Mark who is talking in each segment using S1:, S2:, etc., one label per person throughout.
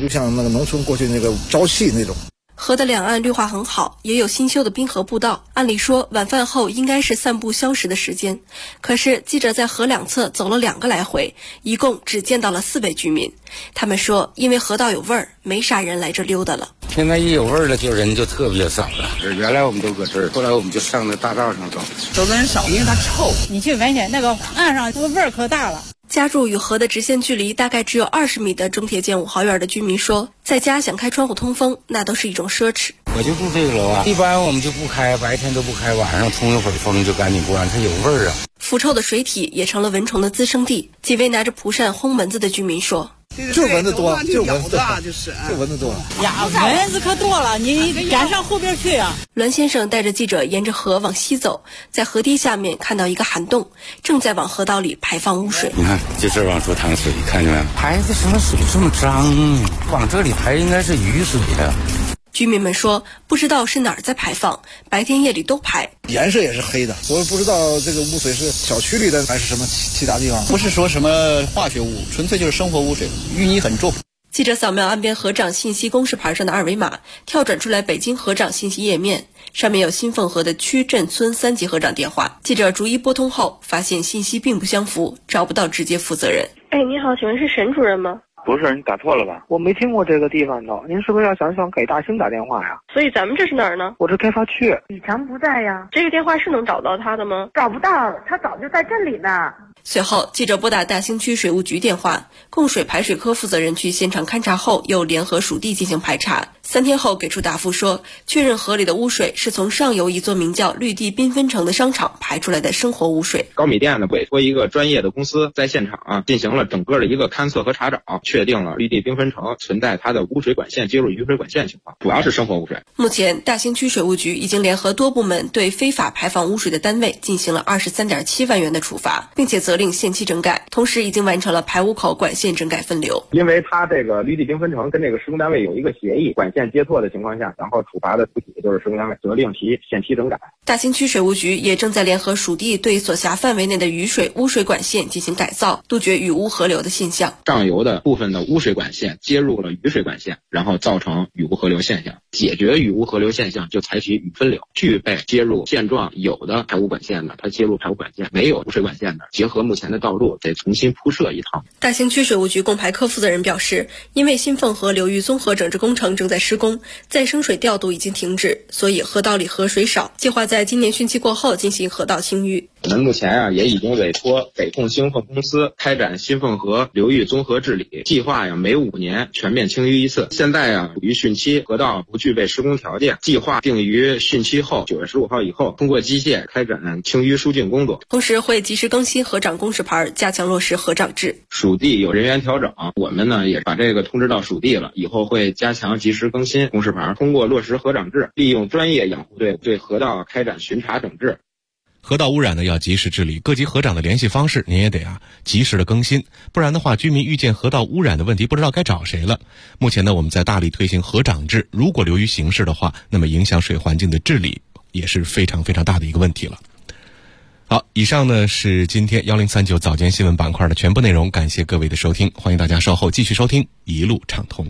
S1: 就像那个农村过去那个朝气那种。
S2: 河的两岸绿化很好，也有新修的滨河步道。按理说晚饭后应该是散步消食的时间，可是记者在河两侧走了2个来回，一共只见到了4位居民。他们说因为河道有味儿，没啥人来这溜达了。
S3: 现在一有味儿了，就人就特别少了。原来我们都搁这儿，后来我们就上那大道上走，
S4: 走的人少，因为它臭。你去闻闻那个岸上，这个味儿可大了。
S2: 家住与河的直线距离大概只有20米的中铁建5号院的居民说，在家想开窗户通风，那都是一种奢侈。
S3: 我就住这个楼啊，一般我们就不开，白天都不开，晚上通一会儿风就赶紧关，它有味儿啊。
S2: 腐臭的水体也成了蚊虫的滋生地。几位拿着蒲扇轰蚊子的居民说，
S1: 就蚊子多，就蚊子多，就蚊子多
S4: 呀，蚊子可多了，你赶上后边去啊。
S2: 栾先生带着记者沿着河往西走，在河堤下面看到一个涵洞，正在往河道里排放污水。
S3: 你看，就这往出淌水，看见没有？排的什么水这么脏？往这里排应该是雨水的。
S2: 居民们说，不知道是哪儿在排放，白天夜里都排，
S1: 颜色也是黑的。我不知道这个污水是小区里的还是什么其他地方。
S5: 不是说什么化学污，纯粹就是生活污水，淤泥很重。
S2: 记者扫描岸边河长信息公示牌上的2维码，跳转出来北京河长信息页面，上面有新凤河的区镇村3级河长电话。记者逐一拨通后，发现信息并不相符，找不到直接负责人。
S6: 你好，请问是沈主任吗？
S7: 不是，你打错了吧？我没听过这个地方的，您是不是要想给大兴打电话呀？
S6: 所以咱们这是哪儿呢？
S7: 我这开发区。
S8: 李强不在呀。
S6: 这个电话是能找到他的吗？
S8: 找不到，他早就在这里呢。
S2: 随后，记者拨打大兴区水务局电话，供水排水科负责人去现场勘查后，又联合属地进行排查。3天后给出答复说，确认河里的污水是从上游一座名叫绿地缤纷城的商场排出来的生活污水。
S9: 高米店呢委托一个专业的公司在现场进行了整个的一个勘测和查找，确定了绿地缤纷城存在它的污水管线接入雨水管线情况，主要是生活污水。
S2: 目前，大兴区水务局已经联合多部门对非法排放污水的单位进行了23.7万元的处罚，并且责令限期整改，同时已经完成了排污口管线整改分流。
S9: 因为它这个绿地缤纷城跟这个施工单位有一个协议，管线接错的情况下，然后处罚的主体就是施工单位，责令其限期整改。
S2: 大兴区水务局也正在联合属地对所辖范围内的雨水、污水管线进行改造，杜绝雨污合流的现象。
S9: 上游的部分的污水管线接入了雨水管线，然后造成雨污合流现象。解决雨污合流现象，就采取雨分流，具备接入现状有的排污管线的，它接入排污管线；没有污水管线的，结合目前的道路，得重新铺设一趟。
S2: 大兴区水务局供排科负责人表示，因为新凤河流域综合整治工程正在施工，再生水调度已经停止，所以河道里河水少，计划在今年汛期过后进行河道清淤。
S9: 我们目前也已经委托北控新凤公司开展新凤河流域综合治理计划每5年全面清淤一次。现在处于汛期，河道不具备施工条件，计划定于汛期后9月15号以后通过机械开展清淤疏浚工作，
S2: 同时会及时更新河长公示牌，加强落实河长制。
S9: 属地有人员调整，我们也把这个通知到属地了，以后会加强及时更新公示牌，通过落实河长制，利用专业养护队对河道开展巡查整治。
S10: 河道污染呢要及时治理，各级河长的联系方式您也得及时的更新，不然的话居民遇见河道污染的问题不知道该找谁了。目前呢我们在大力推行河长制，如果流于形式的话，那么影响水环境的治理也是非常非常大的一个问题了。好，以上呢是今天1039早间新闻板块的全部内容，感谢各位的收听，欢迎大家稍后继续收听一路畅通。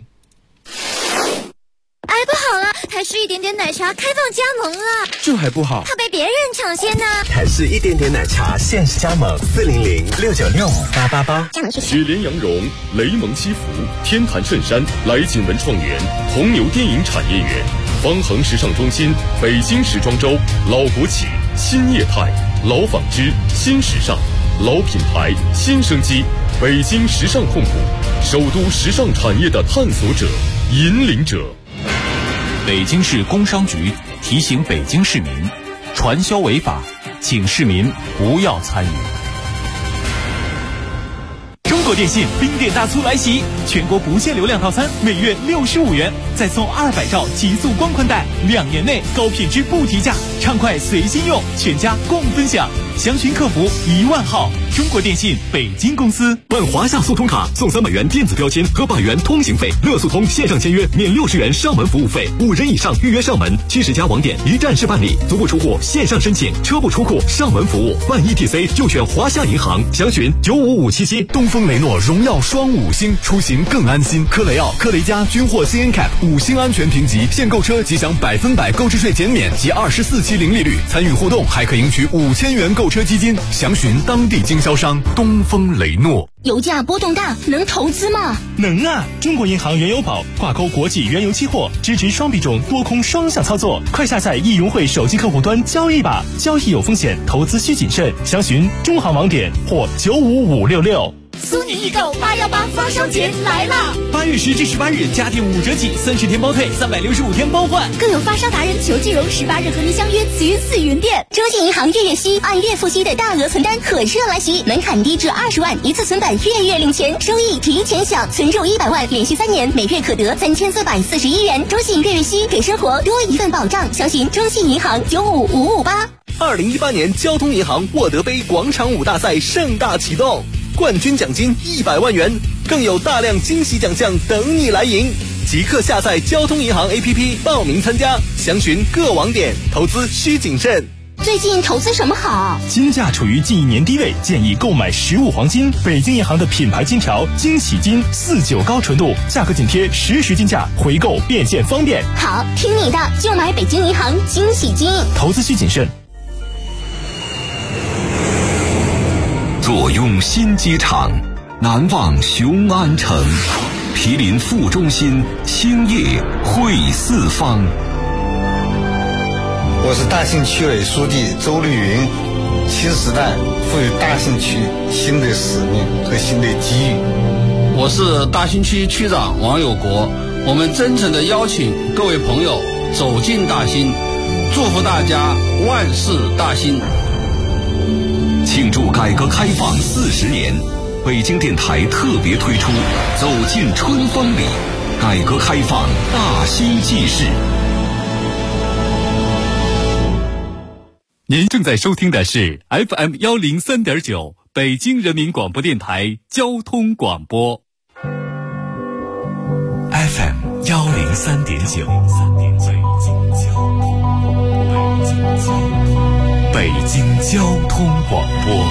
S11: 不好了，台式一点点奶茶开放加盟了，
S12: 这还不好，
S11: 怕被别人抢先呢。
S12: 台式一点点奶茶限时加盟40069658888。
S13: 雪莲羊绒、雷蒙西服、天坛衬衫、来锦文创园、红牛电影产业园、方恒时尚中心、北京时装周、老国企、新业态、老纺织、新时尚、老品牌、新生机，北京时尚控股，首都时尚产业的探索者、引领者。
S14: 北京市工商局提醒北京市民，传销违法，请市民不要参与。中国电信冰点大促来袭，全国不限流量套餐每月65元，再送200兆极速光宽带，2年内高品质不提价，畅快随心用，全家共分享。 详询客服10000号。中国电信北京公司。
S12: 办华夏速通卡送300元电子标签和100元通行费，乐速通线上签约免60元上门服务费，5人以上预约上门，70家网点一站式办理，足不出户线上申请，车不出库上门服务，办 ETC 就选华夏银行，详询95577。
S15: 东风雷诺荣耀双5星，出行更安心。科雷傲、科雷嘉均获 CNCAP 5星安全评级，现购车即享100%购置税减免及24期零利率，参与互动还可赢取5000元购车基金，详询当地经销商。东风雷诺。
S11: 油价波动大，能投资吗？
S14: 能啊！中国银行原油宝挂钩国际原油期货，支持双币种多空双向操作，快下载易融汇手机客户端交易吧，交易有风险，投资需谨慎，详询中行网点或95566。
S11: 苏宁易购818发烧节来啦
S14: ！8月10至18日，家电5折起，30天包退，365天包换，
S11: 更有发烧达人裘继荣18日和您相约慈云寺云店。中信银行月月息按月付息的大额存单可热来袭，门槛低至20万，一次存本月月领钱，收益提前享，存入100万，连续3年，每月可得3441元。中信月月息给生活多一份保障，详询中信银行95558。
S12: 2018年交通银行沃德杯广场舞大赛盛大启动，冠军奖金100万元，更有大量惊喜奖项等你来赢！即刻下载交通银行 APP 报名参加，详询各网点，投资需谨慎。
S11: 最近投资什么好？
S14: 金价处于近1年低位，建议购买实物黄金。北京银行的品牌金条惊喜金49高纯度，价格紧贴实时金价，回购变现方便。
S11: 好，听你的，就买北京银行惊喜金。
S14: 投资需谨慎。
S16: 坐拥新机场，难忘雄安城，毗邻副中心，兴业汇四方。
S17: 我是大兴区委书记周绿云，新时代赋予大兴区新的使命和新的机遇。
S18: 我是大兴区区长王有国，我们真诚地邀请各位朋友走进大兴，祝福大家万事大兴。
S16: 庆祝改革开放40年，北京电台特别推出《走进春风里》，改革开放大兴纪事。
S14: 您正在收听的是 FM 103.9北京人民广播电台交通广播。
S15: FM 103.9，北京交通广播，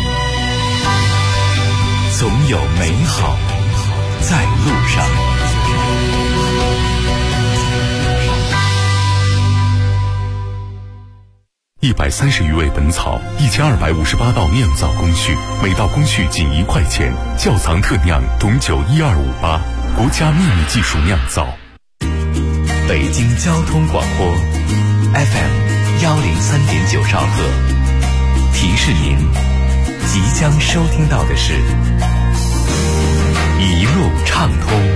S15: 总有美好在路上。130余味本草，1258道酿造工序，每道工序仅1块钱。窖藏特酿董酒12588，国家秘密技术酿造。北京交通广播 FM 103.9兆赫，提示您即将收听到的是一路畅通。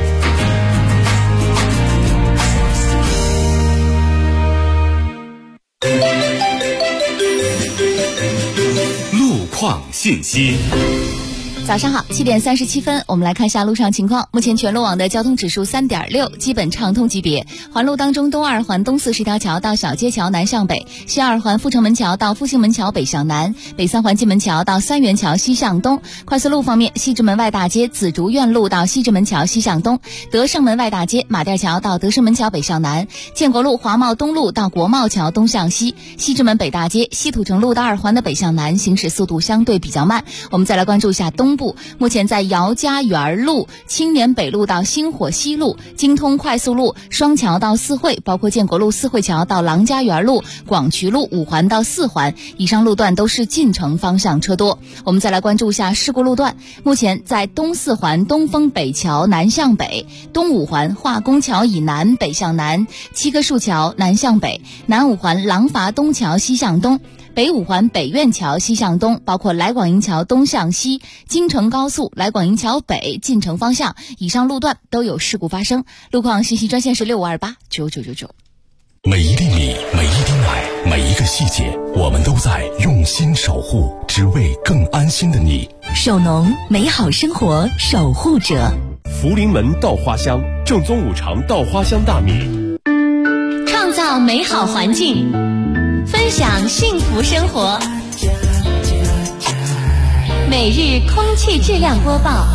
S15: 路况信息。
S19: 早上好，7点37分，我们来看一下路上情况。目前全路网的交通指数3.6，基本畅通级别。环路当中，东二环东410条桥到小街桥南向北，西二环阜成门桥到复兴门桥北向南，北三环蓟门桥到三元桥西向东。快速路方面，西直门外大街紫竹院路到西直门桥西向东，德胜门外大街马甸桥到德胜门桥北向南，建国路华贸东路到国贸桥东向西，西直门北大街西土城路到二环的北向南行驶速度相对比较慢。我们再来关注一下东部，目前在姚家园路、青年北路到星火西路、京通快速路、双桥到四惠，包括建国路四惠桥到郎家园路、广渠路5环到4环，以上路段都是进城方向车多。我们再来关注一下事故路段，目前在东4环东风北桥南向北、东5环化工桥以南北向南、七棵树桥南向北、南5环廊坊东桥西向东、北5环北苑桥西向东，包括来广营桥东向西、京承高速来广营桥北进城方向，以上路段都有事故发生。路况信息专线是65289999。
S15: 每一粒米，每一滴奶，每一个细节，我们都在用心守护，只为更安心的你。
S20: 守农，美好生活守护者。
S13: 福临门稻花香，正宗5常稻花香大米，
S20: 创造美好环境，分享幸福生活。 每日空气质量播报。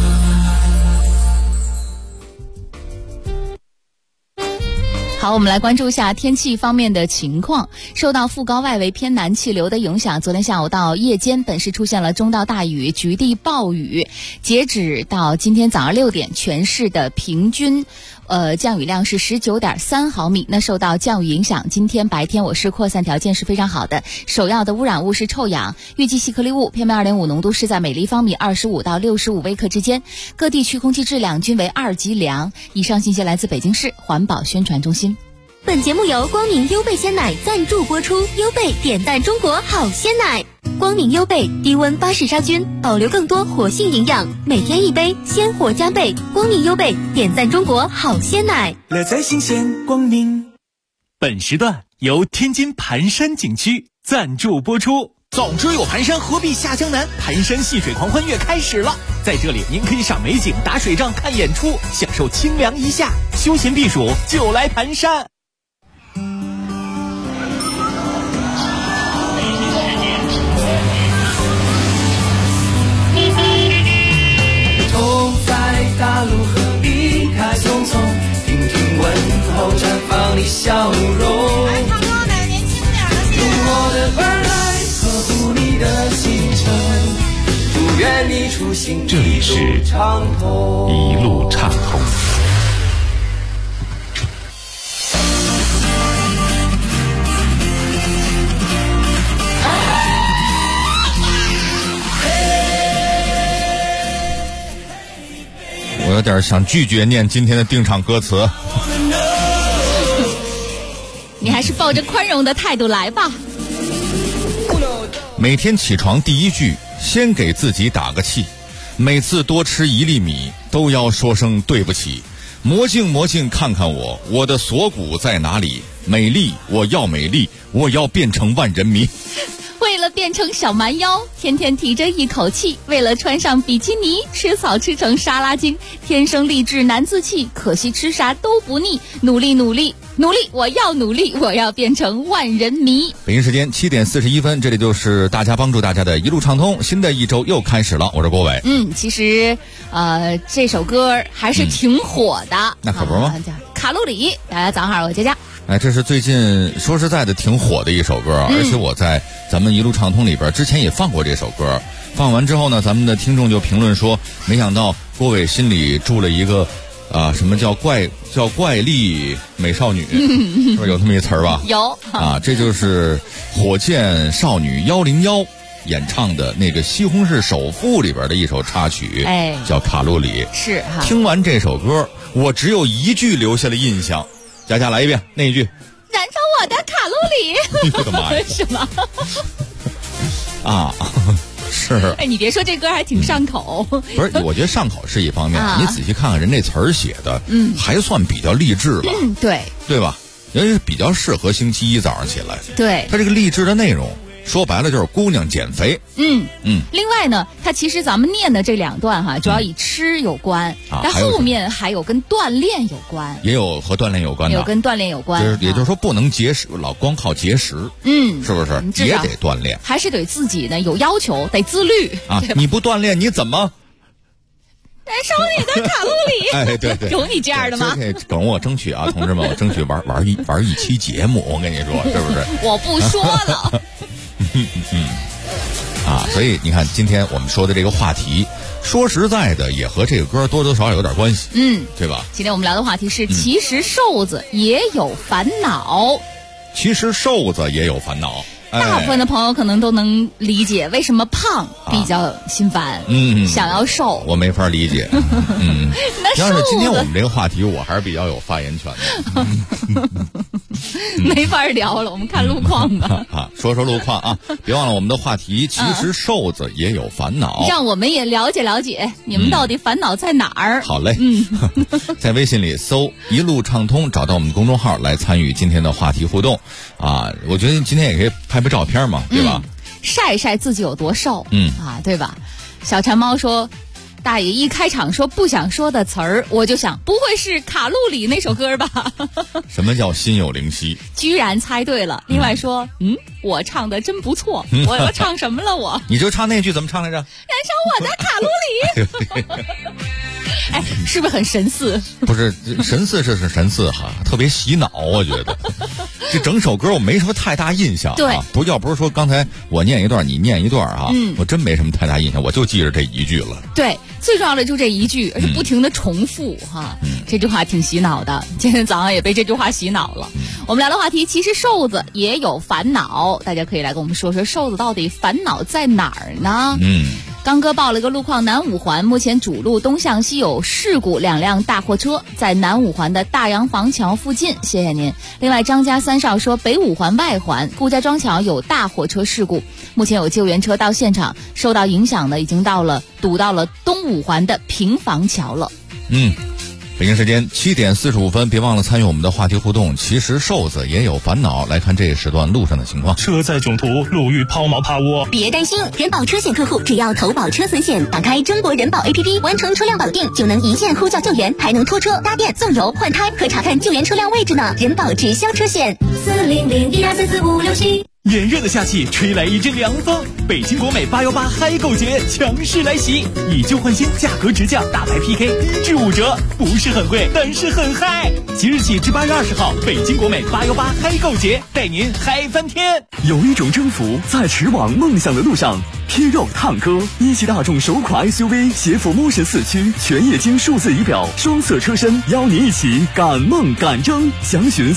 S19: 好，我们来关注一下天气方面的情况。受到副高外围偏南气流的影响，昨天下午到夜间，本市出现了中到大雨、局地暴雨。截止到今天早上6点，全市的平均降雨量是19.3毫米。那受到降雨影响，今天白天我市扩散条件是非常好的，首要的污染物是臭氧，预计细颗粒物 PM2.5 浓度是在每立方米25到65微克之间，各地区空气质量均为2级良。以上信息来自北京市环保宣传中心。
S11: 本节目由光明优贝鲜奶赞助播出，优贝点赞中国好鲜奶。光明优贝低温巴氏杀菌，保留更多活性营养，每天一杯，鲜活加倍。光明优贝点赞中国好鲜奶，
S14: 乐在新鲜光明。本时段由天津盘山景区赞助播出。早知有盘山，何必下江南？盘山戏水狂欢月开始了，在这里您可以赏美景、打水仗、看演出，享受清凉一夏，休闲避暑就来盘山。
S21: 大路何必开匆匆，听听问候，绽放你笑容。
S4: 来唱歌的年轻点的先。
S21: 用我的本来呵护你的行程，祝愿你出行
S15: 这里是一路畅通。
S22: 我有点想拒绝念今天的定场歌词。
S19: 你还是抱着宽容的态度来吧。
S22: 每天起床第一句，先给自己打个气。每次多吃1粒米，都要说声对不起。魔镜魔镜看看我，我的锁骨在哪里？美丽，我要美丽，我要变成万人迷。
S19: 为了变成小蛮腰，天天提着一口气；为了穿上比基尼，吃草吃成沙拉精。天生丽质难自弃，可惜吃啥都不腻。努力努力努力，我要努力，我要变成万人迷。
S22: 北京时间7点41分，这里就是大家帮助大家的一路畅通。新的一周又开始了，我是郭伟。
S19: 其实这首歌还是挺火的。
S22: 那可不是吗？
S19: 卡路里，大家早上好，我佳佳。
S22: 这是最近说实在的挺火的一首歌，而且我在咱们一路畅通里边之前也放过这首歌。放完之后呢，咱们的听众就评论说，没想到郭伟心里住了一个什么叫怪力美少女，是不是有这么一词儿吧？
S19: 有
S22: 这就是火箭少女101演唱的那个《西红柿首富》里边的一首插曲，叫《卡路里》。
S19: 是哈。
S22: 听完这首歌，我只有一句留下了印象。佳佳来一遍那一句，
S19: 燃烧我的卡路里。
S22: 我的妈呀！
S19: 什么？
S22: 是。
S19: 你别说这歌还挺上口。
S22: 不是，我觉得上口是一方面，你仔细看看人这词儿写的，还算比较励志吧？对吧？因为比较适合星期一早上起来。
S19: 对，
S22: 它这个励志的内容，说白了就是姑娘减肥。
S19: 另外呢，它其实咱们念的这2段主要以吃有关，但后面还有跟锻炼有关，
S22: 也有和锻炼有关的，
S19: 有跟锻炼有关，
S22: 也就是说不能节食，老光靠节食，是不是？也得锻炼，
S19: 还是对自己呢有要求，得自律
S22: 你不锻炼你怎么
S19: 燃烧你的卡路
S22: 里？对，
S19: 有你这样的吗？
S22: 梗我争取同志们，我争取玩一期节目，我跟你说，是不是？
S19: 我不说了。
S22: 所以你看，今天我们说的这个话题，说实在的，也和这个歌多多少少有点关系，对吧？
S19: 今天我们聊的话题是，其实瘦子也有烦恼。
S22: 其实瘦子也有烦恼。
S19: 大部分的朋友可能都能理解为什么胖比较心烦，想要瘦，
S22: 我没法理解。要是今天我们这个话题，我还是比较有发言权的。
S19: 没法聊了，我们看路况吧。
S22: 说路况别忘了我们的话题，其实瘦子也有烦恼，
S19: 让我们也了解了解你们到底烦恼在哪儿。
S22: 好嘞，在微信里搜一路畅通，找到我们的公众号来参与今天的话题互动我觉得今天也可以拍照片嘛，对吧？
S19: 晒晒自己有多瘦，对吧？小馋猫说， 大爷一开场说不想说的词儿，我就想不会是卡路里那首歌吧？
S22: 什么叫心有灵犀？
S19: 居然猜对了。另外说，我唱的真不错。我唱什么了我？
S22: 你就唱那句怎么唱来着？
S19: 燃烧我的卡路里。哎，是不是很神似？
S22: 不是神似，这是神似哈，特别洗脑，我觉得。这整首歌我没什么太大印象。
S19: 对，
S22: 不是说刚才我念一段，你念一段啊，我真没什么太大印象，我就记着这一句了。
S19: 对，最重要的就这一句，而且不停的重复哈。这句话挺洗脑的，今天早上也被这句话洗脑了。我们聊的话题，其实瘦子也有烦恼，大家可以来跟我们说说，瘦子到底烦恼在哪儿呢？刚哥报了个路况，南五环目前主路东向西有事故，2辆大货车在南五环的大洋房桥附近，谢谢您。另外张家三少说，北五环外环顾家庄桥有大货车事故，目前有救援车到现场，受到影响的已经堵到了东五环的平房桥了。
S22: 北京时间7点45分，别忘了参与我们的话题互动。其实瘦子也有烦恼，来看这一时段路上的情况。
S14: 车载囧途，路遇抛锚趴窝。
S11: 别担心，人保车险客户只要投保车损险，打开中国人保 APP， 完成车辆保定，就能一键呼叫救援，还能拖车、搭电、送油、换胎和查看救援车辆位置呢。人保直销车险40012444567。
S14: 炎热的夏季吹来一阵凉风，北京国美818嗨购节强势来袭，以旧换新，价格直降，大牌 PK 1至5折，不是很贵，但是很嗨。即日起至8月20号，北京国美818嗨购节带您嗨翻天。
S12: 有一种征服在驰往梦想的路上。P 肉烫哥，一汽大众首款 SUV 携辅Motion4驱，全液晶数字仪表，双色车身，邀您一起赶梦赶征。详询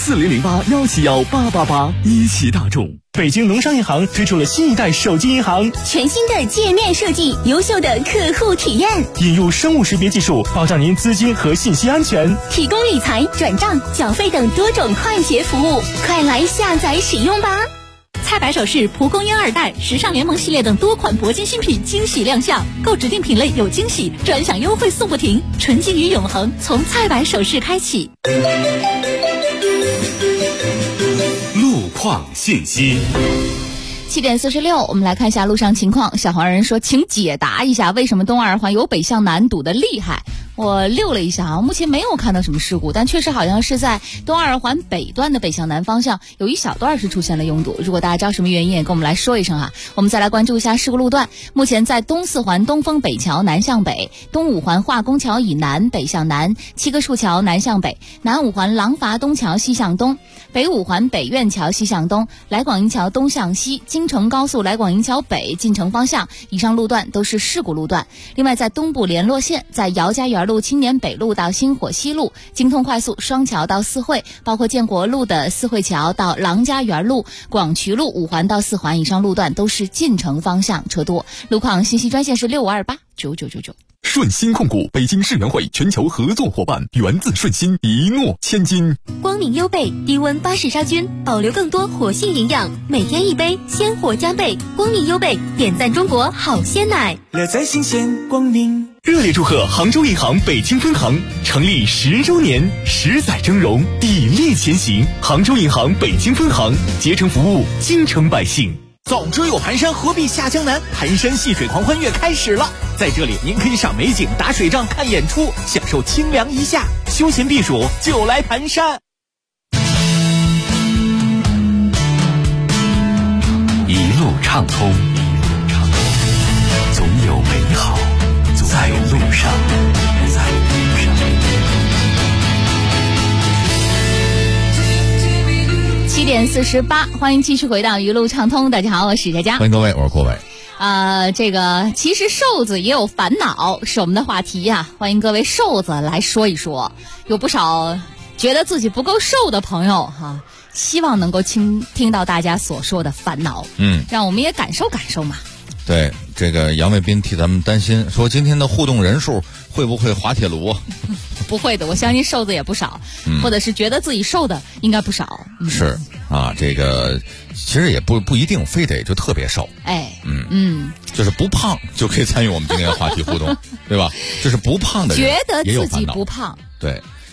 S12: 4008171888。一汽大众。
S14: 北京农商银行推出了新一代手机银行，
S11: 全新的界面设计，优秀的客户体验，
S14: 引入生物识别技术，保障您资金和信息安全，
S11: 提供理财、转账、缴费等多种快捷服务，快来下载使用吧。
S1: 菜百首饰、蒲公英2代、时尚联盟系列等多款铂金新品惊喜亮相，购指定品类有惊喜，专享优惠送不停，纯净与永恒从菜百首饰开启。
S12: 路况信息。
S19: 7点46，我们来看一下路上情况。小黄人说，请解答一下，为什么东二环由北向南堵得厉害？我溜了一下啊，目前没有看到什么事故，但确实好像是在东二环北段的北向南方向有一小段是出现了拥堵。如果大家知道什么原因，也跟我们来说一声哈。我们再来关注一下事故路段。目前在东四环东风北桥南向北，东五环化工桥以南北向南，七棵树桥南向北，南五环廊坊东桥西向东，北五环北苑桥西向东，来广营桥东向西，京承高速来广营桥北进城方向，以上路段都是事故路段。另外在东部联络线，在姚家园路青年北路到新火西路，京通快速双桥到四惠，包括建国路的四惠桥到郎家园路、广渠路5环到4环以上路段都是进城方向车多。路况信息专线是65289999。
S12: 顺鑫控股北京世园会全球合作伙伴，源自顺鑫，一诺千金。
S1: 光明优贝低温巴氏杀菌，保留更多活性营养，每天一杯，鲜活加倍。光明优贝点赞中国好鲜奶，
S14: 乐在新鲜光明。热烈祝贺杭州银行北京分行成立10周年，10载峥嵘，砥砺前行。杭州银行北京分行竭诚服务京城百姓。
S3: 早知有盘山，何必下江南？盘山戏水狂欢月开始了，在这里您可以赏美景、打水仗、看演出，享受清凉一夏，休闲避暑就来盘山。
S12: 一路畅通，总有美好在路上。
S19: 7点48，欢迎继续回到一路畅通。大家好，我是佳佳，
S22: 欢迎各位，我是郭伟。
S19: 这个其实瘦子也有烦恼，是我们的话题呀。欢迎各位瘦子来说一说，有不少觉得自己不够瘦的朋友哈，希望能够听到大家所说的烦恼，让我们也感受感受嘛。
S22: 对，这个杨卫斌替咱们担心，说今天的互动人数会不会滑铁卢？
S19: 不会的，我相信瘦子也不少，或者是觉得自己瘦的应该不少。
S22: 是啊，这个其实也不一定非得就特别瘦，就是不胖就可以参与我们今天的话题互动，对吧？就是不胖的人
S19: 觉得自己不胖，
S22: 对。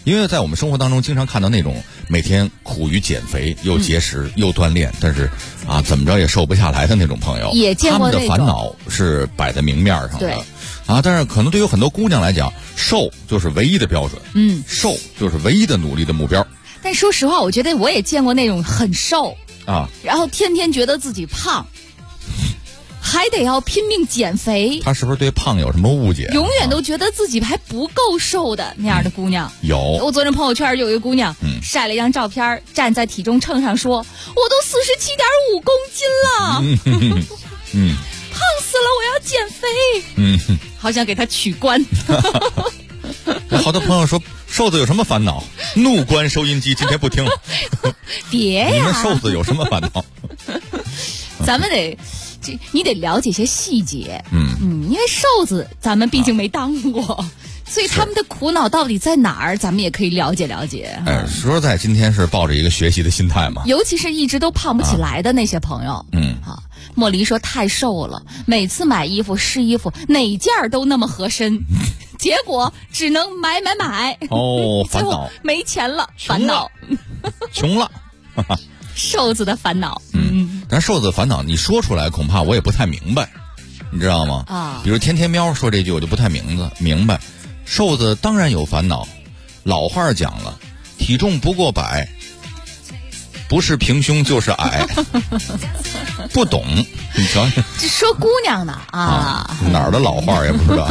S22: 因为在我们生活当中经常看到那种每天苦于减肥又节食又锻炼，但是啊怎么着也瘦不下来的那种朋友，
S19: 也见过那种
S22: 他们的烦恼是摆在明面上的。
S19: 对
S22: 啊，但是可能对于很多姑娘来讲，瘦就是唯一的标准，瘦就是唯一的努力的目标。
S19: 但说实话，我觉得我也见过那种很瘦
S22: 啊，
S19: 然后天天觉得自己胖，还得要拼命减肥。
S22: 他是不是对胖有什么误解？
S19: 永远都觉得自己还不够瘦的那样的姑娘。
S22: 有，
S19: 我昨天朋友圈有一个姑娘，晒了一张照片，站在体重秤上说：“我都47.5公斤了。”胖死了，我要减肥。好想给她取关。
S22: 好多朋友说瘦子有什么烦恼？怒关收音机，今天不听了。
S19: 别呀！
S22: 你们瘦子有什么烦恼？
S19: 咱们你得了解些细节。因为瘦子咱们毕竟没当过，所以他们的苦恼到底在哪儿，咱们也可以了解了解。
S22: 说实在，今天是抱着一个学习的心态嘛。
S19: 尤其是一直都胖不起来的那些朋友。莫离说太瘦了，每次买衣服试衣服，哪件都那么合身，结果只能买。
S22: 哦，烦恼，
S19: 没钱了，烦恼，
S22: 穷了。
S19: 瘦子的烦恼。
S22: 但瘦子的烦恼你说出来恐怕我也不太明白，你知道吗？
S19: 啊，
S22: 比如天天喵说这句我就不太明白。瘦子当然有烦恼，老话讲了，体重不过100，不是平胸就是矮。不懂，你瞧，
S19: 这说姑娘呢啊，
S22: 哪儿的老话也不知道。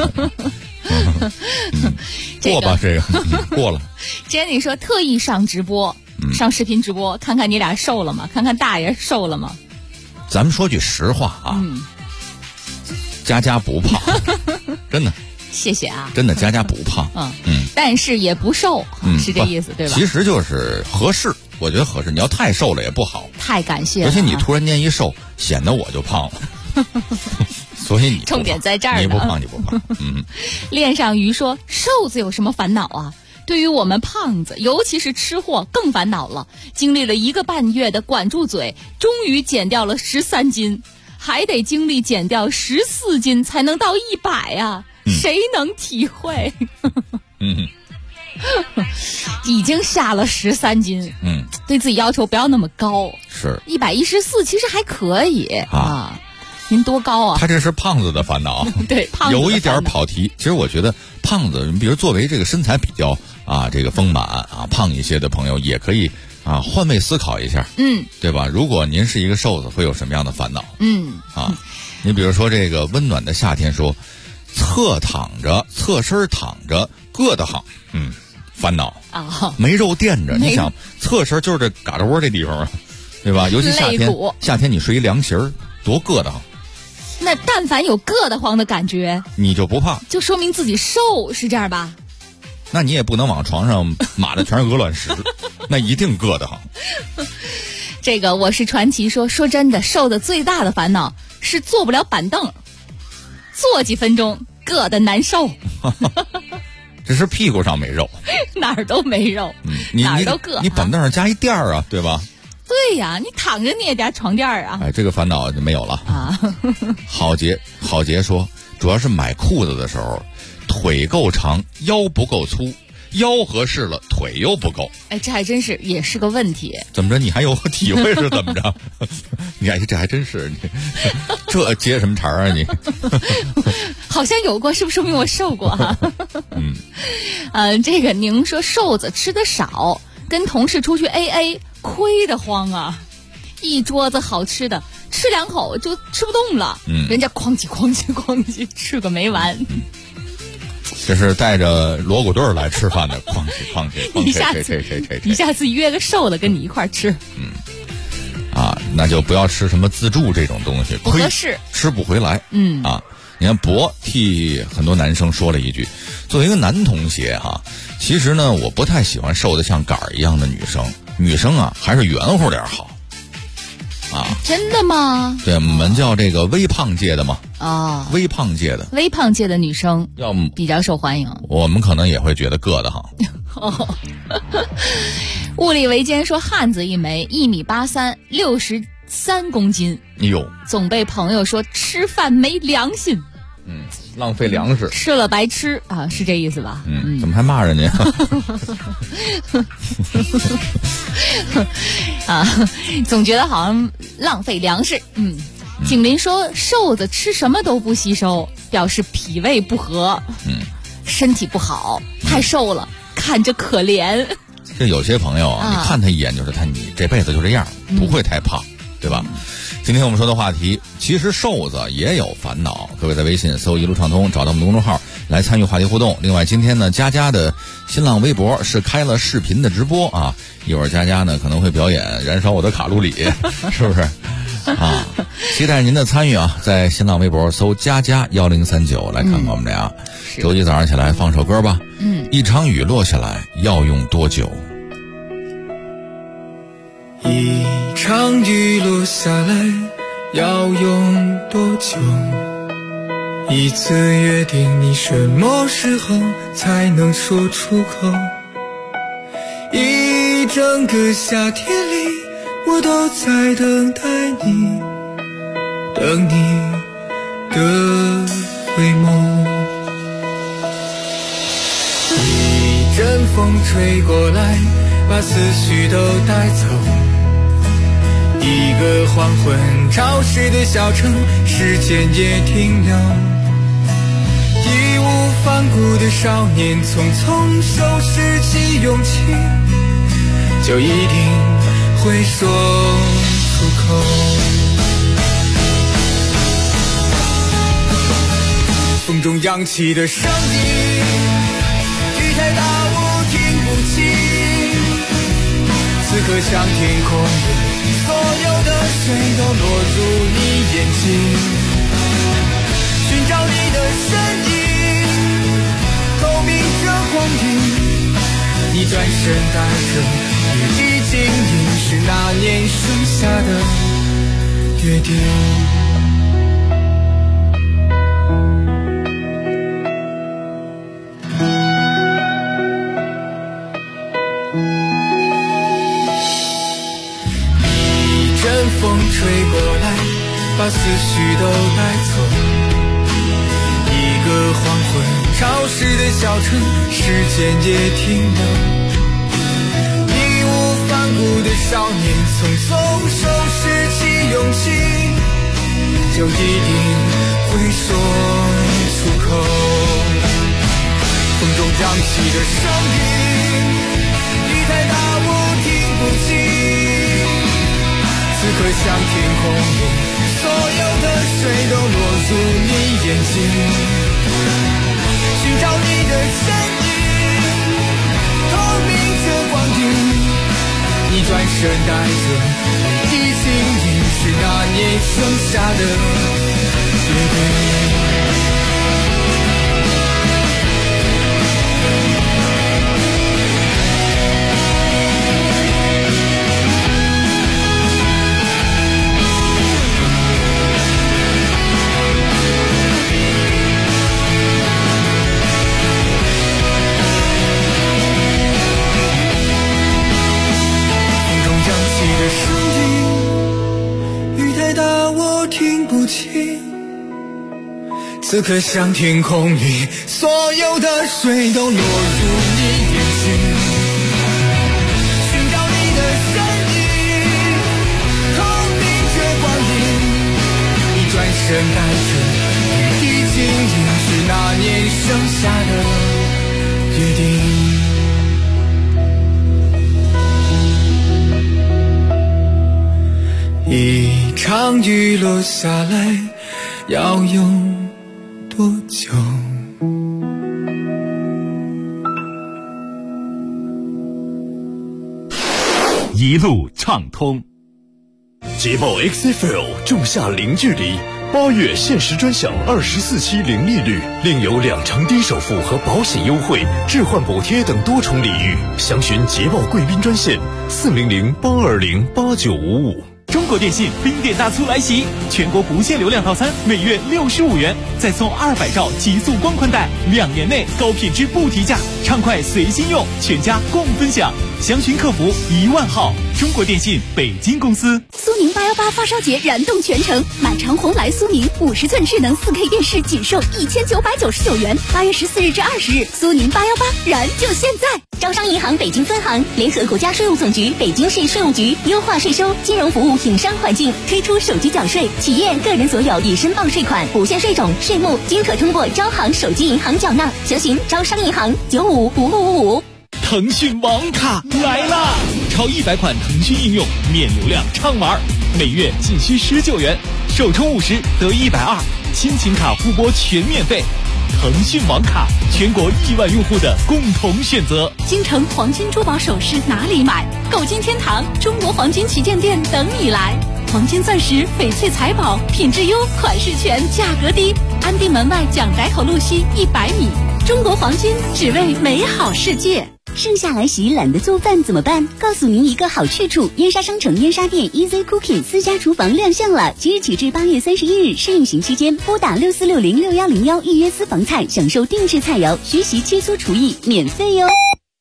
S22: 过吧，这个过了。
S19: Jenny 说特意上直播，上视频直播，看看你俩瘦了吗？看看大爷瘦了吗？
S22: 咱们说句实话啊，家不胖，真的。
S19: 谢谢啊，
S22: 真的家不胖，
S19: 但是也不瘦，是这意思对吧？
S22: 其实就是合适，我觉得合适。你要太瘦了也不好，
S19: 太感谢了。
S22: 而且你突然间一瘦，显得我就胖了。所以你
S19: 重点在这儿呢，
S22: 你不胖。
S19: 恋上鱼说，瘦子有什么烦恼啊？对于我们胖子，尤其是吃货更烦恼了。经历了1个半月的管住嘴，终于减掉了13斤，还得经历减掉14斤才能到100啊！谁能体会？已经下了13斤，对自己要求不要那么高。
S22: 是
S19: 114，其实还可以啊。您多高啊？
S22: 他这是胖子的烦恼。
S19: 对，胖子的烦恼。
S22: 有一点跑题。其实我觉得胖子，比如作为这个身材比较这个丰满胖一些的朋友，也可以换位思考一下，对吧？如果您是一个瘦子，会有什么样的烦恼？你比如说这个温暖的夏天说，侧身躺着硌得慌，烦恼没肉垫着，你想侧身就是这嘎吱窝这地方啊，对吧？尤其夏天你睡一凉席儿，多硌得慌。
S19: 那但凡有硌得慌的感觉，
S22: 你就不胖，
S19: 就说明自己瘦，是这样吧？
S22: 那你也不能往床上码的全是鹅卵石，那一定硌得慌。
S19: 这个我是传奇说真的，瘦的最大的烦恼是坐不了板凳，坐几分钟硌得难受。
S22: 这是屁股上没肉，
S19: 哪儿都没肉，哪儿都硌。
S22: 你板凳上加一垫儿啊，对吧？
S19: 对呀，你躺着你也加床垫啊。
S22: 这个烦恼就没有了啊。郝杰说，主要是买裤子的时候，腿够长，腰不够粗，腰合适了，腿又不够。
S19: 这还真是也是个问题。
S22: 怎么着？你还有体会是怎么着？你这还真是这接什么茬啊你？
S19: 好像有过，是不是说明我瘦过哈？这个宁说瘦子吃的少，跟同事出去 AA。亏得慌啊！一桌子好吃的，吃2口就吃不动了，人家哐叽吃个没完。
S22: 这是带着锣鼓队来吃饭的，哐叽。
S19: 你下次约个瘦的跟你一块吃。
S22: 那就不要吃什么自助这种东西，
S19: 不合适，
S22: 吃不回来。你看博替很多男生说了一句，作为一个男同学其实呢，我不太喜欢瘦得像杆儿一样的女生还是圆乎点好
S19: 真的吗？
S22: 对，我们叫这个微胖界的嘛微胖界的
S19: 女生
S22: 要
S19: 比较受欢迎，
S22: 我们可能也会觉得硌得慌。
S19: 物力维艰说，汉子一枚，1.83米，63公斤，
S22: 哎呦，
S19: 总被朋友说吃饭没良心。
S22: 浪费粮食，
S19: 吃了白吃啊，是这意思吧？
S22: 怎么还骂人家？
S19: 啊，总觉得好像浪费粮食。景林说瘦子吃什么都不吸收，表示脾胃不和，身体不好，太瘦了，看着可怜。
S22: 这有些朋友啊，你看他一眼就是你这辈子就这样，不会太胖，对吧？今天我们说的话题，其实瘦子也有烦恼。各位在微信搜一路畅通，找到我们的公众号来参与话题互动。另外，今天呢，佳佳的新浪微博是开了视频的直播啊，一会儿佳佳呢可能会表演燃烧我的卡路里，是不是？啊，期待您的参与啊！在新浪微博搜佳佳1039来看看我们俩。周一早上起来放首歌吧。一场雨落下来要用多久？
S21: 一场雨落下来要用多久？一次约定你什么时候才能说出口？一整个夏天里我都在等待你，等你的回眸。一阵风吹过来把思绪都带走，一个黄昏潮湿的小城，时间也停留。义无反顾的少年，匆匆收拾起勇气，就一定会说出口。风中扬起的声音，雨太大我听不清，此刻像天空里所有的水都落入你眼睛，寻找你的身影，透明着光影，你转身带着雨滴晶莹，是那年剩下的约定。风吹过来把思绪都带走，一个黄昏潮湿的小城，时间也停留。义无反顾的少年，匆匆收拾起勇气，就一定会说出口。风中扬起的声音，雨太大我听不清，此刻像天空里所有的水都落入你眼睛，寻找你的身影，透明着光影，你转身带着雨滴晶莹，是那年剩下的约定。此刻像天空里所有的水都落入你眼睛，寻找你的身影，透明着光影，你转身带着雨滴晶莹，是那年剩下的约定。一场雨落下来要用多久？
S5: 一路畅通。捷豹 XFL 仲夏零距离，8月限时专享24期零利率，另有2成低首付和保险优惠、置换补贴等多重礼遇。详询捷豹贵宾专线400-820-8955。
S3: 中国电信冰点大促来袭，全国不限流量套餐每月65元，再送200兆极速光宽带，2年内高品质不提价，畅快随心用，全家共分享。 详询客服1万号。中国电信北京公司。
S1: 苏宁818发烧节燃动全城，买长虹来苏宁50寸智能4K 电视仅售1999元。8月14日至20日，苏宁818燃就现在！
S11: 招商银行北京分行联合国家税务总局、北京市税务局优化税收金融服务营商环境，推出手机缴税、企业个人所有已申报税款、不限税种、税目均可通过招行手机银行缴纳。详询招商银行955555。
S3: 腾讯网卡来啦！超100款腾讯应用免流量畅玩，每月仅需19元，首充50得120，亲情卡互拨全免费。腾讯网卡，全国亿万用户的共同选择。
S1: 京城黄金珠宝首饰哪里买？购金天堂中国黄金旗舰店等你来。黄金钻石、翡翠财宝，品质优，款式全，价格低。安定门外蒋宅口路西100米。中国黄金，只为美好世界。
S11: 盛夏来袭，懒得做饭怎么办？告诉您一个好去处，燕莎商城燕莎店 Easy Cooking 私家厨房亮相了。即日起至8月31日试运行期间，拨打64606101预约私房菜，享受定制菜肴，学习切磋厨艺，免费哟。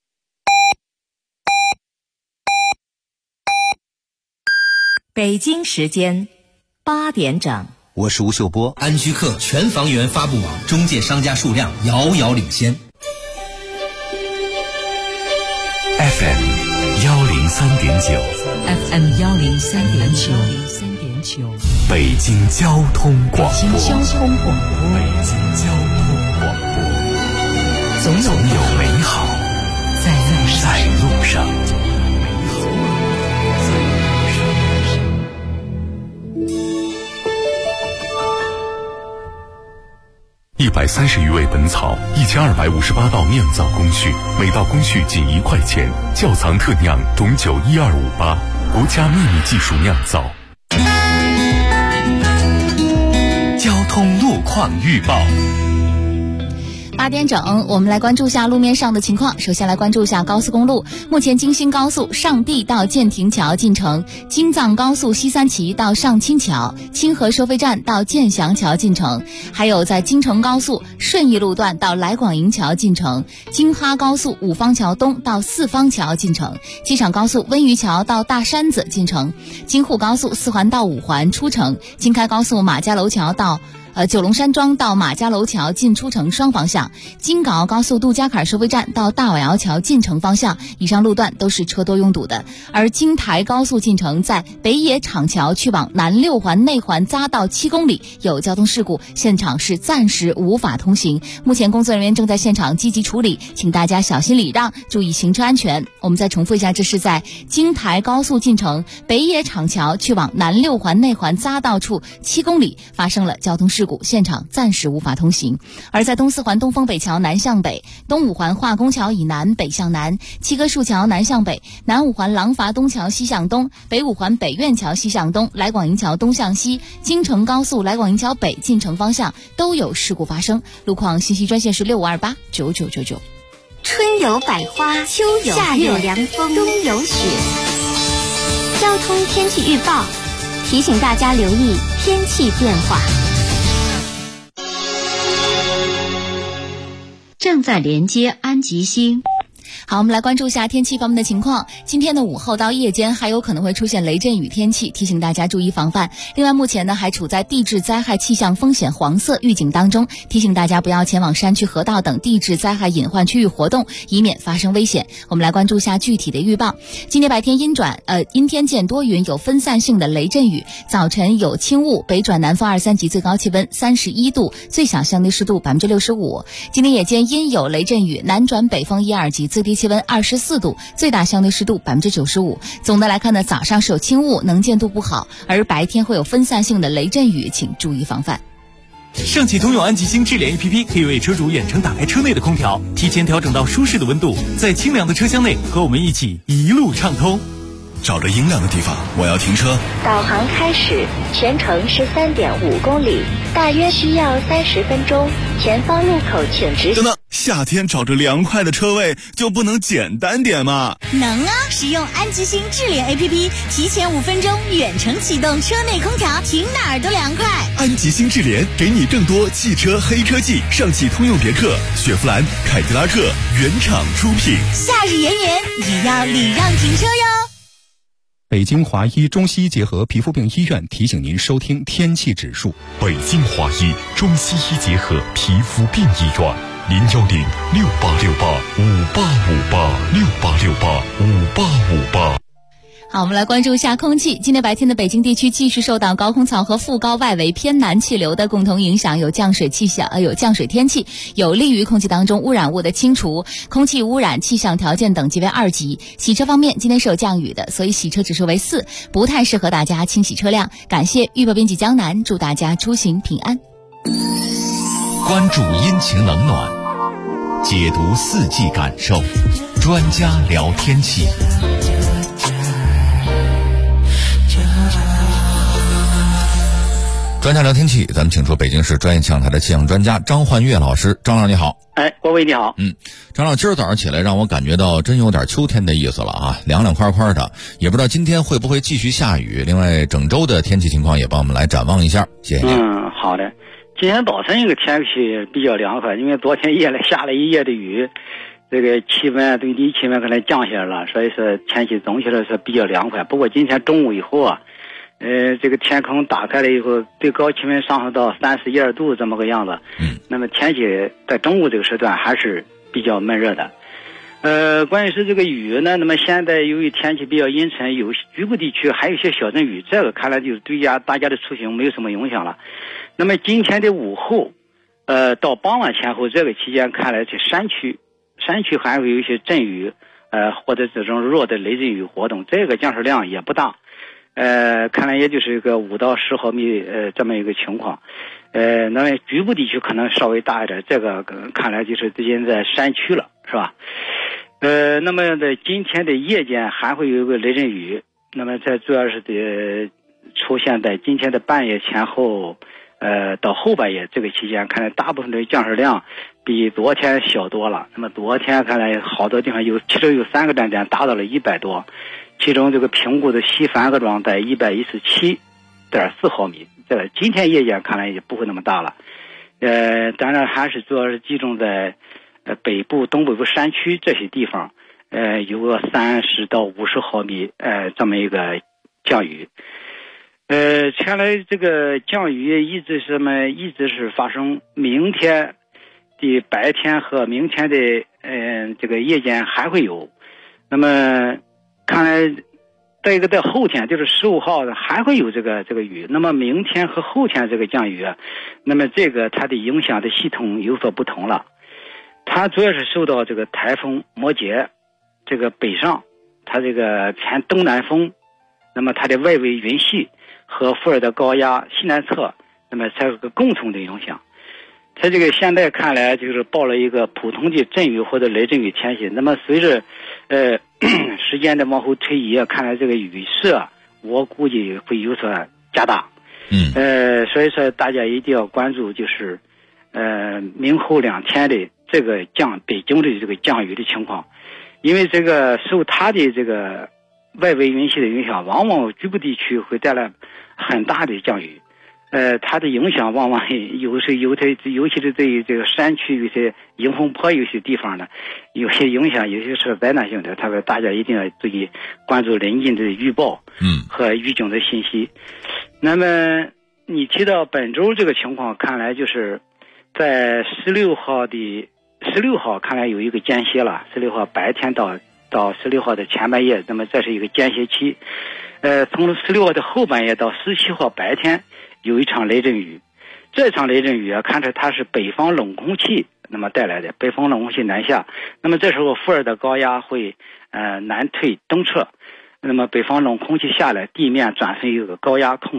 S20: 北京时间8点整。
S6: 我是吴秀波。
S7: 安居客全房源发布网中介商家数量遥遥领先。
S15: FM 103.9
S20: FM 103.9
S15: 北京交通广播。
S20: 北京交通广播，总有美好在路上。
S15: 130余味本草，1258道酿造工序，每道工序仅1块钱。窖藏特酿种酒12588，国家秘密技术酿造。
S3: 交通路况预报。
S19: 8点整，我们来关注一下路面上的情况。首先来关注一下高速公路，目前京新高速上地到建亭桥进城，京藏高速西三旗到上清桥，清河收费站到建祥桥进城，还有在京承高速顺义路段到来广营桥进城，京哈高速五方桥东到四方桥进城，机场高速温榆桥到大山子进城，京沪高速4环到5环出城，京开高速马家楼桥到九龙山庄到马家楼桥进出城双方向，京港澳高速杜家坎收费站到大瓦窑桥进城方向，以上路段都是车多拥堵的。而京台高速进城在北野厂桥去往南6环内环匝道7公里有交通事故，现场是暂时无法通行，目前工作人员正在现场积极处理，请大家小心礼让，注意行车安全。我们再重复一下，这是在京台高速进城北野厂桥去往南6环内环匝道处7公里发生了交通事故，现场暂时无法通行。而在东4环东风北桥南向北，东5环化工桥以南北向南，七棵树桥南向北，南5环廊坊东桥西向东，北5环北苑桥西向东，来广营桥东向西，京承高速来广营桥北进城方向都有事故发生。路况信息专线是65289999。
S11: 春有百花，秋有夏有凉风，冬有雪。交通天气预报提醒大家留意天气变化。
S20: 正在连接安吉星。
S19: 好，我们来关注一下天气方面的情况。今天的午后到夜间还有可能会出现雷阵雨天气，提醒大家注意防范。另外，目前呢还处在地质灾害气象风险黄色预警当中，提醒大家不要前往山区、河道等地质灾害隐患区域活动，以免发生危险。我们来关注一下具体的预报。今天白天阴天见多云，有分散性的雷阵雨，早晨有轻雾，北转南风2、3级，最高气温31度，最小相对湿度65%。今天夜间阴有雷阵雨，南转北风1、2级，最低气温24度，最大相对湿度95%。总的来看呢，早上是有轻雾，能见度不好，而白天会有分散性的雷阵雨，请注意防范。
S3: 上汽通用安吉星智联 APP 可以为车主远程打开车内的空调，提前调整到舒适的温度，在清凉的车厢内和我们一起一路畅通。
S6: 找着阴凉的地方，我要停车。
S8: 导航开始，全程是3.5公里，大约需要30分钟。前方路口请直。
S6: 等等，夏天找着凉快的车位就不能简单点吗？
S23: 能啊！使用安吉星智联 APP， 提前5分钟远程启动车内空调，停哪儿都凉快。
S6: 安吉星智联给你更多汽车黑科技，上汽通用别克、雪佛兰、凯迪拉克原厂出品。
S23: 夏日炎炎也要礼让停车哟。
S24: 北京华医中西医结合皮肤病医院提醒您收听天气指数。
S15: 北京华医中西医结合皮肤病医院，010-6868-5858，6868-5858。
S19: 好，我们来关注一下空气。今天白天的北京地区继续受到高空槽和副高外围偏南气流的共同影响，有降水天气，有利于空气当中污染物的清除。空气污染气象条件等级为2级。洗车方面，今天是有降雨的，所以洗车指数为4，不太适合大家清洗车辆。感谢预报编辑江南，祝大家出行平安。
S15: 关注阴晴冷暖，解读四季感受，专家聊天气。
S22: 专家聊天气，咱们请出北京市专业气象台的气象专家张焕岳老师。张老师你好。
S25: 郭伟你好。
S22: 张老师，今儿早上起来让我感觉到真有点秋天的意思了啊，凉凉快快的，也不知道今天会不会继续下雨。另外，整周的天气情况也帮我们来展望一下，谢谢您。
S25: 好的。今天早晨一个天气比较凉快，因为昨天夜里下了一夜的雨，这个气温最低气温可能降下来了，所以说天气总体来说比较凉快。不过今天中午以后啊，这个天空打开了以后，最高气温上升到31-2度这么个样子。那么天气在中午这个时段还是比较闷热的。关于是这个雨呢，那么现在由于天气比较阴沉，有局部地区还有一些小阵雨，这个看来就是对大家的出行没有什么影响了。那么今天的午后，到傍晚前后这个期间，看来是山区还会有一些阵雨，或者这种弱的雷阵雨活动，这个降水量也不大。看来也就是一个5到10毫米这么一个情况。那么局部地区可能稍微大一点，这个看来就是最近在山区了，是吧？那么在今天的夜间还会有一个雷阵雨，那么这主要是出现在今天的半夜前后，到后半夜这个期间，看来大部分的降水量比昨天小多了。那么昨天看来好多地方其中有3个站点达到了100多，其中这个平谷的西繁各庄在117.4毫米，这个今天夜间看来也不会那么大了。当然还是主要是集中在北部、东北部山区这些地方，有个30到50毫米这么一个降雨。看来这个降雨一直是发生，明天的白天和明天的这个夜间还会有。那么看来再一个在后天就是15号还会有这个雨。那么明天和后天这个降雨，那么这个它的影响的系统有所不同了。它主要是受到这个台风摩羯这个北上，它这个偏东南风，那么它的外围云系和副热带高压西南侧，那么才有个共同的影响。它这个现在看来就是报了一个普通的阵雨或者雷阵雨天气。那么随着时间的往后推移，看来这个雨势我估计会有所加大。所以说大家一定要关注，就是明后2天的这个北京的这个降雨的情况，因为这个受它的这个外围云系的影响，往往局部地区会带来很大的降雨。它的影响往往尤其是对于这个山区有些迎风坡有些地方呢，有些影响，有些是灾难性的。大家一定要注意关注临近的预报和预警的信息。那么你提到本周这个情况，看来就是在16号看来有一个间歇了，16号白天到16号的前半夜，那么这是一个间歇期。从16号的后半夜到17号白天有一场雷阵雨。这场雷阵雨看着它是北方冷空气那么带来的，北方冷空气南下，那么这时候副热带高压会南退东撤，那么北方冷空气下来，地面转成一个高压控制，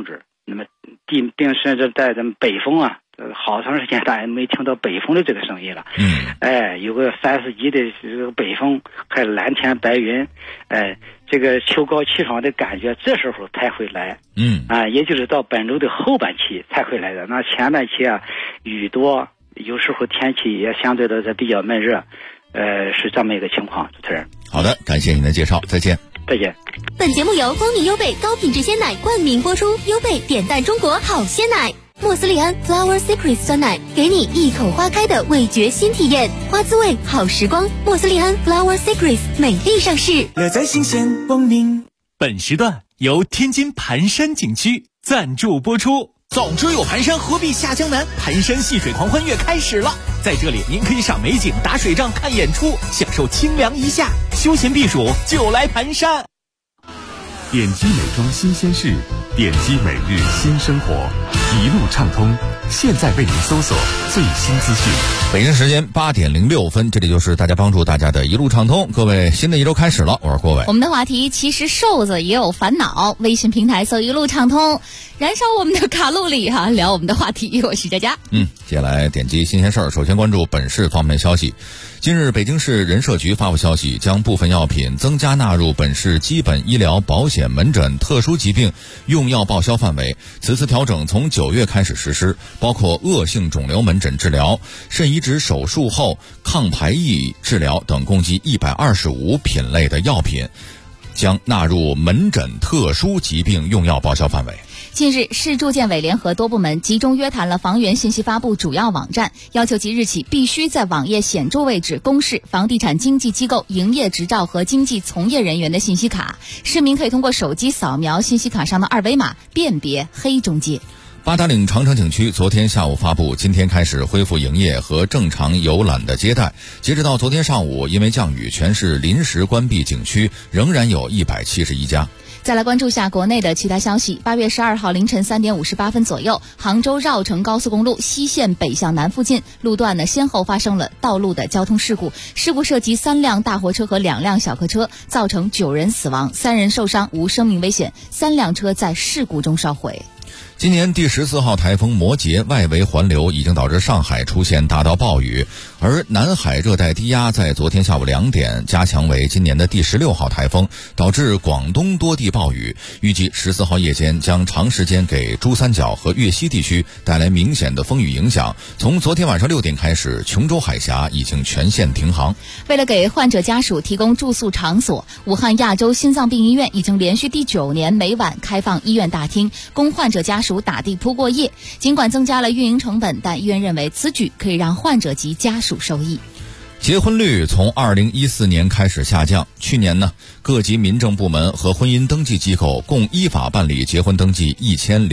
S25: 那么并甚至在咱们北风啊，好长时间大家没听到北风的这个声音了。有个30级的这个北风，还有蓝天白云，这个秋高气爽的感觉，这时候才会来。也就是到本周的后半期才会来的。那前半期啊，雨多，有时候天气也相对的是比较闷热，是这么一个情况。主持人，
S22: 好的，感谢您的介绍，再见。
S25: 再见。
S11: 本节目由光明优贝高品质鲜奶冠名播出，优贝点赞中国好鲜奶。莫斯利安 Flower Secret 酸奶，给你一口花开的味觉新体验，花滋味好时光。莫斯利安 Flower Secret 美丽上市，
S2: 乐在新鲜光明。
S3: 本时段由天津盘山景区赞助播出。早知有盘山，何必下江南？盘山戏水狂欢月开始了，在这里您可以赏美景、打水仗、看演出，享受清凉一夏，休闲避暑就来盘山。
S15: 点击美妆新鲜事，点击每日新生活，一路畅通。现在为您搜索最新资讯。
S22: 北京时间8点06分，这里就是大家帮助大家的一路畅通。各位，新的一周开始了，我是郭伟。
S19: 我们的话题其实瘦子也有烦恼，微信平台搜一路畅通，燃烧我们的卡路里哈，聊我们的话题。我是佳佳。
S22: 接下来点击新鲜事儿，首先关注本市方面消息。近日，北京市人社局发布消息，将部分药品增加纳入本市基本医疗保险门诊特殊疾病用药报销范围。此次调整从9月开始实施，包括恶性肿瘤门诊治疗、肾移植手术后抗排异治疗等共计125品类的药品，将纳入门诊特殊疾病用药报销范围。
S19: 近日，市住建委联合多部门集中约谈了房源信息发布主要网站，要求即日起必须在网页显著位置公示房地产经纪机构营业执照和经纪从业人员的信息卡，市民可以通过手机扫描信息卡上的2维码辨别黑中介。
S22: 八达岭长城景区昨天下午发布，今天开始恢复营业和正常游览的接待。截止到昨天上午，因为降雨，全市临时关闭景区仍然有171家。
S19: 再来关注下国内的其他消息。8月12号凌晨3点58分左右，杭州绕城高速公路西线北向南附近路段呢，先后发生了道路的交通事故，事故涉及3辆大货车和2辆小客车，造成9人死亡，3人受伤，无生命危险，3辆车在事故中烧毁。
S22: 今年第14号台风摩羯外围环流已经导致上海出现大到暴雨，而南海热带低压在昨天下午2点加强为今年的第16号台风，导致广东多地暴雨，预计14号夜间将长时间给珠三角和粤西地区带来明显的风雨影响。从昨天晚上6点开始，琼州海峡已经全线停航。
S19: 为了给患者家属提供住宿场所，武汉亚洲心脏病医院已经连续第9年每晚开放医院大厅，供患者家属打地铺过夜。尽管增加了运营成本，但医院认为此举可以让患者及家属受益。
S22: 结婚率从2014年开始下降，去年呢，各级民政部门和婚姻登记机构共依法办理结婚登记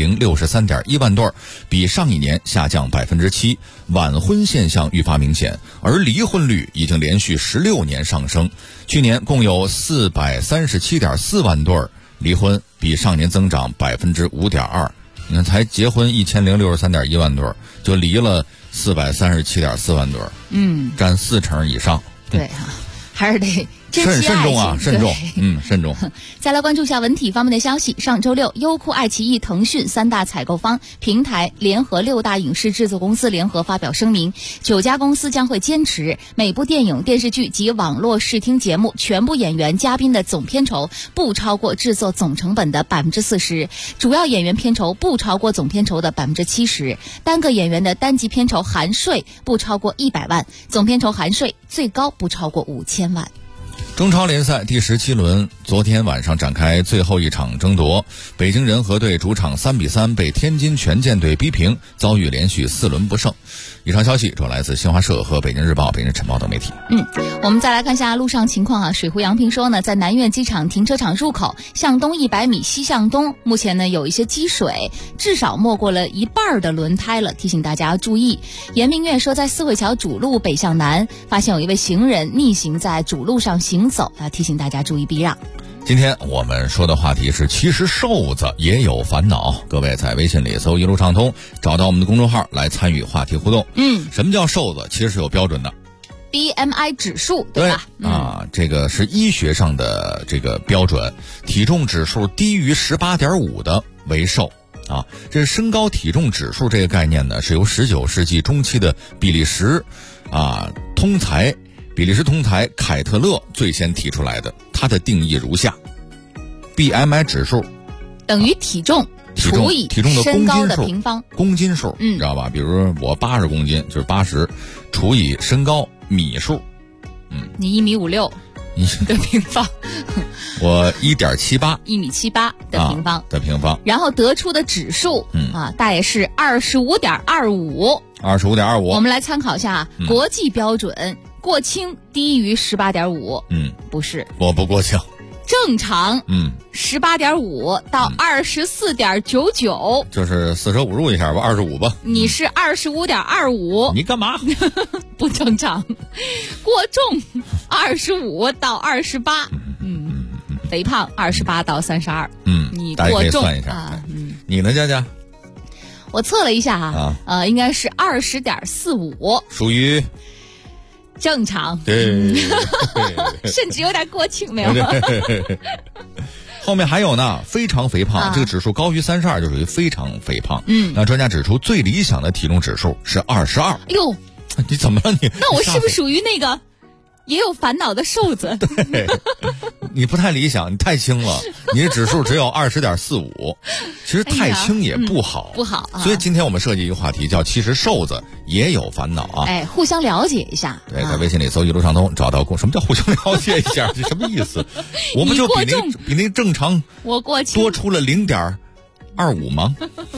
S22: 1063.1万对，比上一年下降7%，晚婚现象愈发明显，而离婚率已经连续16年上升，去年共有437.4万对离婚，比上年增长5.2%。你看，才结婚1063.1万对，就离了437.4万对，占40%以上。
S19: 对哈，还是得珍惜爱情，
S22: 慎重啊，慎重，慎重。
S19: 再来关注一下文体方面的消息。上周六，优酷、爱奇艺、腾讯3大采购方平台联合6大影视制作公司联合发表声明，9家公司将会坚持每部电影、电视剧及网络视听节目全部演员、嘉宾的总片酬不超过制作总成本的40%，主要演员片酬不超过总片酬的70%，单个演员的单集片酬含税不超过100万，总片酬含税最高不超过5000万。
S22: 中超联赛第17轮昨天晚上展开最后一场争夺，北京人和队主场3-3被天津权健队逼平，遭遇连续4轮不胜。以上消息主要来自新华社和北京日报、北京晨报等媒体。
S19: 我们再来看一下路上情况啊。水户杨平说呢，在南苑机场停车场入口向东100米西向东，目前呢有一些积水，至少没过了一半的轮胎了，提醒大家要注意。严明月说，在四惠桥主路北向南发现有一位行人逆行在主路上行走，提醒大家注意避让。
S22: 今天我们说的话题是，其实瘦子也有烦恼。各位在微信里搜一路畅通，找到我们的公众号来参与话题互动。什么叫瘦子？其实是有标准的
S19: BMI 指数，对吧？
S22: 这个是医学上的这个标准，体重指数低于18.5的为瘦啊。这身高体重指数这个概念呢，是由19世纪中期的比利时通才凯特勒最先提出来的。它的定义如下 ：BMI 指数
S19: 等于体重除以
S22: 体重的
S19: 身高的平方
S22: 公斤数，知道吧？比如我80公斤就是80，除以身高米数，
S19: 你1.56米的平方，
S22: 我1.78，1.78
S19: 米的平方
S22: 的平方，
S19: 然后得出的指数大约是25.25。
S22: 25.25，
S19: 我们来参考一下国际标准，过轻低于18.5。不是，
S22: 我不过轻。
S19: 正常，18.5到24.99，
S22: 就是四舍五入一下吧，25吧。
S19: 你是25.25，
S22: 你干嘛？
S19: 不正常。过重25到28，肥胖28到32，你过重，
S22: 大家可以算一下你呢，佳佳？
S19: 我测了一下应该是20.45，
S22: 属于
S19: 正常，
S22: 对，
S19: 甚至有点过轻，没有？
S22: 后面还有呢，非常肥胖，这个指数高于32就属于非常肥胖。那专家指出，最理想的体重指数是22。
S19: 哟，
S22: 你怎么了你？
S19: 那我是不是属于那个也有烦恼的瘦子？
S22: 对，你不太理想，你太轻了，你的指数只有20.45，其实太轻也不好，
S19: 不好。
S22: 所以今天我们设计一个话题，叫其实瘦子也有烦恼啊。
S19: 互相了解一下。
S22: 对，在微信里搜一路畅通，找到什么叫互相了解一下？这什么意思？我们就比那正常
S19: 我过轻
S22: 多出了0.25吗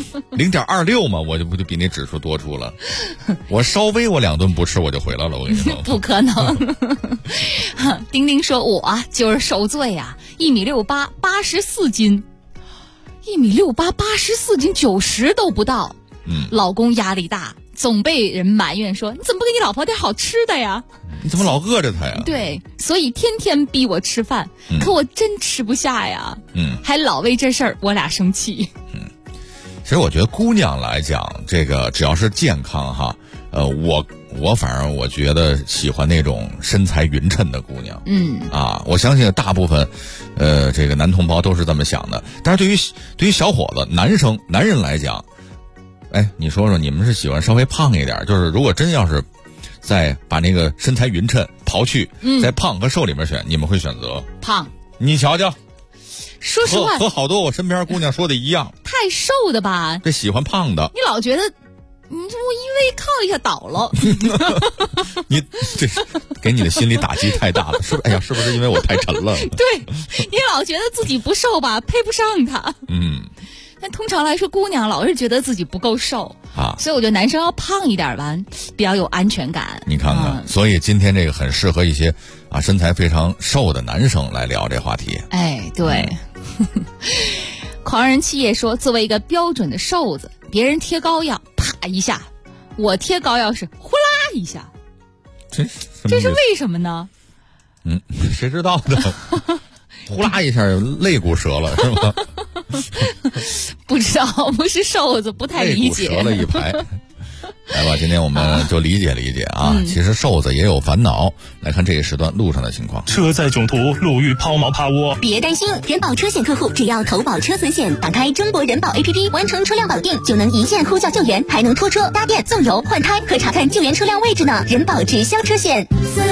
S22: ？0.26吗？我就比那指数多出了。我稍微2顿不吃我就回来了，我跟你说。
S19: 不可能。丁丁说我就是受罪呀，1.68米84斤，1.68米84斤90都不到。老公压力大，总被人埋怨说你怎么不给你老婆点好吃的呀？
S22: 你怎么老饿着她呀？
S19: 对，所以天天逼我吃饭，可我真吃不下呀。还老为这事儿我俩生气。
S22: 其实我觉得姑娘来讲，这个只要是健康哈，我反正我觉得喜欢那种身材匀称的姑娘。我相信大部分这个男同胞都是这么想的。但是对于小伙子男人来讲，你说说你们是喜欢稍微胖一点，就是如果真要是再把那个身材匀称刨去，在胖和瘦里面选，你们会选择
S19: 胖？
S22: 你瞧瞧，
S19: 说实话，
S22: 和好多我身边姑娘说的一样，
S19: 太瘦的吧？
S22: 这喜欢胖的，
S19: 你老觉得我因为靠一下倒了，
S22: 你这给你的心理打击太大了，是不是？是不是因为我太沉了？
S19: 对，你老觉得自己不瘦吧，配不上他。但通常来说，姑娘老是觉得自己不够瘦所以我觉得男生要胖一点吧，比较有安全感。
S22: 你看看，所以今天这个很适合一些身材非常瘦的男生来聊这话题。
S19: 对。狂人七叶说，作为一个标准的瘦子，别人贴膏药啪一下，我贴膏药是呼啦一下，这是为什么呢？
S22: 谁知道的？呼啦一下肋骨折了是吗？
S19: 不知道，不是瘦子，不太理解。
S22: 肋骨折了一排。来吧，今天我们就理解理解其实瘦子也有烦恼。来看这一时段路上的情况。
S14: 车载囧途，路遇抛锚趴窝。
S11: 别担心，人保车险客户只要投保车损险，打开中国人保 APP， 完成车辆保定，就能一键呼叫救援，还能拖车、搭电、送油、换胎和查看救援车辆位置呢。人保直销车险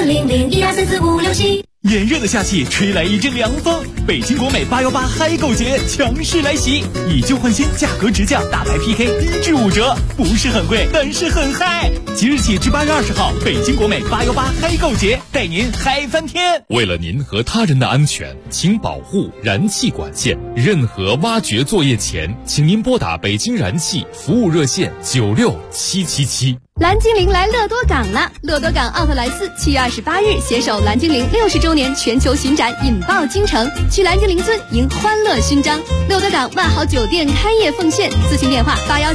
S11: ，40012344567。
S3: 炎热的夏季吹来一阵凉风，北京国美818嗨购节强势来袭，以旧换新，价格直降，大牌 PK 低至5折，不是很贵，但是很嗨。即日起至8月20号，北京国美818嗨购节带您嗨翻天。
S13: 为了您和他人的安全，请保护燃气管线。任何挖掘作业前，请您拨打北京燃气服务热线96777。
S9: 蓝精灵来乐多港了！乐多港奥特莱斯7月28日携手蓝精灵60周年全球巡展，引爆京城，去蓝精灵村迎欢乐勋章。乐多港万豪酒店开业奉献，咨询电话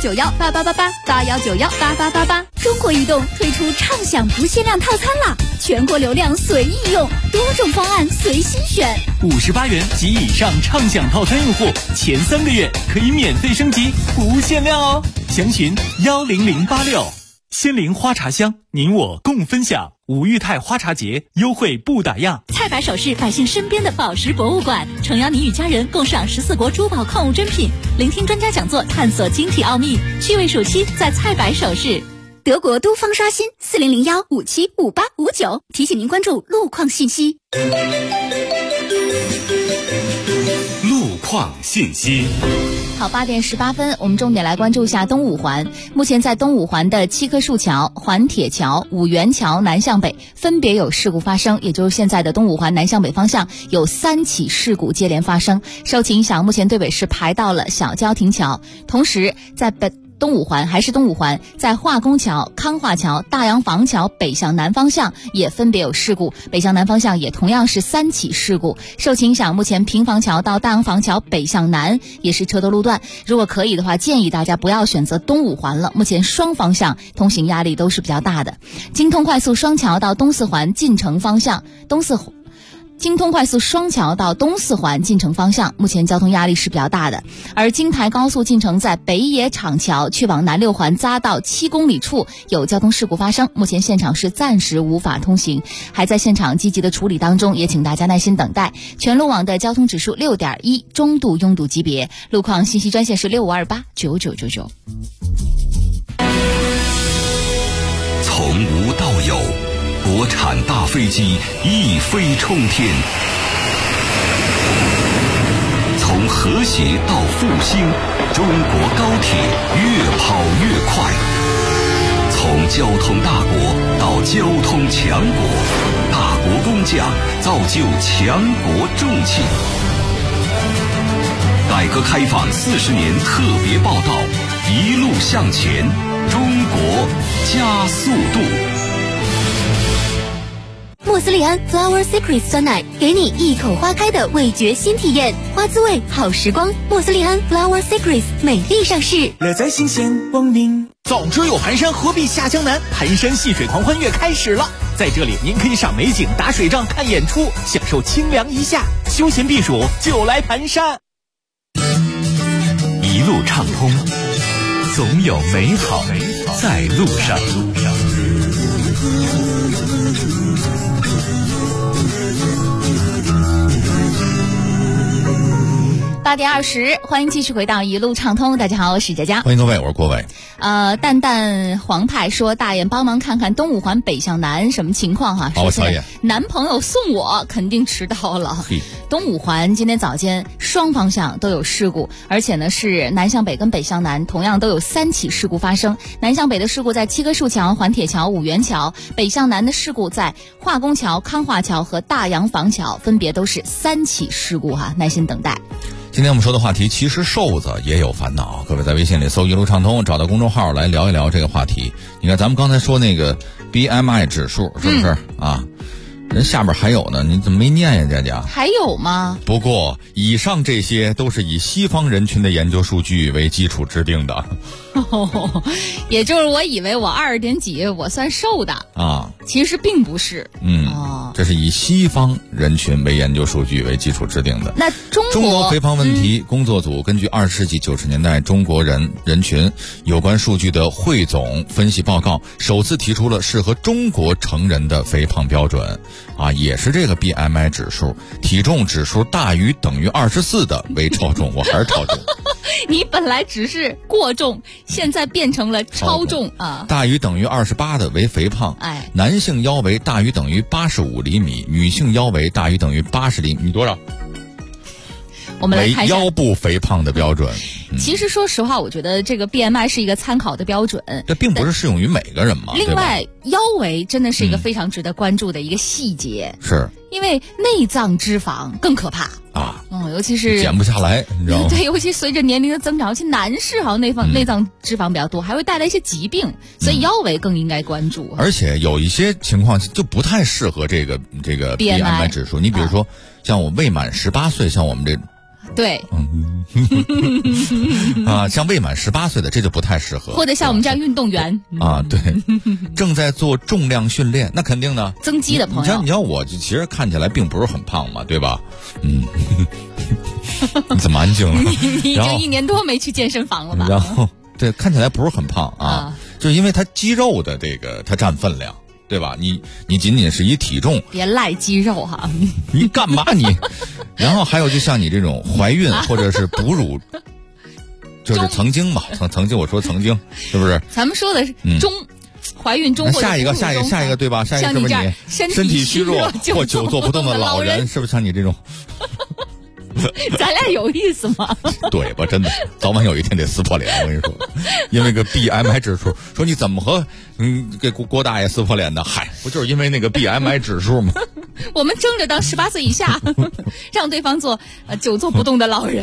S9: 8191888881918888。
S23: 中国移动推出畅享不限量套餐啦，全国流量随意用，多种方案随心选。
S3: 58元及以上畅享套餐用户，前3个月可以免费升级，不限量哦。详询10086。 仙灵花茶香，您我共分享。五裕泰花茶节优惠不打烊。
S1: 菜百首饰百姓身边的宝石博物馆，诚邀你与家人共赏14国珠宝矿物珍品，聆听专家讲座，探索晶体奥秘。趣味暑期在菜百首饰。
S11: 德国都方刷新4001575859，提醒您关注路况信息。
S12: 路况信息。
S19: 好，8点18分，我们重点来关注一下东五环。目前在东五环的七棵树桥、环铁桥、五元桥南向北分别有事故发生，也就是现在的东五环南向北方向有3起事故接连发生。受其影响，目前队尾是排到了小郊亭桥，同时在东五环还是东五环，在化工桥、康化桥、大洋房桥北向南方向也分别有事故，北向南方向也同样是3起事故。受其影响，目前平房桥到大洋房桥北向南也是车多路段，如果可以的话，建议大家不要选择东五环了，目前双方向通行压力都是比较大的。京通快速双桥到东四环进城方向，京通快速双桥到东四环进城方向，目前交通压力是比较大的。而京台高速进城在北野厂桥去往南六环匝道7公里处有交通事故发生，目前现场是暂时无法通行，还在现场积极的处理当中，也请大家耐心等待。全路网的交通指数6.1，中度拥堵级别。路况信息专线是65289999。
S12: 从无到有，国产大飞机一飞冲天，从和谐到复兴，中国高铁越跑越快。从交通大国到交通强国，大国工匠造就强国重器。改革开放40年特别报道，一路向前，中国加速度。
S11: 莫斯利安 Flower Secret 酸奶，给你一口花开的味觉新体验，花滋味好时光。莫斯利安 Flower Secret 美丽上市，
S2: 乐在新鲜光明。
S3: 早知有盘山，何必下江南？盘山戏水狂欢月开始了，在这里您可以赏美景、打水仗、看演出，享受清凉一夏，休闲避暑就来盘山。
S12: 一路畅通，总有美好在路上。
S19: 8点20，欢迎继续回到一路畅通。大家好，我是佳佳，
S22: 欢迎各位，我是郭伟。
S19: 淡淡黄派说，大爷帮忙看看东五环北向南什么情况哈？
S22: 我瞧一眼，
S19: 男朋友送我肯定迟到了。东五环今天早间双方向都有事故，而且呢是南向北跟北向南同样都有3起事故发生。南向北的事故在七棵树桥、环铁桥、五元桥，北向南的事故在化工桥、康化桥和大洋房桥，分别都是3起事故哈，耐心等待。
S22: 今天我们说的话题，其实瘦子也有烦恼。各位在微信里搜一路畅通，找到公众号来聊一聊这个话题。你看咱们刚才说那个 BMI 指数是不是啊？人下边还有呢，你怎么没念呀，佳佳？
S19: 还有吗？
S22: 不过以上这些都是以西方人群的研究数据为基础制定的。
S19: 也就是我以为我20点几我算瘦的
S22: 啊，
S19: 其实并不是。
S22: 这是以西方人群为研究数据为基础制定的。
S19: 那
S22: 中国肥胖问题工作组根据20世纪90年代中国人群有关数据的汇总分析报告，首次提出了适合中国成人的肥胖标准啊，也是这个 BMI 指数，体重指数大于等于24的为超重。我还是超重。
S19: 你本来只是过重，现在变成了超重啊！
S22: 大于等于28的为肥胖。男性腰围大于等于85厘米，女性腰围大于等于80厘米。你多少？
S19: 我们来看一下
S22: 为腰部肥胖的标准。
S19: 其实说实话，我觉得这个 BMI 是一个参考的标准，
S22: 这并不是适用于每个人嘛。
S19: 另外，腰围真的是一个非常值得关注的一个细节，
S22: 是
S19: 因为内脏脂肪更可怕
S22: 啊。
S19: 尤其是
S22: 减不下来，你知道吗？
S19: 对，尤其随着年龄的增长，尤其男士好像内脏脂肪比较多，还会带来一些疾病，所以腰围更应该关注。
S22: 而且有一些情况就不太适合这个 BMI 指数。你比如说，像我未满18岁，像我们这。
S19: 对，
S22: 像未满18岁的这就不太适合，
S19: 或者像我们这样运动员
S22: 啊，对，正在做重量训练，那肯定的
S19: 增肌的朋友。
S22: 你知道我其实看起来并不是很胖嘛，对吧？你怎么安静了？
S19: 你已经1年多没去健身房了吧？
S22: 然后对，看起来不是很胖啊。 就是因为它肌肉的这个它占分量，对吧？你仅仅是以体重，
S19: 别赖肌肉哈。
S22: 你干嘛你？然后还有就像你这种怀孕或者是哺乳，就是曾经吧，曾经我说曾经是不是？
S19: 咱们说的是中。怀孕中或者
S22: 下一个对吧？下一个是不是你身体虚弱或久坐不动的老人，是不是像你这种？
S19: 咱俩有意思吗？
S22: 对吧？真的，早晚有一天得撕破脸。我跟你说，因为个 BMI 指数，说你怎么和给郭大爷撕破脸的？嗨，不就是因为那个 BMI 指数吗？
S19: 我们争着当18岁以下，让对方做久坐不动的老人。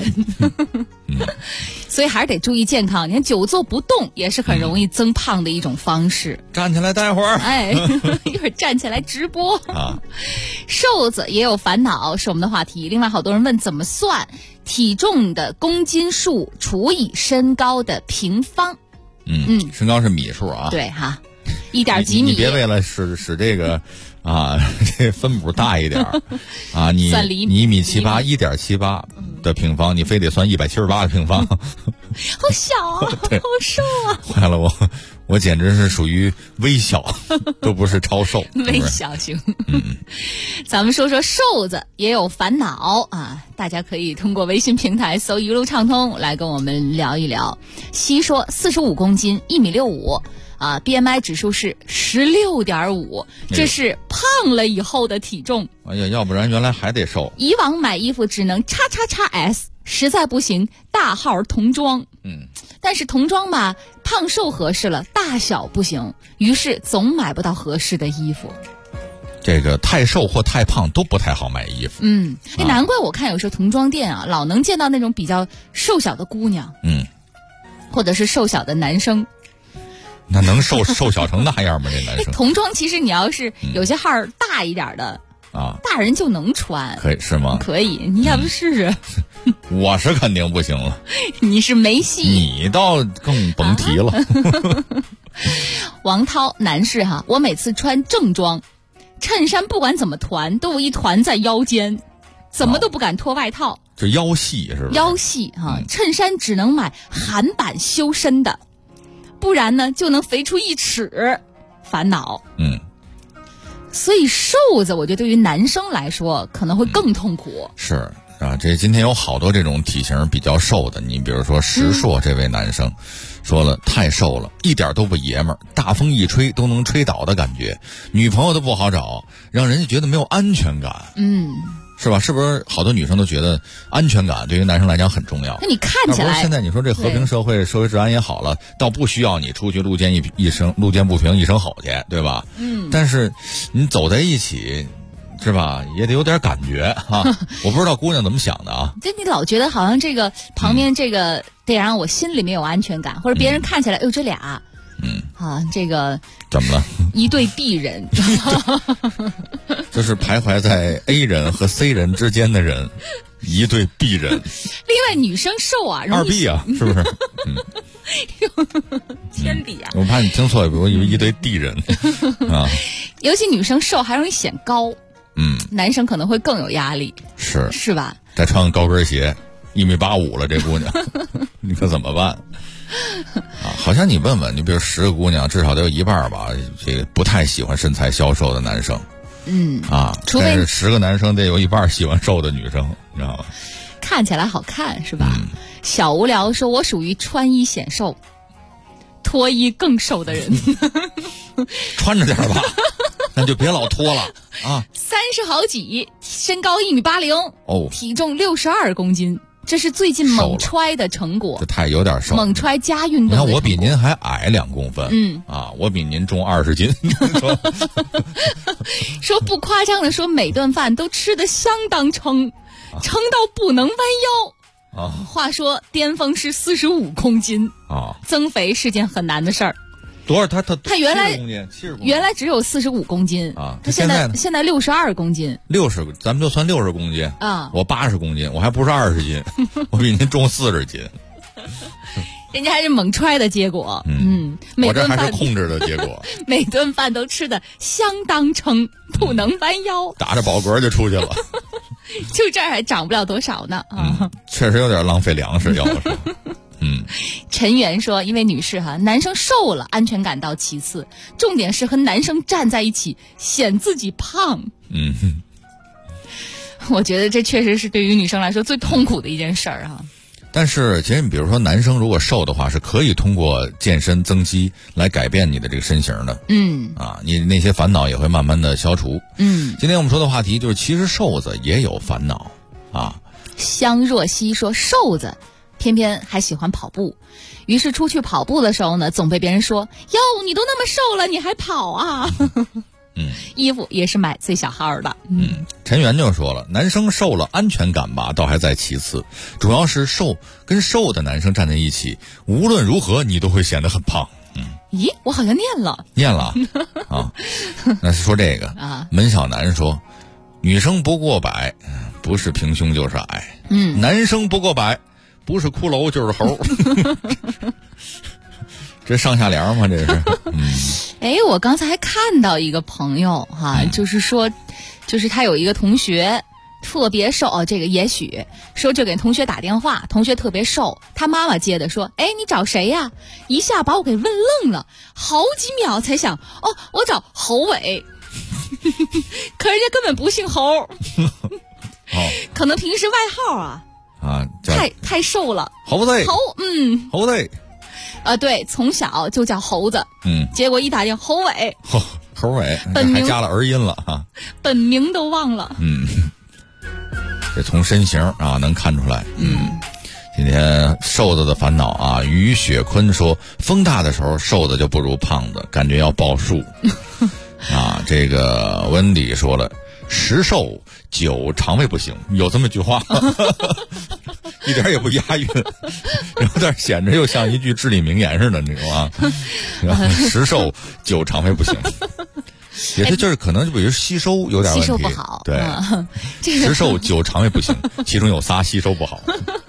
S19: 所以还是得注意健康。你看久坐不动也是很容易增胖的一种方式。
S22: 站起来待会儿，
S19: 一会儿站起来直播啊。瘦子也有烦恼是我们的话题。另外好多人问怎么算体重的公斤数除以身高的平方。
S22: 身高是米数啊。
S19: 对哈，1点几米。
S22: 你别为了使这个啊，这分母大一点啊，你1.78米1.78的平方，你非得算178的平方，
S19: 好小啊，好瘦啊！
S22: 坏了，我简直是属于微小，都不是超瘦，
S19: 微小型。咱们说瘦子也有烦恼啊，大家可以通过微信平台搜一路畅通来跟我们聊一聊。西说45公斤1.65米。BMI 指数是16.5，这是胖了以后的体重。
S22: 哎呀，要不然原来还得瘦。
S19: 以往买衣服只能XXS， 实在不行大号童装。但是童装吧，胖瘦合适了，大小不行，于是总买不到合适的衣服。
S22: 这个太瘦或太胖都不太好买衣服。
S19: 难怪我看有时候童装店啊，老能见到那种比较瘦小的姑娘，或者是瘦小的男生。
S22: 那能瘦小成那样吗？这男生
S19: 童装其实你要是有些号大一点的大人就能穿，
S22: 可以是吗？
S19: 可以，你要不试试？
S22: 我是肯定不行了。
S19: 你是没戏，
S22: 你倒更甭提了。
S19: 王涛男士哈，我每次穿正装，衬衫不管怎么团都有一团在腰间，怎么都不敢脱外套。
S22: 这腰细是不是？
S19: 腰细哈，衬衫只能买韩版修身的。不然呢，就能肥出1尺，烦恼。所以瘦子，我觉得对于男生来说可能会更痛苦。
S22: 是啊，这今天有好多这种体型比较瘦的，你比如说石硕这位男生，说了太瘦了，一点都不爷们儿，大风一吹都能吹倒的感觉，女朋友都不好找，让人家觉得没有安全感。是吧？是不是好多女生都觉得安全感对于男生来讲很重要？
S19: 那你看起来，
S22: 现在你说这和平社会，社会治安也好了，倒不需要你出去路见不平一声吼去，对吧？但是你走在一起，是吧？也得有点感觉啊！我不知道姑娘怎么想的啊。
S19: 就你老觉得好像这个旁边这个得让我心里面有安全感，或者别人看起来，哎呦这俩。这个
S22: 怎么了？
S19: 一对 B 人，
S22: 就是徘徊在 A 人和 C 人之间的人，一对 B 人。
S19: 另外，女生瘦啊，容易
S22: 2B 啊，是不是？
S19: 铅笔啊！
S22: 我怕你听错，我以为一对 D 人啊。
S19: 尤其女生瘦还容易显高，男生可能会更有压力，是吧？
S22: 再穿高跟鞋，1.85米了，这姑娘，你可怎么办？好像你问问，你比如10个姑娘，至少得有一半吧，这个不太喜欢身材消瘦的男生。
S19: 除非
S22: 是10个男生得有一半喜欢瘦的女生，你知道吗？
S19: 看起来好看是吧？小无聊说，我属于穿衣显瘦，脱衣更瘦的人。
S22: 穿着点吧，那就别老脱了啊。
S19: 30好几，身高1.80米，体重62公斤。这是最近猛揣的成果，
S22: 这太有点瘦。
S19: 猛揣加运动的成果。
S22: 你看我比您还矮2公分，我比您重20斤。
S19: 说不夸张的说，每顿饭都吃得相当撑，撑到不能弯腰。话说巅峰是45公斤增肥是件很难的事儿。
S22: 多少？他
S19: 原来
S22: 70公斤
S19: 原来只有45公斤他现在62公斤。
S22: 60，咱们就算60公斤我80公斤，我还不是20斤，我比您重40斤。
S19: 人家还是猛揣的结果，
S22: 我这还是控制的结果。
S19: 每顿饭都吃的相当撑，不能弯腰，
S22: 打着饱嗝就出去了。
S19: 就这儿还长不了多少呢
S22: 确实有点浪费粮食，要我说。
S19: 陈元说，一位女士男生瘦了，安全感到其次，重点是和男生站在一起显自己胖。我觉得这确实是对于女生来说最痛苦的一件事儿哈。
S22: 但是其实你比如说男生如果瘦的话，是可以通过健身增肌来改变你的这个身形的。你那些烦恼也会慢慢的消除。今天我们说的话题就是，其实瘦子也有烦恼啊。
S19: 香若曦说，瘦子偏偏还喜欢跑步，于是出去跑步的时候呢，总被别人说，哟，你都那么瘦了，你还跑啊？衣服也是买最小号的。
S22: 陈元就说了，男生瘦了安全感吧倒还在其次，主要是跟瘦的男生站在一起，无论如何你都会显得很胖。
S19: 咦，我好像念了
S22: 啊。那是说这个门小南说，女生不过百，不是平胸就是矮。男生不过百，不是骷髅就是猴。这上下联吗？这是。
S19: 我刚才还看到一个朋友就是说，就是他有一个同学特别瘦，这个也许说就给同学打电话，同学特别瘦，他妈妈接的说，你找谁呀？一下把我给问愣了，好几秒才想，我找侯伟。可人家根本不姓侯。可能平时外号太瘦了。
S22: 猴子。猴子。
S19: 对，从小就叫猴子。结果一打电话，侯伟。
S22: 侯伟，还加了儿音了啊。
S19: 本名都忘了。
S22: 这从身形能看出来。今天瘦子的烦恼啊，于雪坤说，风大的时候瘦子就不如胖子，感觉要报数。这个温迪说了，10瘦9肠胃不行，有这么句话。一点也不押韵，然后但是显着又像一句至理名言似的，你知道吗？10瘦9肠胃不行，也是就是可能就比如吸收有点问题，
S19: 吸收不好。
S22: 对，10瘦9肠胃不行，其中有仨吸收不好。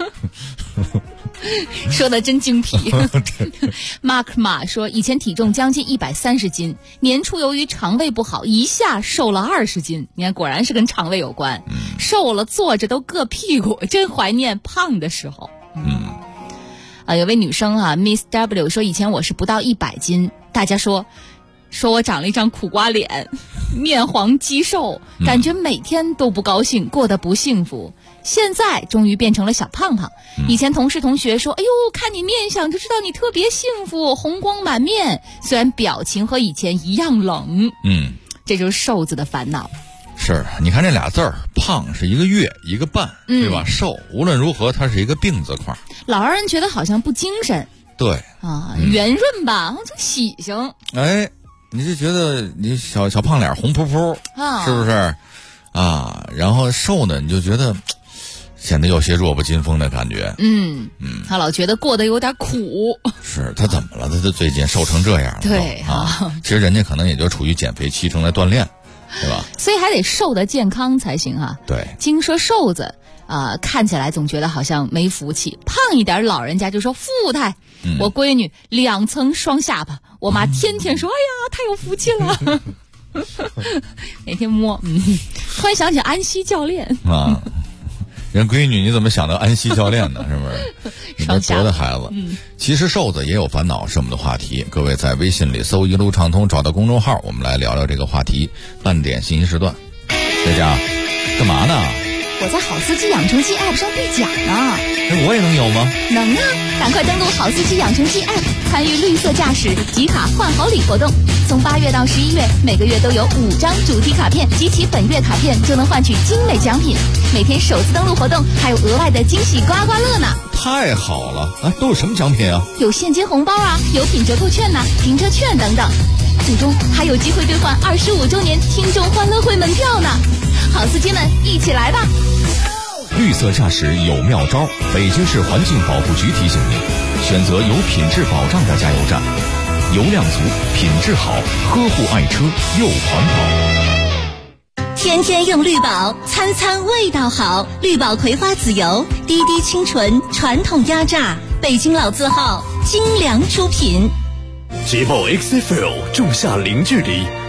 S19: 说的真精辟。Mark 马说，以前体重将近130斤，年初由于肠胃不好，一下瘦了20斤。你看，果然是跟肠胃有关。瘦了坐着都硌屁股，真怀念胖的时候。有位女生Miss W 说，以前我是不到100斤，大家说我长了一张苦瓜脸，面黄肌瘦，感觉每天都不高兴，过得不幸福。现在终于变成了小胖胖。以前同事同学说，哎呦，看你面相就知道你特别幸福，红光满面，虽然表情和以前一样冷。这就是瘦子的烦恼。
S22: 是，你看这俩字儿，胖是一个月一个半，对吧？瘦无论如何它是一个病字块，
S19: 老让人觉得好像不精神。
S22: 对
S19: 圆润吧，就喜庆。
S22: 你就觉得你小胖脸红扑扑，是不是然后瘦呢，你就觉得显得有些弱不禁风的感觉。他老觉得过得有点苦。是他怎么了？他最近瘦成这样了。
S19: 对
S22: 其实人家可能也就处于减肥期，正在锻炼，对吧？
S19: 所以还得瘦得健康才行
S22: 对，
S19: 听说瘦子看起来总觉得好像没福气，胖一点老人家就说富态。我闺女2层双下巴，我妈天天说，哎呀，太有福气了。哪天摸，突然想起安西教练
S22: 人闺女你怎么想到安西教练呢？是不是？你们多的孩子。其实瘦子也有烦恼是我们的话题，各位在微信里搜一路畅通，找到公众号，我们来聊聊这个话题。半点信息时段，在家干嘛呢？
S19: 我在好司机养成记 app 上兑奖呢。
S22: 我也能有吗？
S19: 能啊，赶快登录好司机养成记 app， 参与绿色驾驶集卡换好礼活动。从8月到11月，每个月都有5张主题卡片，集齐本月卡片就能换取精美奖品。每天首次登录活动还有额外的惊喜刮刮乐呢。
S22: 太好了！都有什么奖品啊？
S19: 有现金红包有品折扣券停车券等等。最终还有机会兑换25周年听众欢乐会门票呢。好司机们，一起来吧！
S12: 绿色驾驶有妙招，北京市环境保护局提醒您，选择有品质保障的加油站，油量足，品质好，呵护爱车又环保。
S11: 天天用绿宝，餐餐味道好。绿宝葵花籽油，滴滴清纯，传统压榨，北京老字号，精良出品。
S5: 捷豹 XFL 仲夏零距离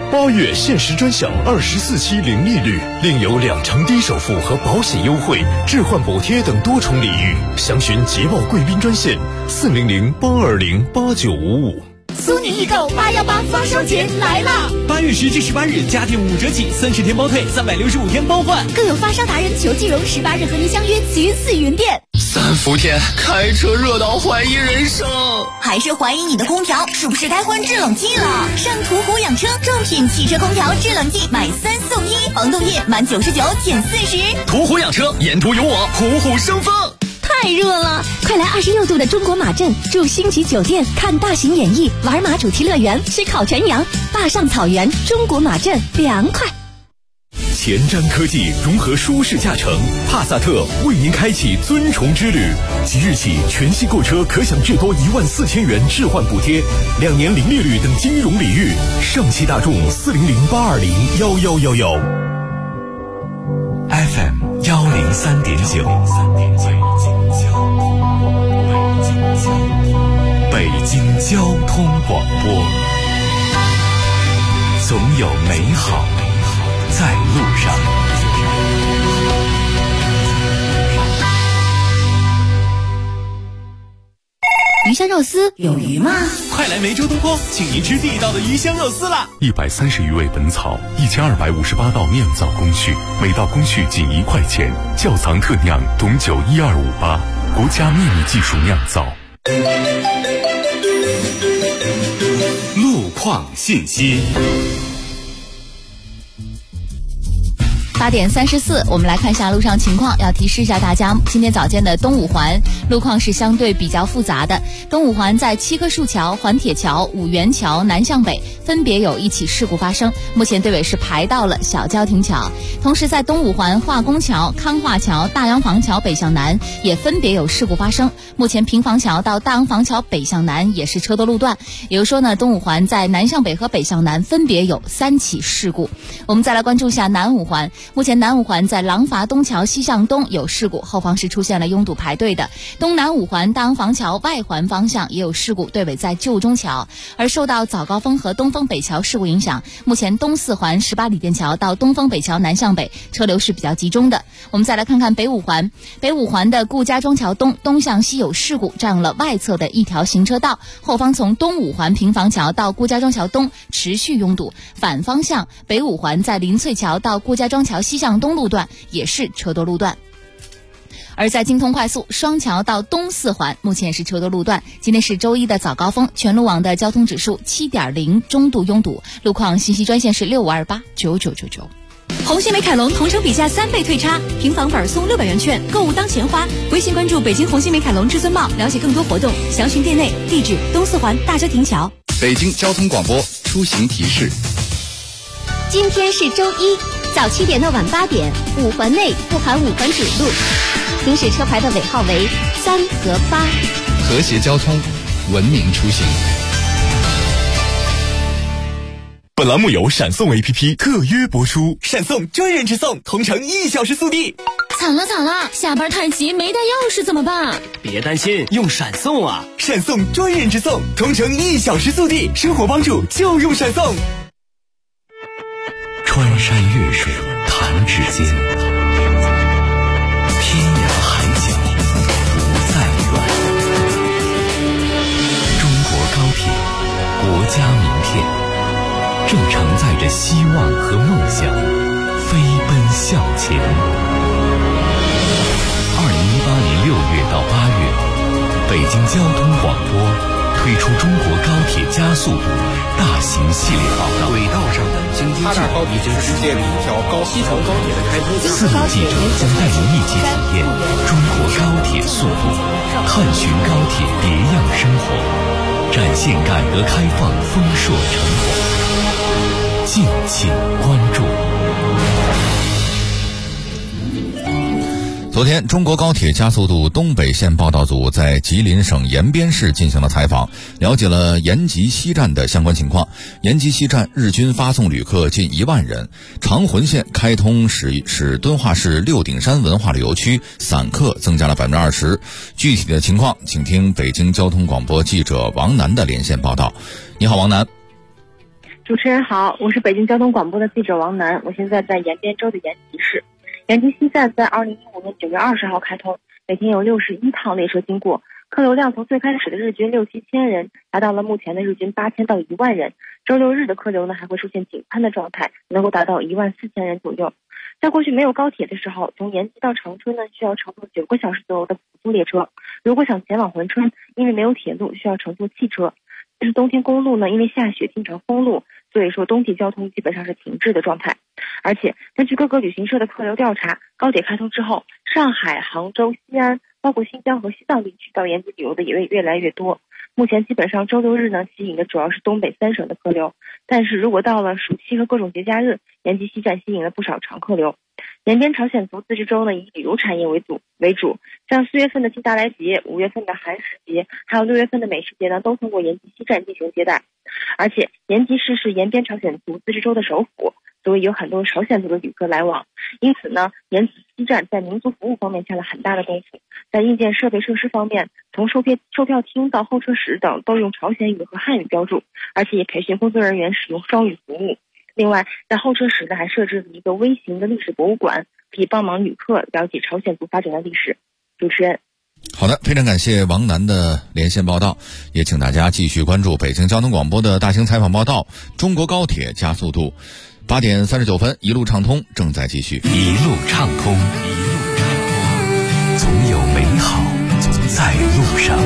S5: 8月限时专享24期零利率，另有2成低首付和保险优惠、置换补贴等多重礼遇。详询捷豹贵宾专线400-820-8955。
S1: 苏宁易购818发烧节来啦！8月10至18日，家电5折起，30天包退，365天包换，
S23: 更有发烧达人裘继荣18日和您相约慈云寺云店。
S4: 3伏天开车热到怀疑人生，
S11: 还是怀疑你的空调是不是该换制冷剂了？上途虎养车正品汽车空调制冷剂买3送1，防冻液满99减40。
S4: 途虎养车，沿途有我，虎虎生风。
S23: 太热了，快来26度的中国马镇住星级酒店，看大型演艺，玩马主题乐园，吃烤全羊，坝上草原，中国马镇凉快。
S5: 前瞻科技融合舒适驾乘，帕萨特为您开启尊崇之旅。即日起，全系购车可享至多14000元置换补贴，2年零利率等金融礼遇。上汽大众400-820-1111。
S15: FM 103.9，北京交通广播，总有美好在路上。
S23: 鱼香肉丝有鱼吗？
S3: 快来梅州东坡，请您吃地道的鱼香肉丝啦
S15: ！130余味本草，1258道酿造工序，每道工序仅1块钱，窖藏特酿，董酒12588，国家秘密技术酿造。
S12: 路况信息。
S19: 8点34，我们来看一下路上情况。要提示一下大家，今天早间的东五环路况是相对比较复杂的。东五环在七棵树桥、环铁桥、五元桥南向北分别有1起事故发生，目前队尾是排到了小交亭桥。同时在东五环化工桥、康化桥、大洋房桥北向南也分别有事故发生，目前平房桥到大洋房桥北向南也是车多路段。也就是说呢，东五环在南向北和北向南分别有3起事故。我们再来关注一下南五环。目前南五环在廊坊东桥西向东有事故，后方是出现了拥堵排队的。东南五环大洋房桥外环方向也有事故，队尾在旧中桥。而受到早高峰和东风北桥事故影响，目前东四环18里店桥到东风北桥南向北车流是比较集中的。我们再来看看北五环，北五环的顾家庄桥东向西有事故，占用了外侧的一条行车道，后方从东五环平房桥到顾家庄桥东持续拥堵，反方向北五环在林翠桥到顾家庄桥西向东路段也是车多路段。而在京通快速双桥到东四环目前也是车多路段。今天是周一的早高峰，全路网的交通指数7.0，中度拥堵。路况信息专线是6528999999。
S1: 红星美凯龙同城比价3倍退差，平房本送600元券，购物当钱花。微信关注北京红星美凯龙至尊茂，了解更多活动，详询店内。地址东四环大交亭桥。
S10: 北京交通广播出行提示：
S9: 今天是周一，早7点到晚8点，5环内不含5环主路，行驶车牌的尾号为3和8。
S10: 和谐交通，文明出行。
S6: 本栏目由闪送 APP 特约播出，闪送专人直送，同城1小时速递。
S23: 惨了，下班太急没带钥匙怎么办？
S16: 别担心，用闪送啊！
S6: 闪送专人直送，同城1小时速递，生活帮助就用闪送。
S15: 穿山越水弹指间，天涯海角不再远。中国高铁，国家名片，正承载着希望和梦想，飞奔向前。2018年6月到8月，北京交通广播推出中国高铁加速度大型系列报道。
S16: 轨道上的京津冀高铁是世界第一条西条高铁的开通。
S15: 4路记者将带您一起体验中国高铁速度，探寻高铁别样生活，展现改革开放丰硕成果。敬请关注。
S22: 昨天，中国高铁加速度东北线报道组在吉林省延边市进行了采访，了解了延吉西站的相关情况。延吉西站日均发送旅客近1万人，长浑线开通使敦化市六顶山文化旅游区散客增加了20%。具体的情况，请听北京交通广播记者王楠的连线报道。你好，王楠。
S7: 主持人好，我是北京交通广播的记者王楠，我现在在延边州的延吉市。延吉西站在2015年9月20号开通，每天有61趟列车经过，客流量从最开始的日均6-7千人，达到了目前的日均8000到1万人。周六日的客流呢还会出现井喷的状态，能够达到14000人左右。在过去没有高铁的时候，从延吉到长春呢需要乘坐9个小时左右的普通列车，如果想前往珲春，因为没有铁路，需要乘坐汽车。但是冬天公路呢因为下雪经常封路，所以说冬季交通基本上是停滞的状态。而且根据各个旅行社的客流调查，高铁开通之后，上海、杭州、西安，包括新疆和西藏地区到延吉旅游的也会越来越多。目前基本上周六日呢吸引的主要是东北3省的客流，但是如果到了暑期和各种节假日，延吉西站吸引了不少常客流。延边朝鲜族自治州呢以旅游产业为主，像4月份的金达莱节、5月份的寒食节，还有6月份的美食节呢，都通过延吉西站进行接待。而且延吉市是延边朝鲜族自治州的首府，所以有很多朝鲜族的旅客来往。因此呢，延吉西站在民族服务方面下了很大的功夫。在硬件设备设施方面，从售票厅到候车室等都用朝鲜语和汉语标注，而且也培训工作人员使用双语服务。另外，在候车室呢还设置了一个微型的历史博物馆，可以帮忙旅客了解朝鲜族发展的历史。主持人。
S22: 好的，非常感谢王楠的连线报道，也请大家继续关注北京交通广播的大型采访报道。中国高铁加速度，8点39分，一路畅通正在继续。
S17: 一路畅通，总有美好在路上，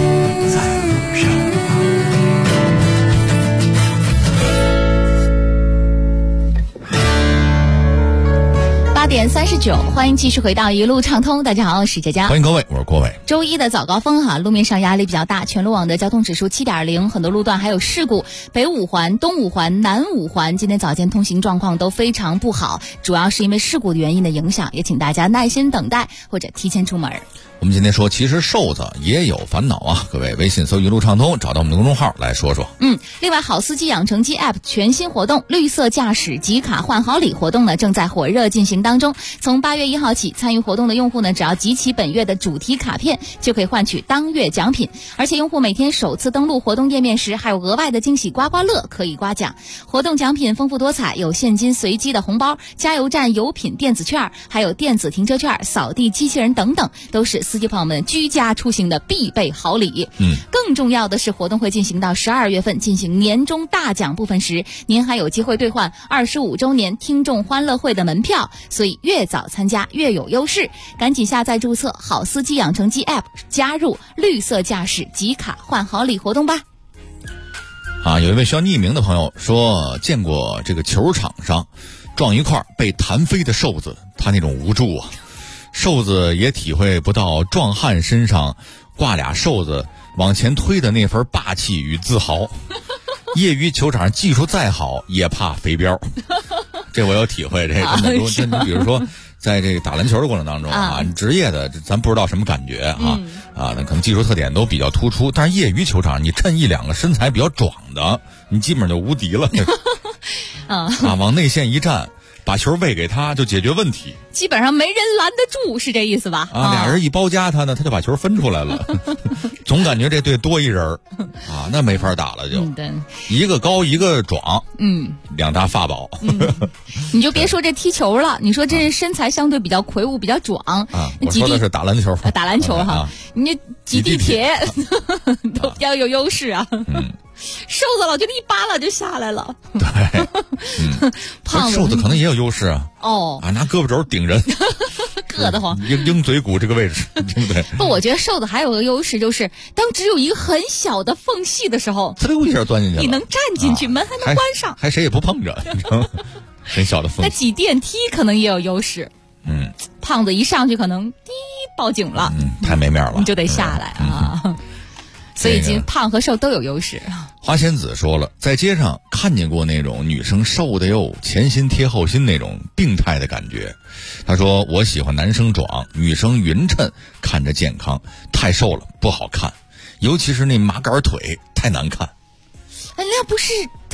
S19: 8点39，欢迎继续回到一路畅通。大家好，我是佳佳，
S22: 欢迎各位，我是郭伟。
S19: 周一的早高峰路面上压力比较大，全路网的交通指数7.0，很多路段还有事故，北五环、东五环、南五环今天早间通行状况都非常不好，主要是因为事故的原因的影响，也请大家耐心等待或者提前出门。
S22: 我们今天说，其实瘦子也有烦恼啊！各位微信搜一路畅通，找到我们的公众号来说说。
S19: 另外，好司机养成机 App 全新活动绿色驾驶集卡换好礼活动呢，正在火热进行当中。从8月1号起，参与活动的用户呢，只要集齐本月的主题卡片，就可以换取当月奖品。而且用户每天首次登录活动页面时，还有额外的惊喜刮刮乐可以刮奖。活动奖品丰富多彩，有现金随机的红包、加油站油品电子券，还有电子停车券、扫地机器人等等，都是司机朋友们居家出行的必备好礼。更重要的是，活动会进行到12月份，进行年终大奖部分时，您还有机会兑换25周年听众欢乐会的门票，所以越早参加越有优势。赶紧下载注册好司机养成机 App， 加入绿色驾驶集卡换好礼活动吧。
S22: 有一位需要匿名的朋友说，见过这个球场上撞一块被弹飞的瘦子，他那种无助啊，瘦子也体会不到壮汉身上挂俩瘦子往前推的那份霸气与自豪。业余球场技术再好也怕肥膘，这我有体会。这真的比如说在这个打篮球的过程当中职业的咱不知道什么感觉那可能技术特点都比较突出，但是业余球场你趁1-2个身材比较壮的，你基本上就无敌了。往内线一站，把球喂给他就解决问题，
S19: 基本上没人拦得住，是这意思吧？
S22: 俩人一包夹他呢，他就把球分出来了。总感觉这队多一人那没法打了，就一个高一个壮，2大法宝。
S19: 你就别说这踢球了，你说这身材相对比较魁梧比较壮
S22: 我说的是打篮球
S19: 打篮球你挤地铁都比较有优势啊。瘦子老觉得一扒拉就下来了。
S22: 对，
S19: 胖子
S22: 瘦子可能也有优势拿胳膊肘顶人，
S19: 硌得慌。
S22: 鹰嘴骨这个位置，对不对？
S19: 不，我觉得瘦子还有个优势，就是当只有一个很小的缝隙的时候，
S22: 呲溜一下钻进去了，
S19: 你能站进去，门还能关上，
S22: 还谁也不碰着，很小的缝隙。
S19: 那挤电梯可能也有优势。胖子一上去可能报警了，
S22: 太没面了，
S19: 你就得下来所以胖和瘦都有优势。
S22: 花仙子说了，在街上看见过那种女生瘦的又前心贴后心那种病态的感觉。她说，我喜欢男生壮，女生匀称，看着健康，太瘦了不好看，尤其是那麻杆腿太难看。
S19: 那不是腿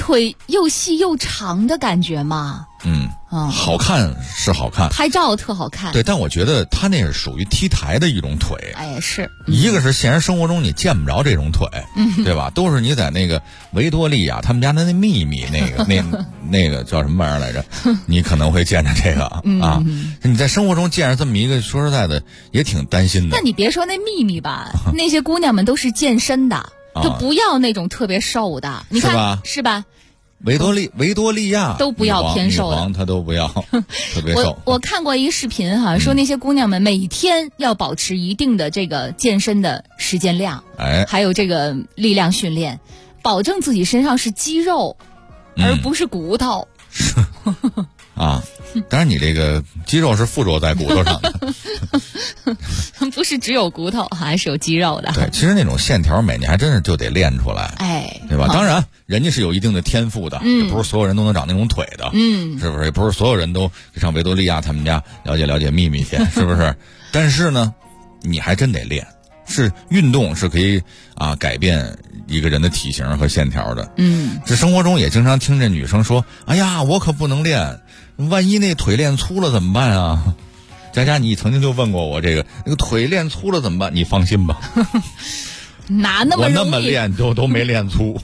S19: 腿又细又长的感觉嘛。
S22: 好看是好看，
S19: 拍照特好看。
S22: 对，但我觉得他那是属于 T 台的一种腿。
S19: 哎，是
S22: 一个是现实生活中你见不着这种腿，对吧？都是你在那个维多利亚他们家的那秘密那个叫什么玩意儿来着？你可能会见着这个啊。你在生活中见着这么一个，说实在的也挺担心的。
S19: 那你别说那秘密吧，那些姑娘们都是健身的，就不要那种特别瘦的。你看是吧？
S22: 维多利亚
S19: 都不要偏瘦的，
S22: 他都不要特别瘦。
S19: 我看过一个视频哈，说那些姑娘们每天要保持一定的这个健身的时间量，还有这个力量训练，保证自己身上是肌肉，而不是骨头。
S22: 啊，当然你这个肌肉是附着在骨头上的，
S19: 不是只有骨头，还是有肌肉的。
S22: 对，其实那种线条美，你还真是就得练出来，对吧？当然，人家是有一定的天赋的，也不是所有人都能长那种腿的，是不是？也不是所有人都上维多利亚他们家了解秘密去，是不是？但是呢，你还真得练。是运动是可以改变一个人的体型和线条的。这生活中也经常听这女生说：“哎呀，我可不能练，万一那腿练粗了怎么办啊？”佳佳，你曾经就问过我那个腿练粗了怎么办？你放心吧，
S19: 哪那么容易？
S22: 我那么练都没练粗，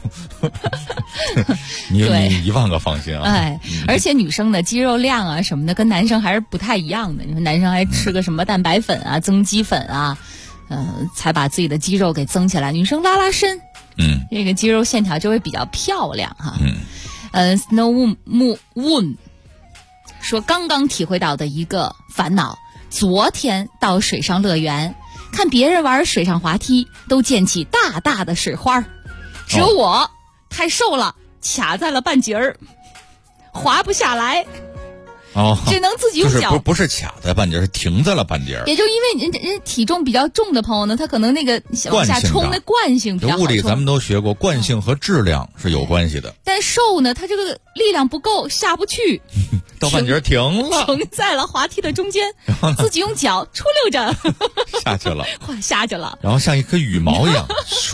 S22: 你1万个放心啊！
S19: 而且女生的肌肉量啊什么的跟男生还是不太一样的。你说男生还吃个什么蛋白粉啊、增肌粉啊。才把自己的肌肉给增起来。女生拉伸，这个肌肉线条就会比较漂亮哈。Snow Moon 说刚刚体会到的一个烦恼，昨天到水上乐园，看别人玩水上滑梯都溅起大大的水花，只有我太瘦了，卡在了半截儿，滑不下来。只能自己用脚，
S22: 不是卡在半截，是停在了半截。
S19: 也就因为人体重比较重的朋友呢，他可能那个往下冲的惯性比较好。
S22: 物理咱们都学过，惯性和质量是有关系的。
S19: 但瘦呢，他这个力量不够，下不去，
S22: 到半截停了，
S19: 停在了滑梯的中间，自己用脚出溜着
S22: 下去了，
S19: 下去了，
S22: 然后像一颗羽毛一样，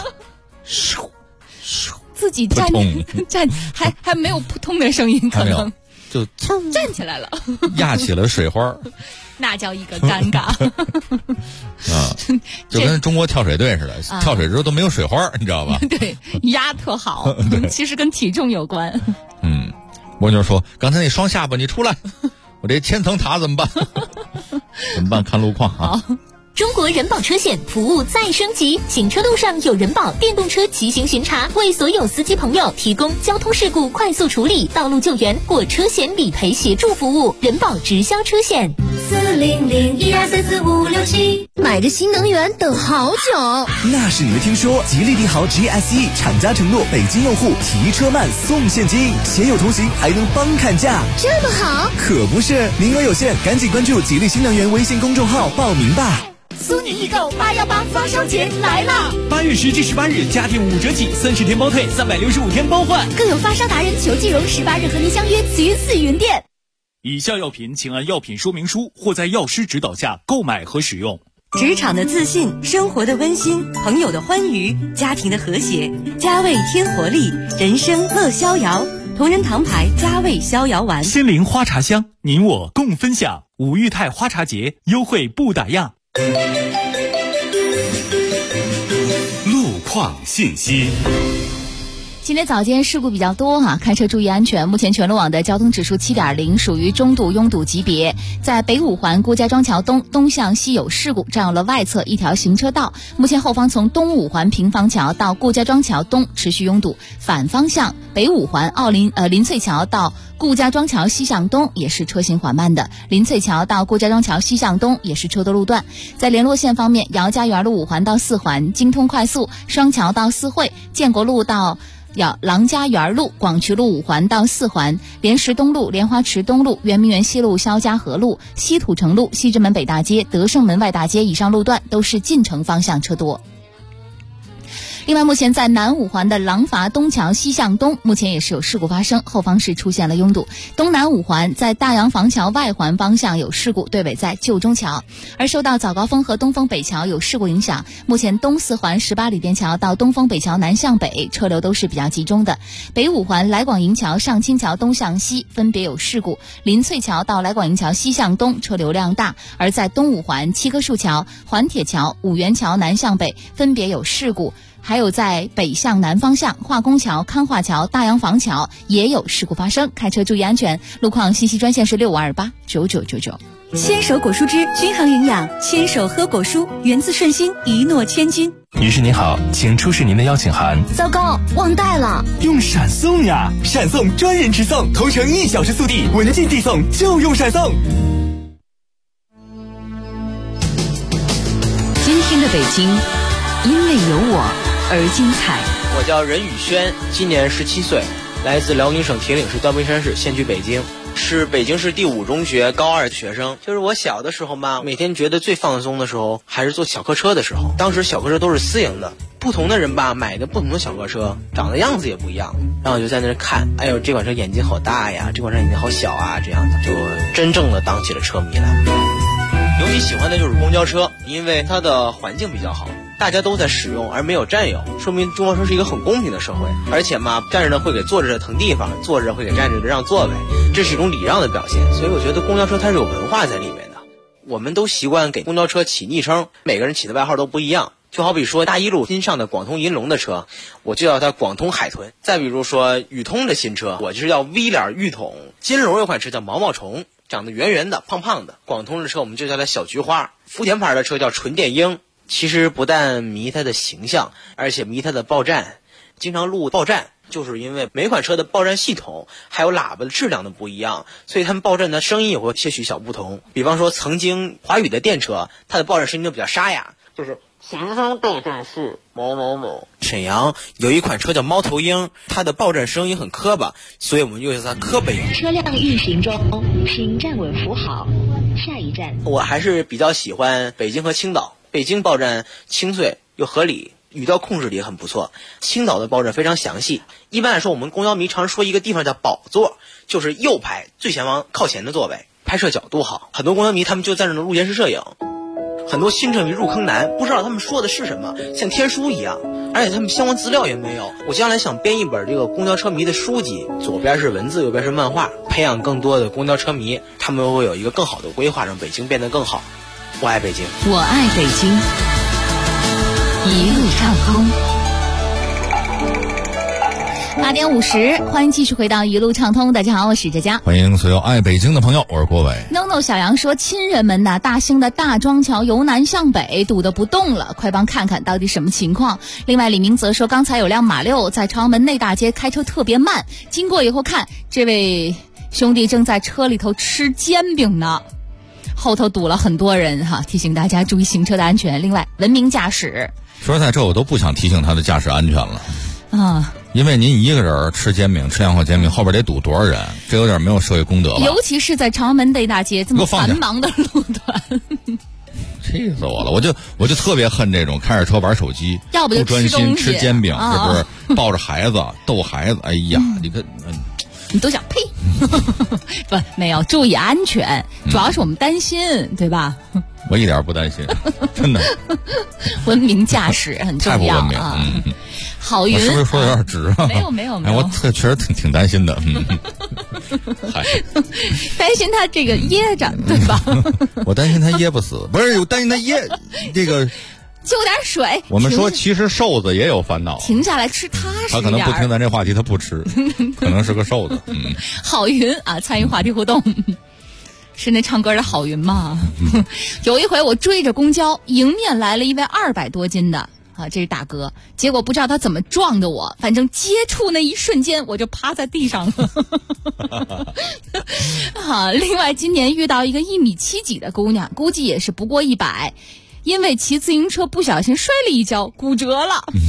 S19: 自己站还没有扑通的声音，可能。
S22: 就
S19: 站起来了，
S22: 压起了水花，
S19: 那叫一个尴尬
S22: 就跟中国跳水队似的，跳水之后都没有水花，你知道吧？
S19: 对，压特好，其实跟体重有关。
S22: 蜗牛说：“刚才那双下巴你出来，我这千层塔怎么办？怎么办？看路况啊。”
S11: 中国人保车险服务再升级，行车路上有人保电动车骑行巡查，为所有司机朋友提供交通事故快速处理、道路救援或车险理赔协助服务。人保直销车险40012344567。
S23: 买个新能源等好久，
S2: 那是你没听说，吉利帝豪 GSE 厂家承诺北京用户提车慢送现金，携友同行还能帮砍价，
S23: 这么好？
S2: 可不是，名额有限，赶紧关注吉利新能源微信公众号报名吧。
S1: 苏宁易购818发烧节来啦！8
S3: 月10至18日，家电5折起，30天包退，365天包换，
S1: 更有发烧达人裘继荣18日和您相约慈云寺云店。
S3: 以下药品请按药品说明书或在药师指导下购买和使用。
S8: 职场的自信，生活的温馨，朋友的欢愉，家庭的和谐，佳味添活力，人生乐逍遥。同仁堂牌佳味逍遥丸，
S3: 仙灵花茶香，您我共分享。五裕泰花茶节优惠不打烊。
S12: 路况信息。
S19: 今天早间事故比较多开车注意安全。目前全路网的交通指数7.0，属于中度拥堵级别。在北五环顾家庄桥东向西有事故，占用了外侧一条行车道。目前后方从东五环平房桥到顾家庄桥东持续拥堵，反方向北五环林翠桥到顾家庄桥西向东也是车行缓慢的，林翠桥到顾家庄桥西向东也是车多路段。在联络线方面，姚家园路5环到4环，京通快速、双桥到四惠、建国路到郎家园路、广渠路5环到4环，莲石东路、莲花池东路、圆明园西路、肖家河路、西土城路、西直门北大街、德胜门外大街以上路段都是进城方向车多。 另外，目前在南五环的廊坊东桥西向东，目前也是有事故发生，后方是出现了拥堵。东南五环在大洋房桥外环方向有事故，队尾在旧中桥。而受到早高峰和东风北桥有事故影响，目前东四环18里店桥到东风北桥南向北车流都是比较集中的。北五环来广营桥上清桥东向西分别有事故，林翠桥到来广营桥西向东车流量大。而在东五环七棵树桥、环铁桥、五元桥南向北分别有事故，还有在北向南方向化工桥、康化桥、大洋房桥也有事故发生，开车注意安全。路况信息专线是65289999。
S8: 牵手果蔬汁均衡营养，牵手喝果蔬，源自顺心，一诺千金。
S14: 女士您好，请出示您的邀请函。
S23: 糟糕，忘带了。
S12: 用闪送呀，闪送专人直送，同城1小时速递，文件递送就用闪送。
S8: 今天的北京，因为有我而精彩。
S18: 我叫任宇轩，今年17岁，来自辽宁省铁岭市段背山市，现居北京，是北京市第5中学高2的学生。就是我小的时候嘛，每天觉得最放松的时候还是坐小客车的时候。当时小客车都是私营的，不同的人吧买的不同的小客车，长得样子也不一样。然后我就在那看，哎呦，这款车眼睛好大呀，这款车眼睛好小啊，这样的就真正的当起了车迷来。尤其喜欢的就是公交车，因为它的环境比较好，大家都在使用而没有占有，说明中国车是一个很公平的社会。而且嘛，站着的会给坐着的腾地方，坐着会给站着的让座位，这是一种礼让的表现。所以我觉得公交车它是有文化在里面的。我们都习惯给公交车起昵称，每个人起的外号都不一样。就好比说大一路新上的广通银龙的车，我就叫它广通海豚。再比如说宇通的新车，我就是叫 V 脸玉筒。金龙有款车叫毛毛虫，长得圆圆的胖胖的。广通的车我们就叫它小菊花。福田牌的车叫纯电鹰。其实不但迷它的形象，而且迷它的报站。经常录报站，就是因为每款车的报站系统还有喇叭的质量的不一样，所以他们报站的声音也会些许小不同。比方说曾经华宇的电车，它的报站声音就比较沙哑，就是前方到站是某某某。沈阳有一款车叫猫头鹰，它的报站声音很磕巴，所以我们就叫它磕巴鹰。
S23: 车辆运行中，请站稳扶好，下一站。
S18: 我还是比较喜欢北京和青岛。北京报站清脆又合理，语调控制力也很不错。青岛的报站非常详细。一般来说，我们公交迷常说一个地方叫宝座，就是右排最前方靠前的座位，拍摄角度好。很多公交迷他们就在那录监视摄影。很多新车迷入坑难，不知道他们说的是什么，像天书一样，而且他们相关资料也没有。我将来想编一本这个公交车迷的书籍，左边是文字，右边是漫画，培养更多的公交车迷，他们会有一个更好的规划，让北京变得更好。我爱北京，
S8: 我爱北京，一路畅通。
S19: 8点50，欢迎继续回到一路畅通。大家好，我是佳佳，
S22: 欢迎所有爱北京的朋友，我是郭伟。
S19: NONO 小杨说，亲人们呐，大兴的大庄桥由南向北堵得不动了，快帮看看到底什么情况。另外李明则说，刚才有辆马六在朝阳门内大街开车特别慢，经过以后看这位兄弟正在车里头吃煎饼呢，后头堵了很多人哈，提醒大家注意行车的安全。另外文明驾驶，
S22: 说实在这我都不想提醒他的驾驶安全了
S19: 啊，
S22: 因为您一个人吃煎饼，吃2块煎饼，后边得堵多少人？这有点没有社会公德了。
S19: 尤其是在朝阳门内大街这么繁忙的路段，
S22: 气死我了！我就特别恨这种开着车玩手机，
S19: 要不就
S22: 不专心吃煎饼，
S19: 啊、
S22: 是不是抱着孩子逗孩子？哎呀，你看，
S19: 你都想呸！不，没有注意安全，主要是我们担心，对吧？
S22: 我一点不担心，真的。
S19: 文明驾驶很重要啊！
S22: 太不文明，
S19: 郝云，
S22: 我是不是说的有点直啊？
S19: 没有，
S22: 哎，我确实挺担心的，
S19: 担心他这个噎着，对吧？
S22: 我担心他噎不死，不是，我担心他噎这个。
S19: 就点水。
S22: 我们说，其实瘦子也有烦恼，
S19: 停下来吃踏实
S22: 他可能不听咱这话题，他不吃，可能是个瘦子。
S19: 郝云啊，参与话题互动。是那唱歌的郝云吗？有一回我追着公交，迎面来了一位200多斤的啊，这是大哥，结果不知道他怎么撞的我，反正接触那一瞬间我就趴在地上了。啊，另外今年遇到一个1.7米几的姑娘，估计也是不过100，因为骑自行车不小心摔了一跤，骨折了。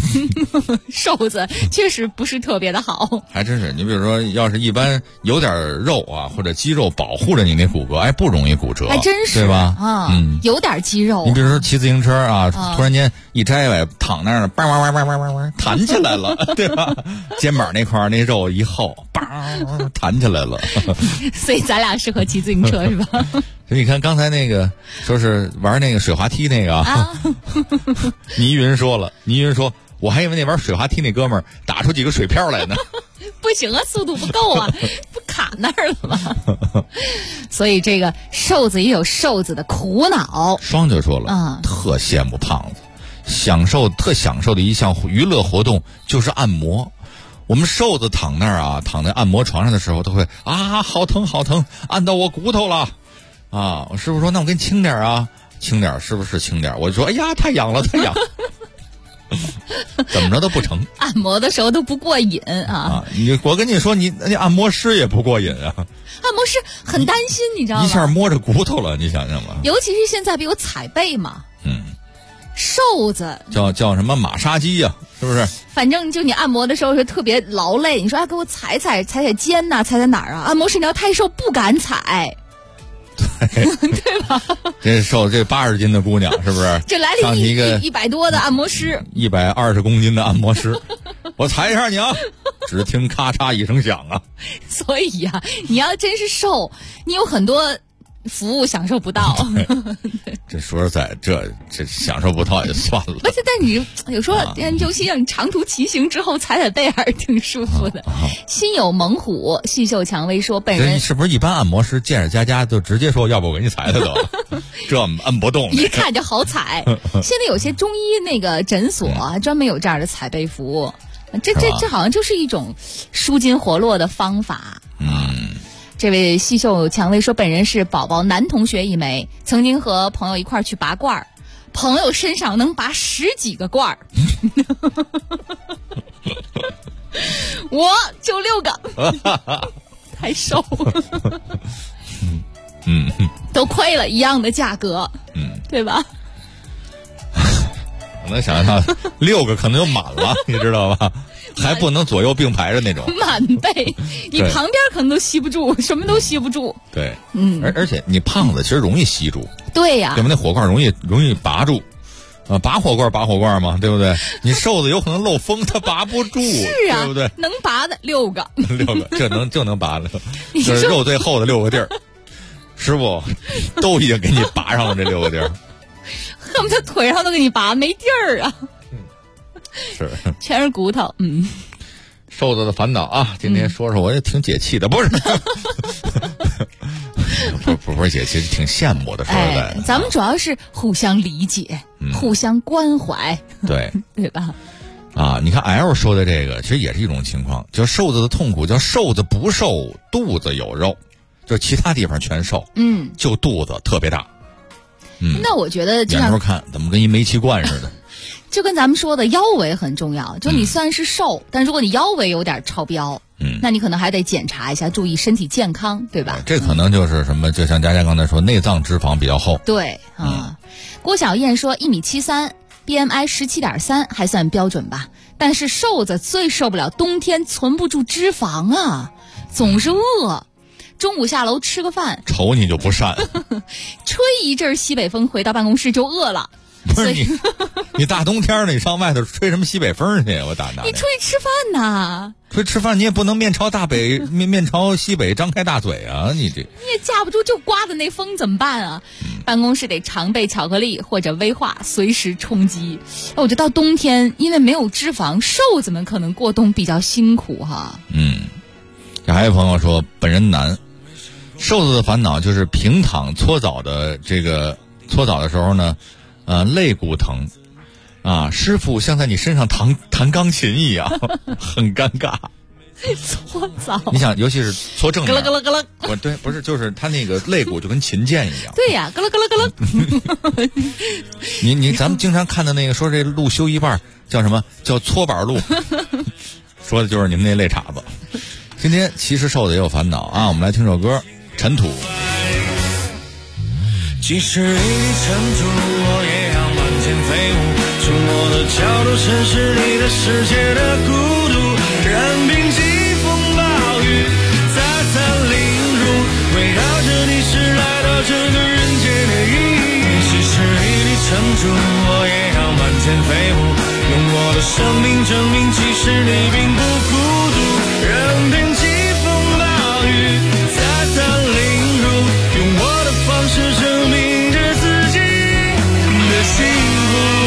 S19: 瘦子确实不是特别的好。
S22: 还真是，你比如说，要是一般有点肉啊或者肌肉保护着你那骨骼，哎，不容易骨折，
S19: 还真是，
S22: 对吧？
S19: 啊，有点肌肉。
S22: 你比如说骑自行车啊，突然间一摘崴，躺那儿了，弹起来了，对吧？肩膀那块那肉一厚，弹起来了。
S19: 所以咱俩适合骑自行车是吧？
S22: 所以你看刚才那个说是玩那个水滑梯那个啊，倪云说，我还以为那玩水滑梯那哥们儿打出几个水漂来呢。
S19: 不行啊，速度不够啊，不卡那儿了吗？所以这个瘦子也有瘦子的苦恼。
S22: 双就说了，特羡慕胖子，特享受的一项娱乐活动就是按摩。我们瘦子躺那儿啊，躺在按摩床上的时候，都会啊，好疼好疼，按到我骨头了啊！我师傅说，那我给你轻点啊，轻点是不是轻点？我就说，哎呀，太痒了，太痒。怎么着都不成，
S19: 按摩的时候都不过瘾啊！
S22: 我跟你说，你按摩师也不过瘾啊！
S19: 按摩师很担心，你知道吗？
S22: 一下摸着骨头了，你想想吧。
S19: 尤其是现在不有踩背嘛，瘦子
S22: 叫什么马杀鸡呀，是不是？
S19: 反正就你按摩的时候是特别劳累，你说给我踩肩呐，踩哪儿啊？按摩师你要太瘦不敢踩。对吧？
S22: 这瘦这80斤的姑娘是不是？
S19: 这来了一个100多的按摩师
S22: ，120公斤的按摩师，我踩一下你啊！只听咔嚓一声响啊！
S19: 所以呀，你要真是瘦，你有很多服务享受不到。
S22: 这说实在，这享受不到也算了。
S19: 不是，但你有时候，尤其让你长途骑行之后踩背还是挺舒服的。心有猛虎，细嗅蔷薇说，本人
S22: 是不是一般按摩师见着佳就直接说，要不我给你踩踩得了？这摁不动，
S19: 一看就好踩。现在有些中医那个诊所专门有这样的踩背服务，这好像就是一种舒筋活络的方法。这位细嗅蔷薇说，本人是宝宝男同学一枚，曾经和朋友一块去拔罐儿，朋友身上能拔10几个罐儿，我就6个，太瘦了，都亏了一样的价格，对吧？
S22: 我能想象到6个可能就满了，你知道吧？还不能左右并排着那种
S19: 满背，你旁边可能都吸不住，什么都吸不住。
S22: 对，而且你胖子其实容易吸住，
S19: 对呀，
S22: 对吧？那火罐容易拔住，拔火罐嘛，对不对？你瘦子有可能漏风，它拔不住，
S19: 是啊，
S22: 对不对？
S19: 能拔的6个
S22: ，6个就能拔了，这是肉最厚的6个地儿，师傅都已经给你拔上了这6个地儿，
S19: 恨不得腿上都给你拔没地儿啊。
S22: 是，
S19: 全是骨头。
S22: 瘦子的烦恼啊！今天说我也挺解气的，不是？不是解气，挺羡慕的。说实在的，
S19: 咱们主要是互相理解，互相关怀，
S22: 对
S19: 对吧？
S22: 啊，你看 L 说的这个，其实也是一种情况，叫瘦子的痛苦，叫瘦子不瘦，肚子有肉，就其他地方全瘦，就肚子特别大。
S19: 那我觉得
S22: 眼头看怎么跟一煤气罐似的。
S19: 就跟咱们说的腰围很重要，就你虽然是瘦，但如果你腰围有点超标，那你可能还得检查一下，注意身体健康，对吧？
S22: 这可能就是什么，就像佳刚才说，内脏脂肪比较厚。
S19: 对啊，郭小燕说1.73米，BMI 17.3还算标准吧，但是瘦子最受不了冬天存不住脂肪啊，总是饿。中午下楼吃个饭，
S22: 瞅你就不善，
S19: 吹一阵西北风，回到办公室就饿了。
S22: 不是你大冬天的，你上外头吹什么西北风去？我打
S19: 你出去吃饭呐？
S22: 出去吃饭你也不能面朝面朝西北张开大嘴啊！你也
S19: 架不住就刮的那风怎么办啊？办公室得常备巧克力或者威化，随时充饥。我觉得到冬天，因为没有脂肪，瘦子们可能过冬比较辛苦哈。
S22: 这还有朋友说，本人男，瘦子的烦恼就是平躺搓澡的时候呢。肋骨疼，师傅像在你身上弹钢琴一样，很尴尬。
S19: 搓澡，
S22: 你想，尤其是搓正面，
S19: 咯咯咯咯咯，
S22: 对，不是，就是他那个肋骨就跟琴键一样。
S19: 对呀，咯咯咯咯咯咯。
S22: 咱们经常看的那个说这路修一半叫什么？叫搓板路，说的就是你们那肋叉子。今天其实瘦子也有烦恼啊，我们来听首歌《尘土》。
S13: 即使一尘土，我也要满天飞舞，祝我我的角度审视你的世界的孤独，任凭季风暴雨再三凌辱，围绕着你是来到这个人间的意义。即使一粒尘土，我也要满天飞舞，用我的生命证明，其实你并不孤独。任凭季风暴雨再三凌辱，用我的方式证明着自己的幸福。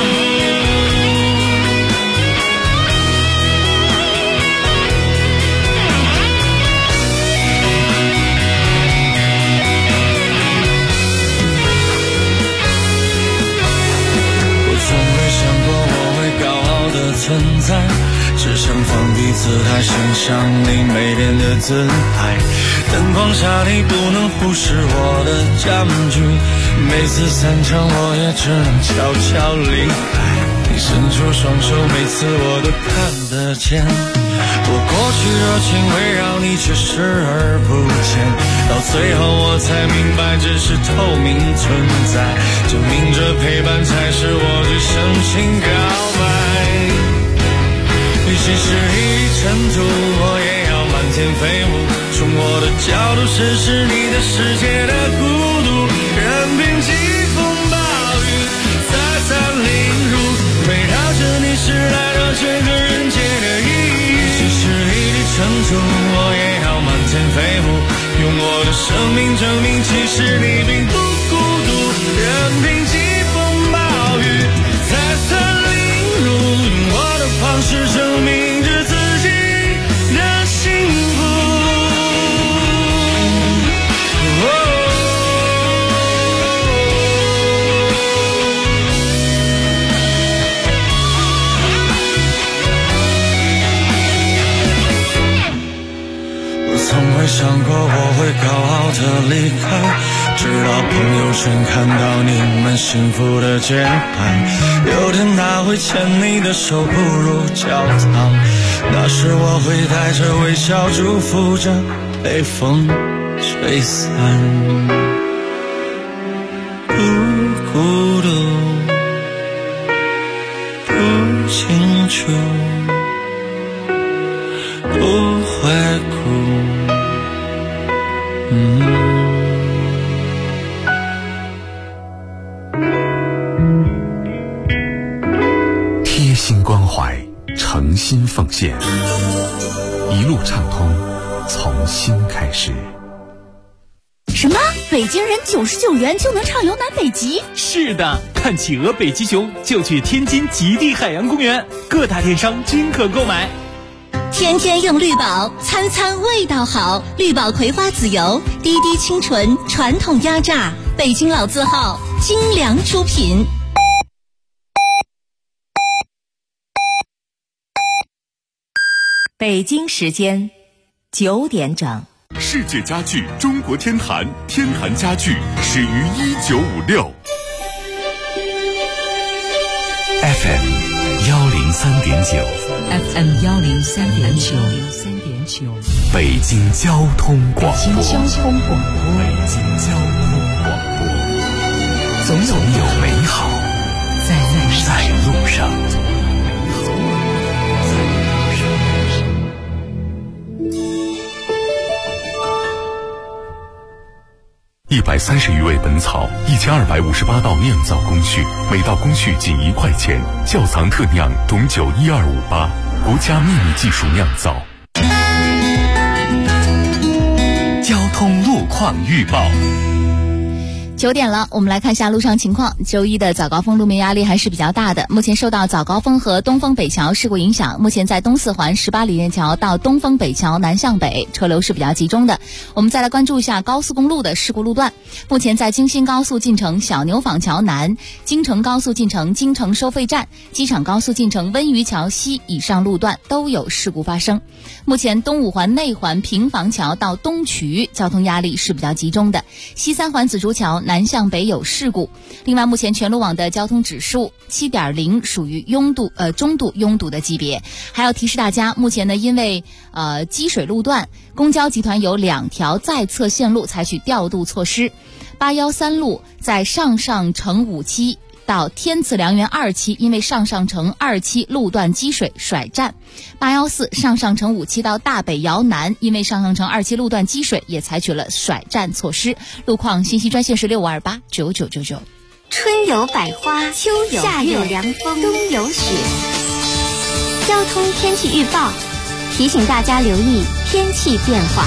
S13: 存在，只想放低姿态，欣赏你美丽的姿态。灯光下你不能忽视我的占据，每次散场我也只能悄悄离开。你伸出双手，每次我都看得见，我过去热情围绕你却视而不见，到最后我才明白这是透明存在，证明着陪伴才是我最深情告白。即使一粒尘土，我也要满天飞舞，从我的角度审视你的世界的孤独，任凭季风暴雨再三凌辱，围绕着你是来到这个人间的意义。即使一粒尘土，我也要满天飞舞，用我的生命证明，其实你并不孤独。任凭季风暴雨再三凌辱，用我的方式证明着自己的幸福。我从未想过我会高傲地离开，直到朋友圈看到你们幸福的节拍，有天他会牵你的手步入教堂，那时我会带着微笑祝福着被风吹散。不孤独，不清楚，不会哭，
S15: 贴心关怀，诚心奉献，一路畅通，从新开始。
S1: 什么？北京人99元就能畅游南北极？
S3: 是的，看企鹅、北极熊就去天津极地海洋公园，各大电商均可购买。
S23: 天天用绿宝，餐餐味道好。绿宝葵花籽油，滴滴清纯，传统压榨，北京老字号，精良出品。
S8: 北京时间9点整。
S15: 世界家具中国天坛，天坛家具始于1956。
S17: FM 103.9
S8: FM 103.9，
S17: 北京交通广播。
S8: 北京交通广播，
S17: 总有美好在路上。130余味本草，1258道酿造工序，每道工序仅1块钱。窖藏特酿董酒12588，国家秘密技术酿造。
S2: 交通路况预报。
S19: 9点了，我们来看一下路上情况。周一的早高峰路面压力还是比较大的。目前受到早高峰和东风北桥事故影响，目前在东四环18里链桥到东风北桥南向北车流是比较集中的。我们再来关注一下高速公路的事故路段。目前在京新高速进城小牛坊桥南、京承高速进城京承收费站、机场高速进城温榆桥西以上路段都有事故发生。目前东五环内环平房桥到东渠交通压力是比较集中的。西三环紫竹桥南向北有事故。另外，目前全路网的交通指数 7.0 属于中度拥堵的级别。还要提示大家，目前呢，因为积水路段，公交集团有2条在侧线路采取调度措施。813路在上城5期到天慈良园2期，因为上城2期路段积水甩站；814上城5期到大北窑南，因为上城2期路段积水，也采取了甩站措施。路况信息专线是65289999。
S23: 春有百花，秋有夏有凉风，冬有雪。交通天气预报提醒大家留意天气变化。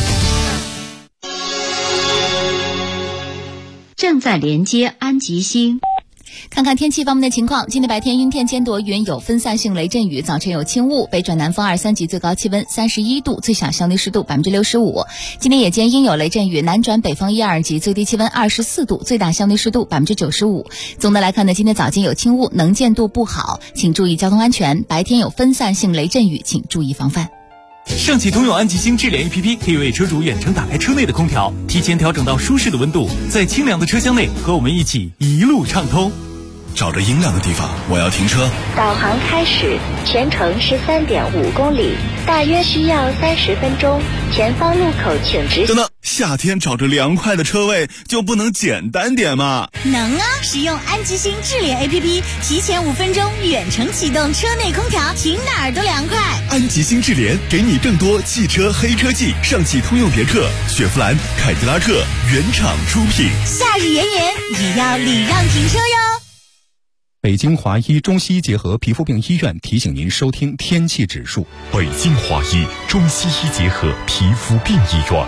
S23: 正在连接安吉星。
S19: 看看天气方面的情况，今天白天阴天间多云，有分散性雷阵雨，早晨有轻雾，北转南风2、3级，最高气温31度，最小相对湿度65%。今天夜间阴有雷阵雨，南转北风1、2级，最低气温24度，最大相对湿度95%。总的来看呢，今天早间有轻雾，能见度不好，请注意交通安全。白天有分散性雷阵雨，请注意防范。
S14: 上汽通用安吉星智联 APP 可以为车主远程打开车内的空调，提前调整到舒适的温度，在清凉的车厢内和我们一起一路畅通。
S6: 找着阴凉的地方，我要停车。
S23: 导航开始，全程13.5公里，大约需要30分钟。前方路口请直行。
S6: 等等，夏天找着凉快的车位就不能简单点吗？
S11: 能啊！使用安吉星智联 APP， 提前5分钟远程启动车内空调，停哪儿都凉快。
S6: 安吉星智联给你更多汽车黑车季，上汽通用别克、雪佛兰、凯迪拉克原厂出品。
S11: 夏日炎炎，也要礼让停车哟。
S4: 北京华医中西医结合皮肤病医院提醒您收听天气指数。
S5: 北京华医中西医结合皮肤病医院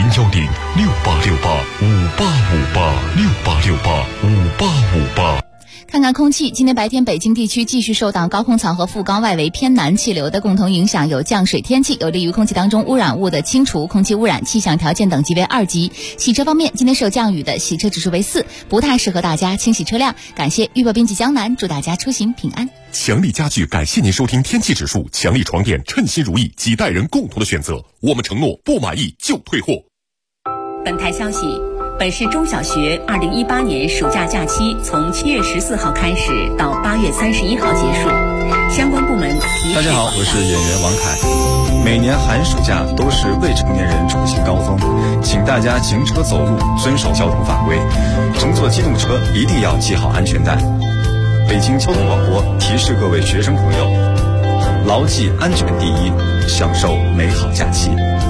S5: ，0106868585858
S19: 看看空气，今天白天北京地区继续受到高空层和副高外围偏南气流的共同影响，有降水天气，有利于空气当中污染物的清除，空气污染气象条件等级为2级。洗车方面，今天受降雨的洗车指数为4，不太适合大家清洗车辆。感谢预报编辑江南，祝大家出行平安。
S5: 强力家具感谢您收听天气指数，强力床垫称心如意，几代人共同的选择，我们承诺不满意就退货。
S8: 本台消息，本市中小学2018年暑假假期从7月14号开始到8月31号结束，相关部门
S20: 大家好，我是演员王凯。每年寒暑假都是未成年人出行高峰，请大家行车走路遵守交通法规，乘坐机动车一定要系好安全带。北京交通广播提示各位学生朋友，牢记安全第一，享受美好假期。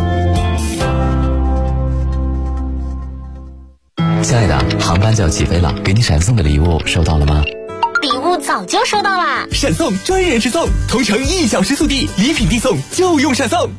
S21: 亲爱的，航班就要起飞了，给你闪送的礼物收到了吗？
S11: 礼物早就收到啦。
S3: 闪送专人直送，同城1小时速递，礼品递送就用闪送。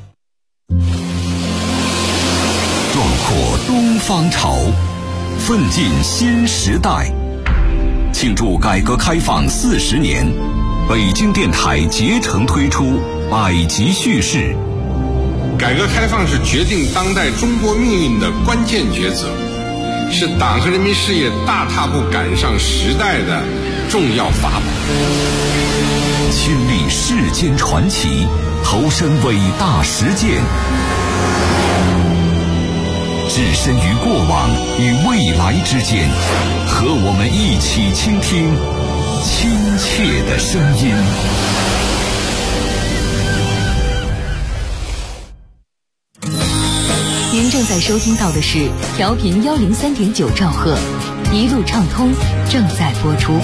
S12: 壮阔东方潮，奋进新时代。庆祝改革开放40年，北京电台竭诚推出百集叙事。
S24: 改革开放是决定当代中国命运的关键抉择，是党和人民事业大踏步赶上时代的重要法宝。
S12: 亲历世间传奇，投身伟大实践，置身于过往与未来之间，和我们一起倾听亲切的声音。
S8: 您正在收听到的是调频103.9兆赫，一路畅通正在播出。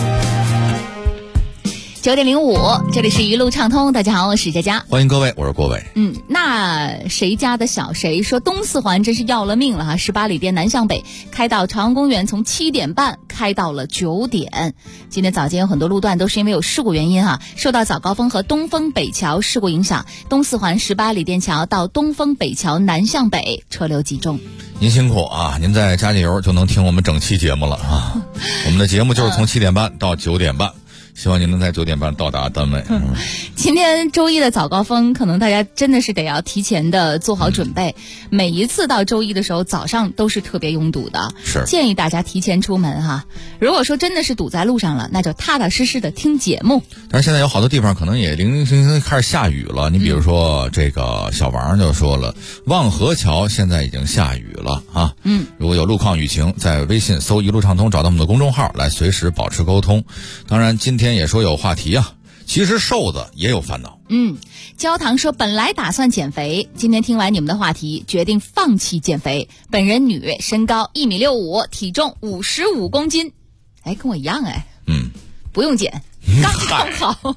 S19: 9点05，这里是一路畅通。大家好，我是佳佳，
S22: 欢迎各位，我是郭伟。
S19: 那谁家的小谁说东四环真是要了命了哈！18里店南向北开到朝阳公园，从7点半开到了9点。今天早间有很多路段都是因为有事故原因哈，受到早高峰和东风北桥事故影响，东四环18里店桥到东风北桥南向北车流集中。
S22: 您辛苦啊！您再加加油就能听我们整期节目了啊！我们的节目就是从7点半到9点半。希望您能在9点半到达单位。
S19: 今天周一的早高峰，可能大家真的是得要提前的做好准备。每一次到周一的时候，早上都是特别拥堵的，
S22: 是
S19: 建议大家提前出门哈。如果说真的是堵在路上了，那就踏踏实实的听节目。
S22: 但是现在有好多地方可能也零零星星开始下雨了。你比如说这个小王就说了，望河桥现在已经下雨了啊。如果有路况雨情，在微信搜一路畅通，找到我们的公众号来随时保持沟通。当然今天也说有话题啊，其实瘦子也有烦恼。
S19: 焦糖说本来打算减肥，今天听完你们的话题，决定放弃减肥。本人女，身高1.65米，体重55公斤，跟我一样不用减，刚刚好。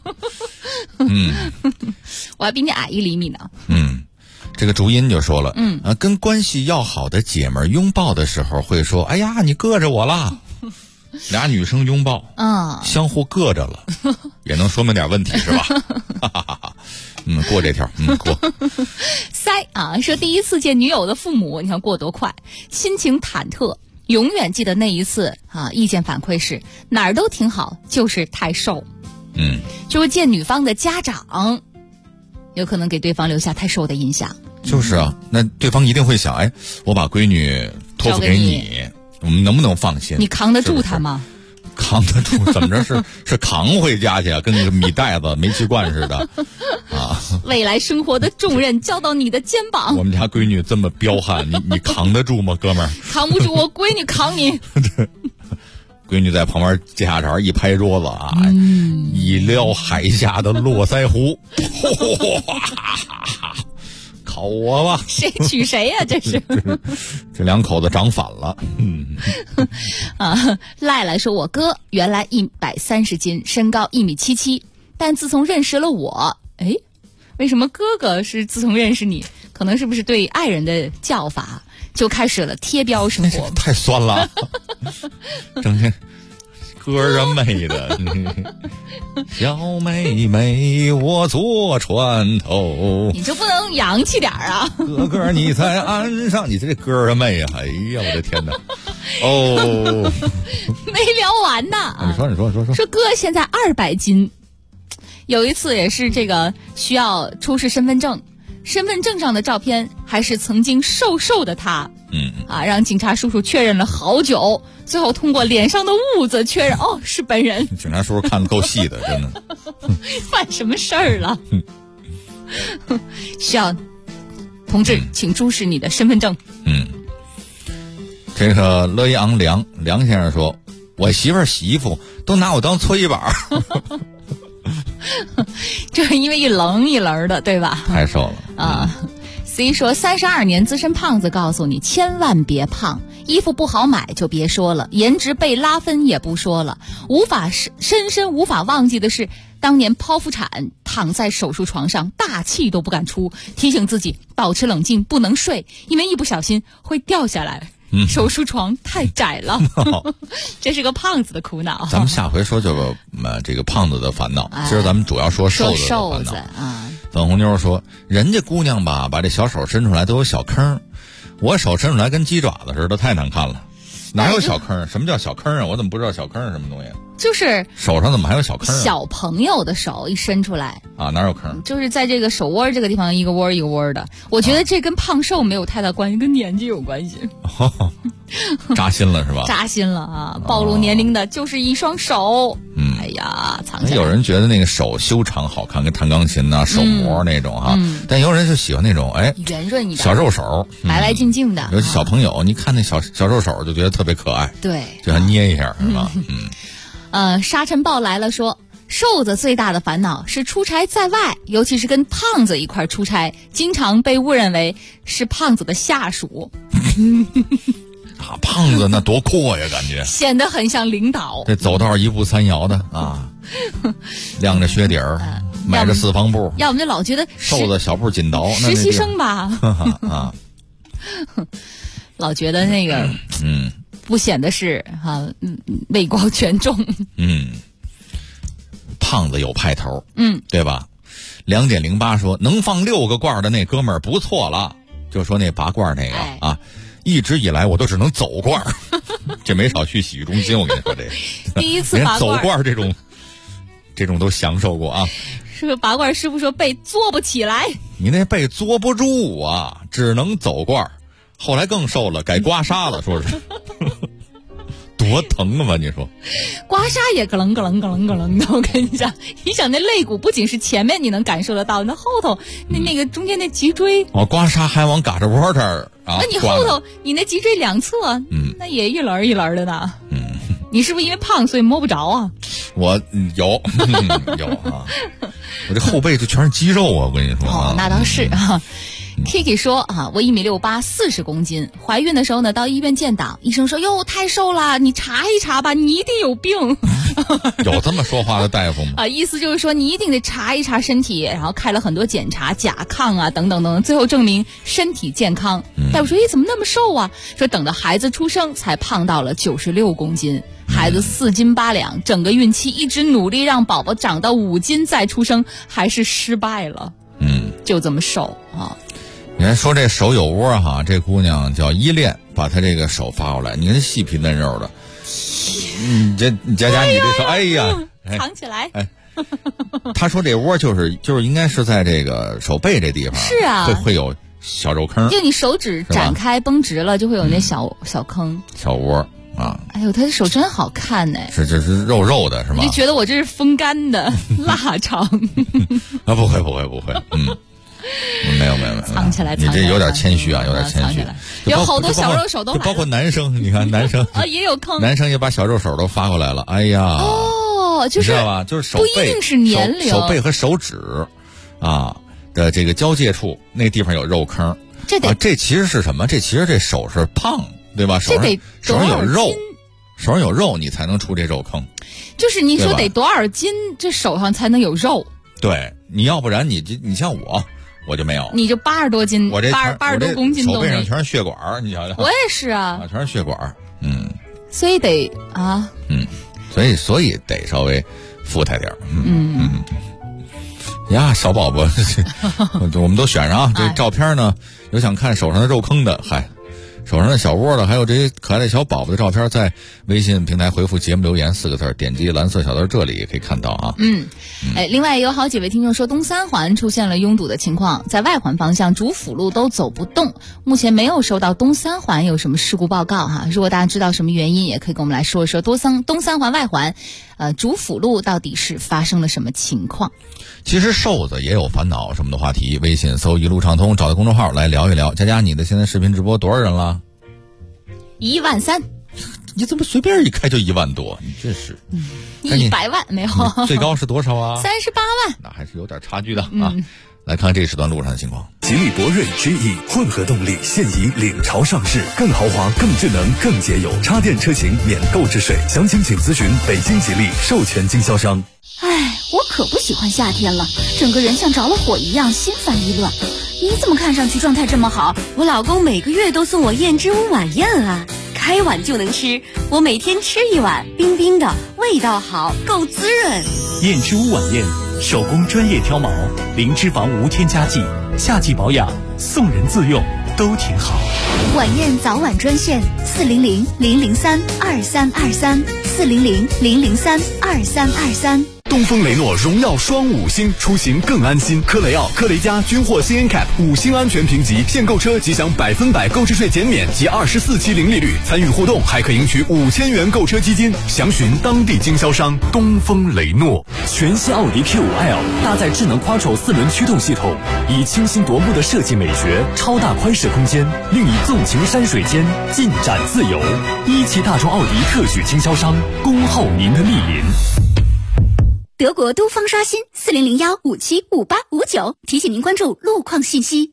S19: 我还比你矮1厘米呢。
S22: 这个竹音就说了，跟关系要好的姐们儿拥抱的时候会说，哎呀，你硌着我了。俩女生拥抱，相互硌着了，也能说明点问题是吧？过这条，过。
S19: 说第一次见女友的父母，你看过多快，心情忐忑。永远记得那一次意见反馈是哪儿都挺好，就是太瘦。就是见女方的家长，有可能给对方留下太瘦的印象。
S22: 就是啊，那对方一定会想，我把闺女托付给你，我们能不能放心？
S19: 你扛得住她吗？
S22: 扛得住？怎么着是扛回家去啊？跟个米袋子、煤气罐似的啊！
S19: 未来生活的重任交到你的肩膀。
S22: 我们家闺女这么彪悍，你扛得住吗，哥们儿？
S19: 扛不住，我闺女扛你。
S22: 闺女在旁边接下茬一拍桌子啊，一撩海下的络腮胡，考我吧！
S19: 谁娶谁呀？这是
S22: 这两口子长反了。
S19: 赖赖说，我哥原来130斤，身高1.77米，但自从认识了我，为什么哥哥是自从认识你？可能是不是对爱人的叫法就开始了贴标生活？
S22: 太酸了，整天哥儿妹的，小妹妹我坐船头，
S19: 你就不能洋气点啊？
S22: 哥哥你在岸上，你这哥儿妹呀！哎呀，我的天哪！
S19: 没聊完呢。
S22: 你说，
S19: 说哥现在200斤，有一次也是这个需要出示身份证，身份证上的照片还是曾经瘦瘦的他。让警察叔叔确认了好久，最后通过脸上的痦子确认，是本人。
S22: 警察叔叔看得够细的，真的。
S19: 犯什么事儿了？需要同志，请出示你的身份证。
S22: 这个乐一昂梁先生说，我媳妇儿洗衣服都拿我当搓衣板。
S19: 就是因为一棱一棱的，对吧？
S22: 太瘦了
S19: C 说，32年资深胖子告诉你，千万别胖，衣服不好买就别说了，颜值被拉分也不说了，深深无法忘记的是，当年剖腹产躺在手术床上，大气都不敢出，提醒自己保持冷静，不能睡，因为一不小心会掉下来。手术床太窄了，这是个胖子的苦恼。
S22: 咱们下回说这个胖子的烦恼，今儿咱们主要说瘦子的烦恼。粉红妞说，人家姑娘吧，把这小手伸出来都有小坑，我手伸出来跟鸡爪子似的，太难看了。哪有小坑？什么叫小坑啊？我怎么不知道小坑是什么东西？
S19: 就是
S22: 手上怎么还有小坑？
S19: 小朋友的手一伸出来
S22: 哪有坑？
S19: 就是在这个手窝这个地方一个窝一个窝的。我觉得这跟胖瘦没有太大关系，跟年纪有关系。
S22: 扎心了是吧？
S19: 扎心了暴露年龄的就是一双手。哎呀，藏起来。
S22: 有人觉得那个手修长好看，跟弹钢琴手模那种但有人就喜欢那种
S19: 圆润一点
S22: 小肉手，
S19: 白白净净的。
S22: 尤其小朋友，你看那小肉手就觉得特别可爱。
S19: 对，
S22: 就想捏一下是吧？
S19: 沙尘暴来了说，瘦子最大的烦恼是出差在外，尤其是跟胖子一块出差，经常被误认为是胖子的下属。
S22: 胖子那多阔呀，感觉
S19: 显得很像领导。
S22: 这走道一步三摇的亮着靴底儿，迈着四方步，
S19: 要不就老觉得
S22: 瘦子小步紧倒，
S19: 实习生吧。老觉得那个不显得是位高权重。
S22: 胖子有派头，对吧？2.08说能放6个罐的那哥们儿不错了，就说那拔罐那个一直以来我都只能走罐，这没少去洗浴中心。我跟你说，这
S19: 第一次拔
S22: 罐，走罐这种都享受过啊。
S19: 是个拔罐师傅说背嘬不起来，
S22: 你那背嘬不住只能走罐。后来更瘦了，改刮痧了，说是多疼啊！你说
S19: 刮痧也咯楞咯楞咯楞咯楞的。我跟你讲，那肋骨不仅是前面你能感受得到，那后头那个中间那脊椎
S22: 刮痧还往嘎吱窝这儿
S19: 那你后头你那脊椎两侧那也一轮一轮的呢。你是不是因为胖所以摸不着啊？
S22: 我有我这后背就全是肌肉啊！我跟你说
S19: 那倒是Kiki 说我1.68米，40公斤。怀孕的时候呢，到医院建档，医生说哟太瘦了，你查一查吧，你一定有病。
S22: 有这么说话的大夫吗？
S19: 意思就是说你一定得查一查身体，然后开了很多检查，甲亢啊等等等，最后证明身体健康。大夫说怎么那么瘦啊？说等到孩子出生才胖到了96公斤，孩子4斤8两，整个孕期一直努力让宝宝长到5斤再出生，还是失败了。就这么瘦啊。
S22: 你看说这手有窝哈，这姑娘叫依恋，把她这个手发过来，你看这细皮嫩肉的，你佳佳你这手，哎呀，
S19: 藏起来。
S22: 她说这窝就是应该是在这个手背这地方，
S19: 是啊，
S22: 会有小肉坑，
S19: 就你手指展开绷直了，就会有那小坑
S22: 小窝啊。
S19: 哎呦，她的手真好看呢，
S22: 是肉肉的是吗？
S19: 你就觉得我这是风干的腊肠
S22: 啊？不会，没有，
S19: 藏起来，
S22: 你这有点谦虚啊，有点谦虚。
S19: 有好多小肉手都来了，
S22: 包括男生，你看男生
S19: 也有坑，
S22: 男生也把小肉手都发过来了。哎呀，
S19: 就是
S22: 知道吧？就是手背
S19: 不一定是年龄，
S22: 手背和手指啊的这个交界处那地方有肉坑。这其实是什么？这手是胖，对吧？手上有肉，你才能出这肉坑。
S19: 就是你说得多少斤，这手上才能有肉？
S22: 对，你要不然你像我就没有，
S19: 你就80多斤，
S22: 我这
S19: 80多公斤都没有，
S22: 手背上全是血管，你瞧瞧。
S19: 我也是啊，
S22: 全是血管，
S19: 所以得啊，
S22: 所以得稍微富态点，呀，小宝宝，我们都选上啊。这照片呢，有想看手上的肉坑的，手上的小窝的，还有这些可爱的小宝宝的照片，在微信平台回复节目留言4个字，点击蓝色小字，这里也可以看到啊。
S19: 另外有好几位听众说东三环出现了拥堵的情况，在外环方向主辅路都走不动，目前没有收到东三环有什么事故报告哈。如果大家知道什么原因，也可以跟我们来说一说东三环外环主辅路到底是发生了什么情况。
S22: 其实瘦子也有烦恼什么的话题，微信搜一路畅通，找到公众号来聊一聊。佳佳，你的现在视频直播多少人了
S19: ？13000。
S22: 你怎么随便一开就1万多？你这是
S19: 100万没有？ 最
S22: 高是多少啊？
S19: 38万。
S22: 那还是有点差距的啊。来看这时段路上的情况。
S6: 吉利博瑞 GE 混合动力现已领潮上市，更豪华、更智能、更节油，插电车型免购置税。详情请咨询北京吉利授权经销商。
S11: 哎，我可不喜欢夏天了，整个人像着了火一样，心烦意乱。你怎么看上去状态这么好？
S8: 我老公每个月都送我燕之屋晚宴啊，开碗就能吃，我每天吃一碗，冰冰的，味道好，够滋润。
S7: 燕之屋晚宴，手工专业挑毛，零脂肪无添加剂，夏季保养，送人自用都挺好。
S11: 晚宴早晚专线400-003-2323，400-003-2323。
S6: 东风雷诺荣耀双5星，出行更安心。科雷傲、科雷嘉均获 CNCAP 5星安全评级，现购车即享100%购置税减免及24期零利率，参与互动还可赢取5000元购车基金。详询当地经销商。东风雷诺。
S7: 全新奥迪 Q5L 搭载智能 Quattro 4轮驱动系统，以清新夺目的设计美学、超大宽适空间，令你纵情山水间，尽展自由。一汽大众奥迪特许经销商，恭候您的莅临。
S11: 德国都方刷新401575859，提醒您关注路况信息。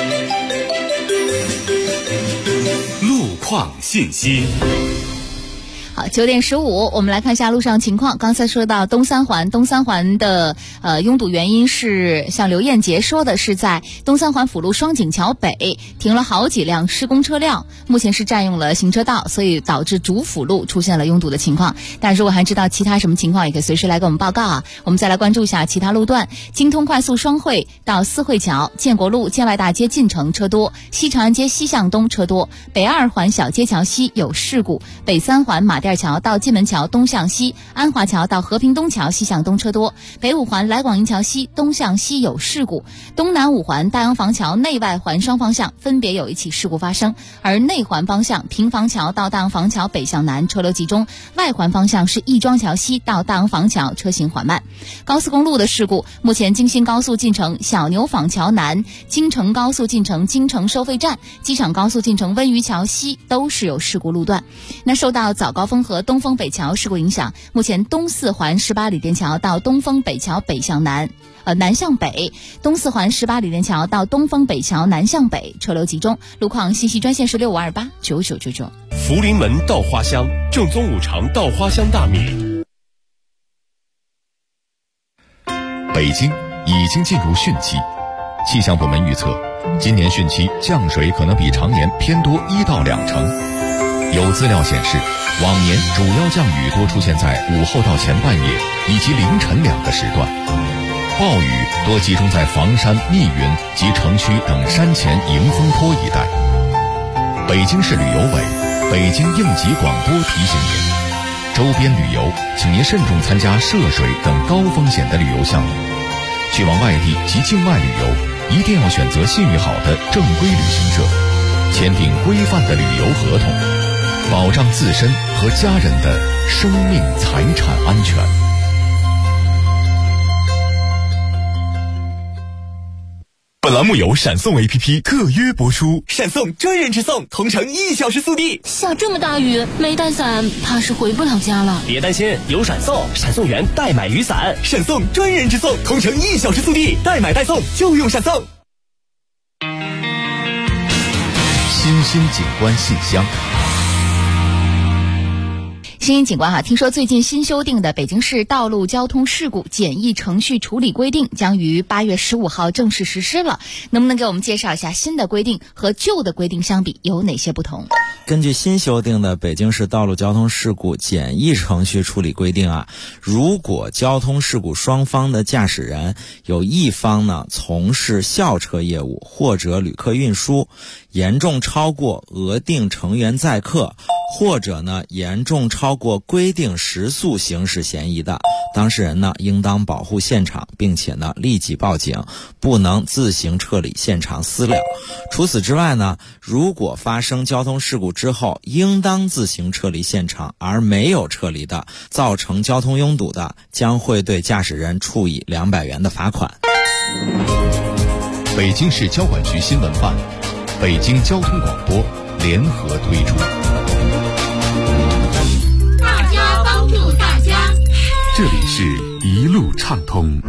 S7: 路况信息。
S19: 好，9点15，我们来看一下路上情况。刚才说到东三环的拥堵原因是，像刘艳杰说的，是在东三环辅路双井桥北停了好几辆施工车辆，目前是占用了行车道，所以导致主辅路出现了拥堵的情况。但如果还知道其他什么情况，也可以随时来给我们报告啊。我们再来关注一下其他路段：京通快速双汇到四惠桥、建国路建外大街进城车多，西长安街西向东车多，北二环小街桥西有事故，北三环马甸桥到金门桥东向西，安华桥到和平东桥西向东车多，北五环来广营桥西东向西有事故，东南五环大洋房桥内外环双方向分别有一起事故发生，而内环方向平房桥到大洋房桥北向南车流集中，外环方向是亦庄桥西到大洋房桥车行缓慢。高速公路的事故，目前京新高速进城小牛坊桥南、京承高速进城京承收费站、机场高速进城温榆桥西都是有事故路段。那受到早高峰和东风北桥事故影响，目前东四环18里店桥到东风北桥北向南南向北，东四环18里店桥到东风北桥南向北车流集中。路况信息专线是65289999。
S7: 福临门稻花香，正宗五常稻花香大米。
S9: 北京已经进入汛期，气象部门预测，今年汛期降水可能比常年偏多1到2成。有资料显示，往年主要降雨多出现在午后到前半夜以及凌晨2个时段，暴雨多集中在房山、密云及城区等山前迎风坡一带。北京市旅游委、北京应急广播提醒您，周边旅游请您慎重参加涉水等高风险的旅游项目。去往外地及境外旅游，一定要选择信誉好的正规旅行社，签订规范的旅游合同，保障自身和家人的生命财产安全。
S6: 本栏目由闪送 APP 特约播出，闪送专人直送，同城1小时速递。
S23: 下这么大雨，没带伞，怕是回不了家了。
S14: 别担心，有闪送，闪送员代买雨伞，
S6: 闪送专人直送，同城1小时速递，代买代送就用闪送。
S9: 新兴景观信箱。
S19: 新兴景观哈，听说最近新修订的北京市道路交通事故简易程序处理规定将于8月15号正式实施了，能不能给我们介绍一下新的规定和旧的规定相比有哪些不同？
S10: 根据新修订的北京市道路交通事故简易程序处理规定啊，如果交通事故双方的驾驶人有一方呢从事校车业务或者旅客运输，严重超过额定成员载客，或者呢严重超过规定时速行驶嫌疑的，当事人呢应当保护现场，并且呢立即报警，不能自行撤离现场私了。除此之外呢，如果发生交通事故之后应当自行撤离现场而没有撤离的，造成交通拥堵的，将会对驾驶人处以200元的罚款。
S9: 北京市交管局新闻办、北京交通广播联合推出。
S11: 大家帮助大家，
S15: 这里是一路畅通。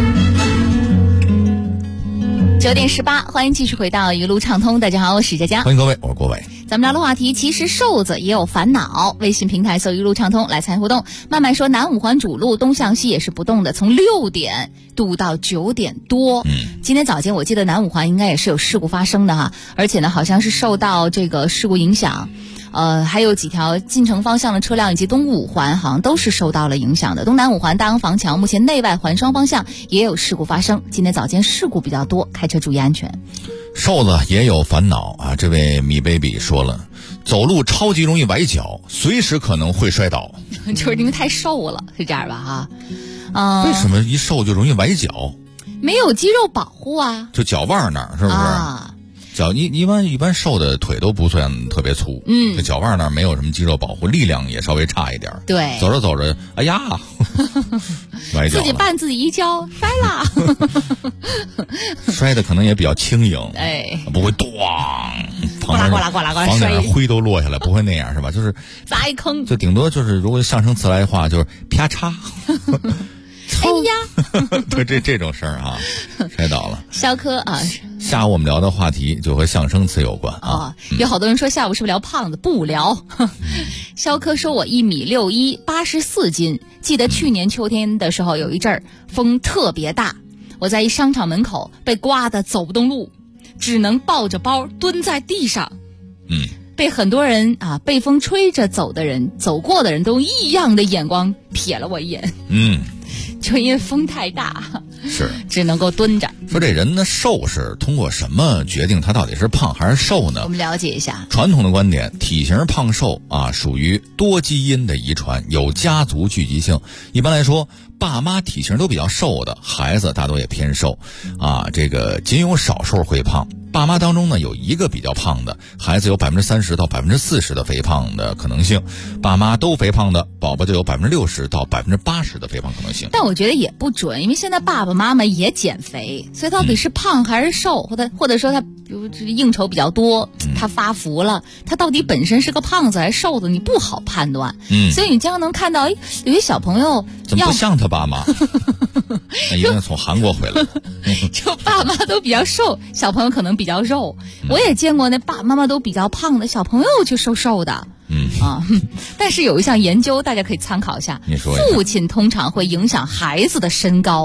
S19: 9点18，欢迎继续回到一路畅通。大家好，我是佳佳，
S22: 欢迎各位，我是郭伟。
S19: 咱们聊的话题，其实瘦子也有烦恼。微信平台搜一路畅通来参与互动。慢慢说，南五环主路东向西也是不动的，从6点堵到9点多。今天早间我记得南五环应该也是有事故发生的哈，而且呢好像是受到这个事故影响。还有几条进城方向的车辆以及东五环好像都是受到了影响的。东南五环大洋房桥目前内外环双方向也有事故发生，今天早间事故比较多，开车注意安全。
S22: 瘦子也有烦恼啊！这位米 baby 说了，走路超级容易崴脚，随时可能会摔倒。
S19: 就是因为太瘦了，是这样吧？哈，
S22: 为什么一瘦就容易崴脚？
S19: 没有肌肉保护啊，
S22: 就脚腕那儿是不是？啊，脚一般瘦的腿都不算特别粗，这脚腕那儿没有什么肌肉保护，力量也稍微差一点。
S19: 对，
S22: 走着走着，哎呀，崴脚了，
S19: 自己绊自己一跤，摔了。
S22: 摔的可能也比较轻盈，
S19: 哎，
S22: 不会咣，
S19: 呱啦呱啦呱啦呱啦，
S22: 房顶灰都落下来，不会那样是吧？就是
S19: 砸一坑，
S22: 就顶多就是如果上升词来的话，就是啪嚓。
S19: 哎呀，
S22: 对这种事儿啊，摔倒了。
S19: 肖科啊，
S22: 下午我们聊的话题就和象声词有关啊。
S19: 有好多人说下午是不是聊胖子？不聊。肖科说我1.61米，84斤。记得去年秋天的时候，有一阵儿风特别大，我在一商场门口被刮得走不动路，只能抱着包蹲在地上。被很多人啊，被风吹着走过的人都异样的眼光瞥了我一眼。就因为风太大，
S22: 是
S19: 只能够蹲着。
S22: 说这人呢，瘦是通过什么决定他到底是胖还是瘦呢？
S19: 我们了解一下。
S22: 传统的观点，体型胖瘦啊，属于多基因的遗传，有家族聚集性。一般来说，爸妈体型都比较瘦的孩子，大多也偏瘦啊。这个仅有少数会胖。爸妈当中呢，有一个比较胖的孩子，有30%到40%的肥胖的可能性；爸妈都肥胖的宝宝就有60%到80%的肥胖可能性。
S19: 但我觉得也不准，因为现在爸爸妈妈也减肥，所以到底是胖还是瘦，或者说他比如应酬比较多，他发福了，他到底本身是个胖子还是瘦子，你不好判断。所以你经常能看到，有些小朋友
S22: 怎么不像他爸妈？那一定从韩国回来。
S19: 就爸妈都比较瘦，小朋友可能比较肉。我也见过那爸爸妈妈都比较胖的小朋友就瘦瘦的。但是有一项研究大家可以参考一下。
S22: 你说
S19: 父亲通常会影响孩子的身高。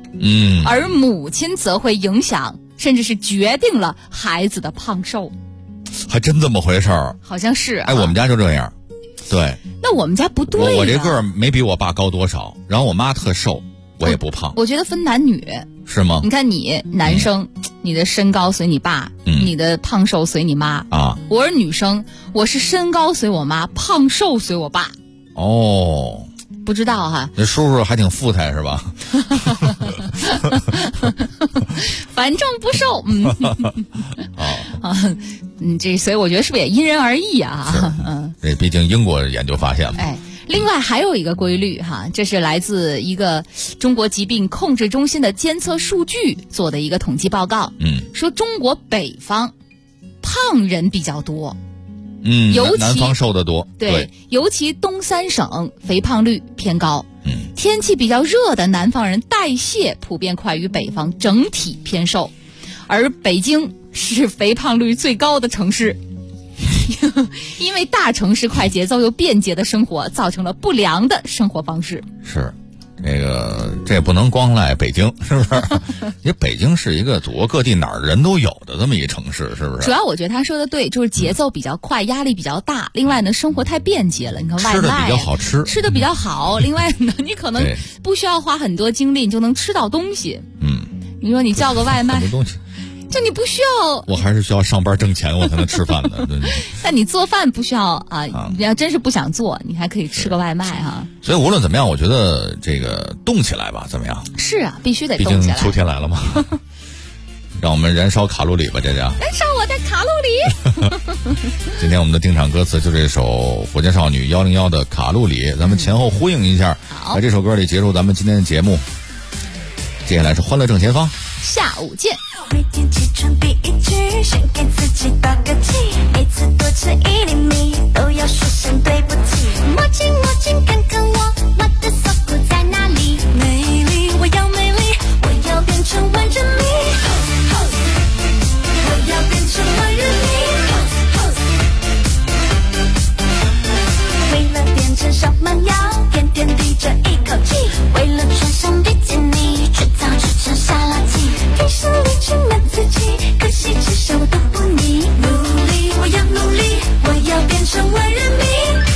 S19: 而母亲则会影响甚至是决定了孩子的胖瘦。
S22: 还真这么回事儿？
S19: 好像是。
S22: 我们家就这样。对。
S19: 那我们家不对。
S22: 我这个儿没比我爸高多少，然后我妈特瘦，我也不胖。
S19: 我觉得分男女。
S22: 是吗？
S19: 你看你男生，你的身高随你爸，你的胖瘦随你妈
S22: 啊。
S19: 我是女生，我是身高随我妈，胖瘦随我爸。
S22: 哦。
S19: 不知道哈。
S22: 这叔叔还挺富态是吧？
S19: 反正不瘦。这所以我觉得是不是也因人而异啊？
S22: 这毕竟英国研究发现嘛。
S19: 另外还有一个规律哈，这是来自一个中国疾病控制中心的监测数据做的一个统计报告。说中国北方胖人比较多。尤其
S22: 南方瘦得多。
S19: 对，尤其东三省肥胖率偏高。天气比较热的南方人代谢普遍快于北方，整体偏瘦。而北京是肥胖率最高的城市。因为大城市快节奏又便捷的生活造成了不良的生活方式。
S22: 是，这也不能光赖北京，是不是？因为北京是一个祖国各地哪儿人都有的这么一城市，是不是？
S19: 主要我觉得他说的对，就是节奏比较快，压力比较大。另外呢，生活太便捷了，你看外卖
S22: 吃的比较好吃
S19: 的比较好。另外呢，你可能不需要花很多精力，你就能吃到东西。你说你叫个外卖，
S22: 很多东西。
S19: 就你不需要，
S22: 我还是需要上班挣钱我才能吃饭的。对。
S19: 但你做饭不需要啊，你要真是不想做，你还可以吃个外卖哈。
S22: 所以无论怎么样，我觉得这个动起来吧，怎么样？
S19: 是啊，必须得动起来。
S22: 毕竟秋天来了嘛，让我们燃烧卡路里吧，这叫
S19: 燃烧我的卡路里。
S22: 今天我们的定场歌词就这首火箭少女101的卡路里，咱们前后呼应一下，在这首歌里结束咱们今天的节目。接下来是欢乐正前方，
S19: 下午见。
S1: 每天起床第一句，先给自己打个气，每次多吃1厘米都要说声对不起。墨镜墨镜看看我的锁骨在哪里？美丽，我要美丽，我要变成万人迷，我要变成万人迷。为了变成小蛮腰，天天低着一口气，为了穿上比基尼，却早就成沙拉鸡。平时里去满自己，可惜至少我都不腻。努力，我要努力，我要变成万人迷。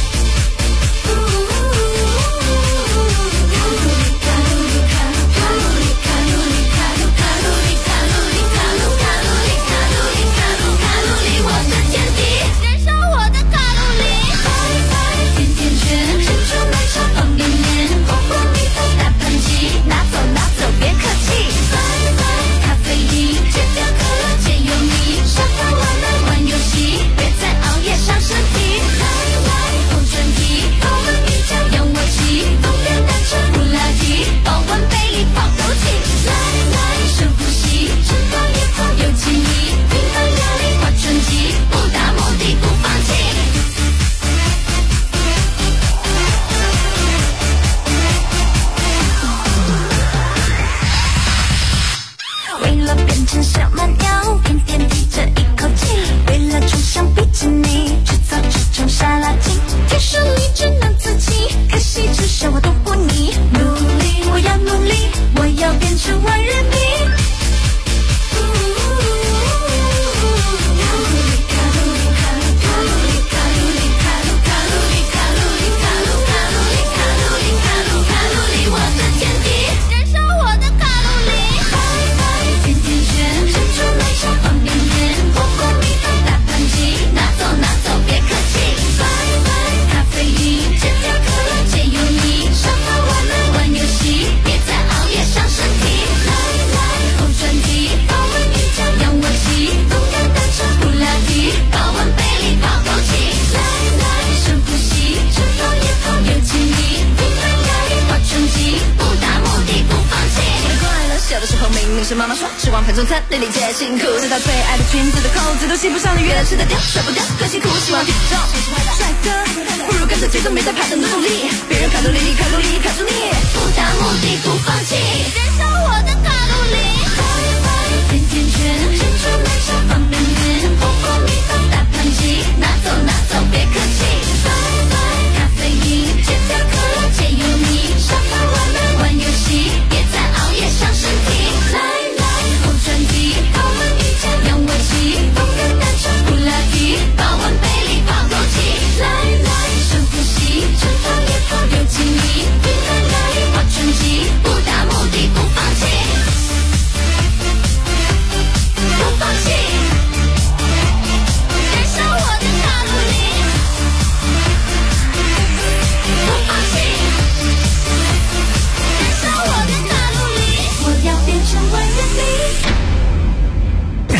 S1: 是妈妈说吃完盘中餐，累里皆辛苦，直到最爱的裙子的扣子都系不上了，原来吃得掉，甩不掉，更辛苦。希望体重帅哥，不如跟着节奏没在怕的努力，别人卡路里卡路里卡住你，不达目的不放弃，燃烧我的卡路里。甜甜圈，珍珠奶茶方便面，火锅米饭大盘鸡，拿走拿走别客气。咖啡因戒掉可乐戒油腻，沙发玩玩玩游戏，别再熬夜想事。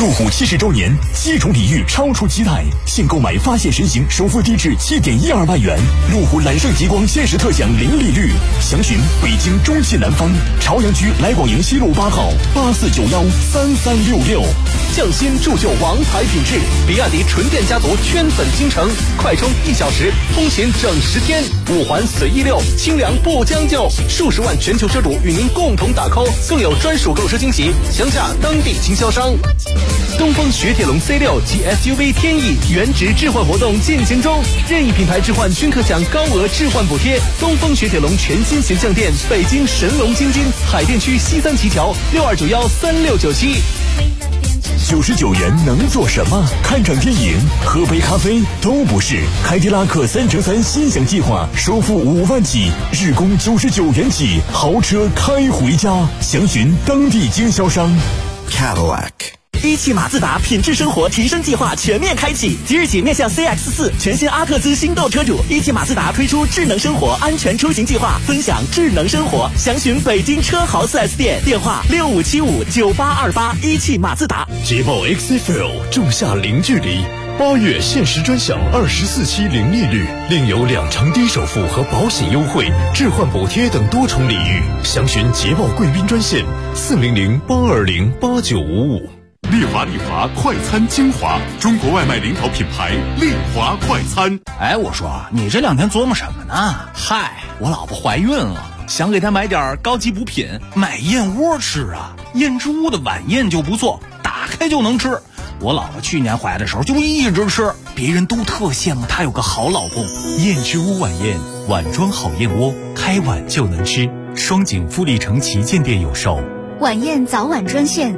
S6: 路虎70周年，7重礼遇超出期待，现购买发现神行首付低至7.12万元，路虎揽胜极光限时特享零利率。详询北京中汽南方朝阳区来广营西路8号84913366。
S13: 匠心铸就王牌品质，比亚迪纯电家族圈粉京城，快充1小时，通勤整10天，5环随意溜，清凉不将就，数十万全球车主与您共同打 call， 更有专属购车惊喜，详下当地经销商。东风雪铁龙 C6 及 SUV 天翼原值置换活动进行中，任意品牌置换均可享高额置换补贴。东风雪铁龙全新形象店，北京神龙晶晶海淀区西三旗桥62913697。
S6: 99元能做什么？看场电影、喝杯咖啡都不是。凯迪拉克3乘3心想计划，首付5万起，日供99元起，豪车开回家。详询当地经销商。
S16: Cadillac。一汽马自达品质生活提升计划全面开启，即日起面向 CX-4 全新阿特兹新购车主，一汽马自达推出智能生活安全出行计划，分享智能生活。详询北京车豪 4S 店，电话65759828。一汽马自达。
S5: 捷豹 XFL 仲夏零距离，8月限时专享24期零利率，另有2成低首付和保险优惠、置换补贴等多重礼遇。详询捷豹贵宾专线400-820-8955。
S15: 丽华快餐精华，中国外卖领导品牌丽华快餐。
S17: 哎，我说你这2天琢磨什么呢？嗨，我老婆怀孕了，想给她买点高级补品，买燕窝吃啊。燕之屋的晚宴就不错，打开就能吃。我老婆去年怀的时候就一直吃，别人都特羡慕她有个好老公。
S18: 燕之屋晚宴，碗装好燕窝，开碗就能吃。双井富力城旗舰店有售。
S1: 晚宴早晚专线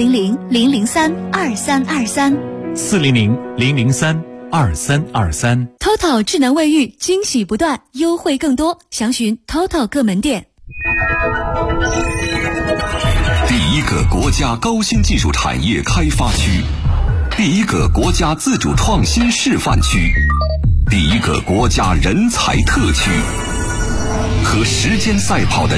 S1: 400-003-2323
S18: 400-003-2323。
S23: TOTO 智能卫浴，惊喜不断，优惠更多，详询 TOTO 各门店。
S25: 第一个国家高新技术产业开发区，第一个国家自主创新示范区，第一个国家人才特区，和时间赛跑的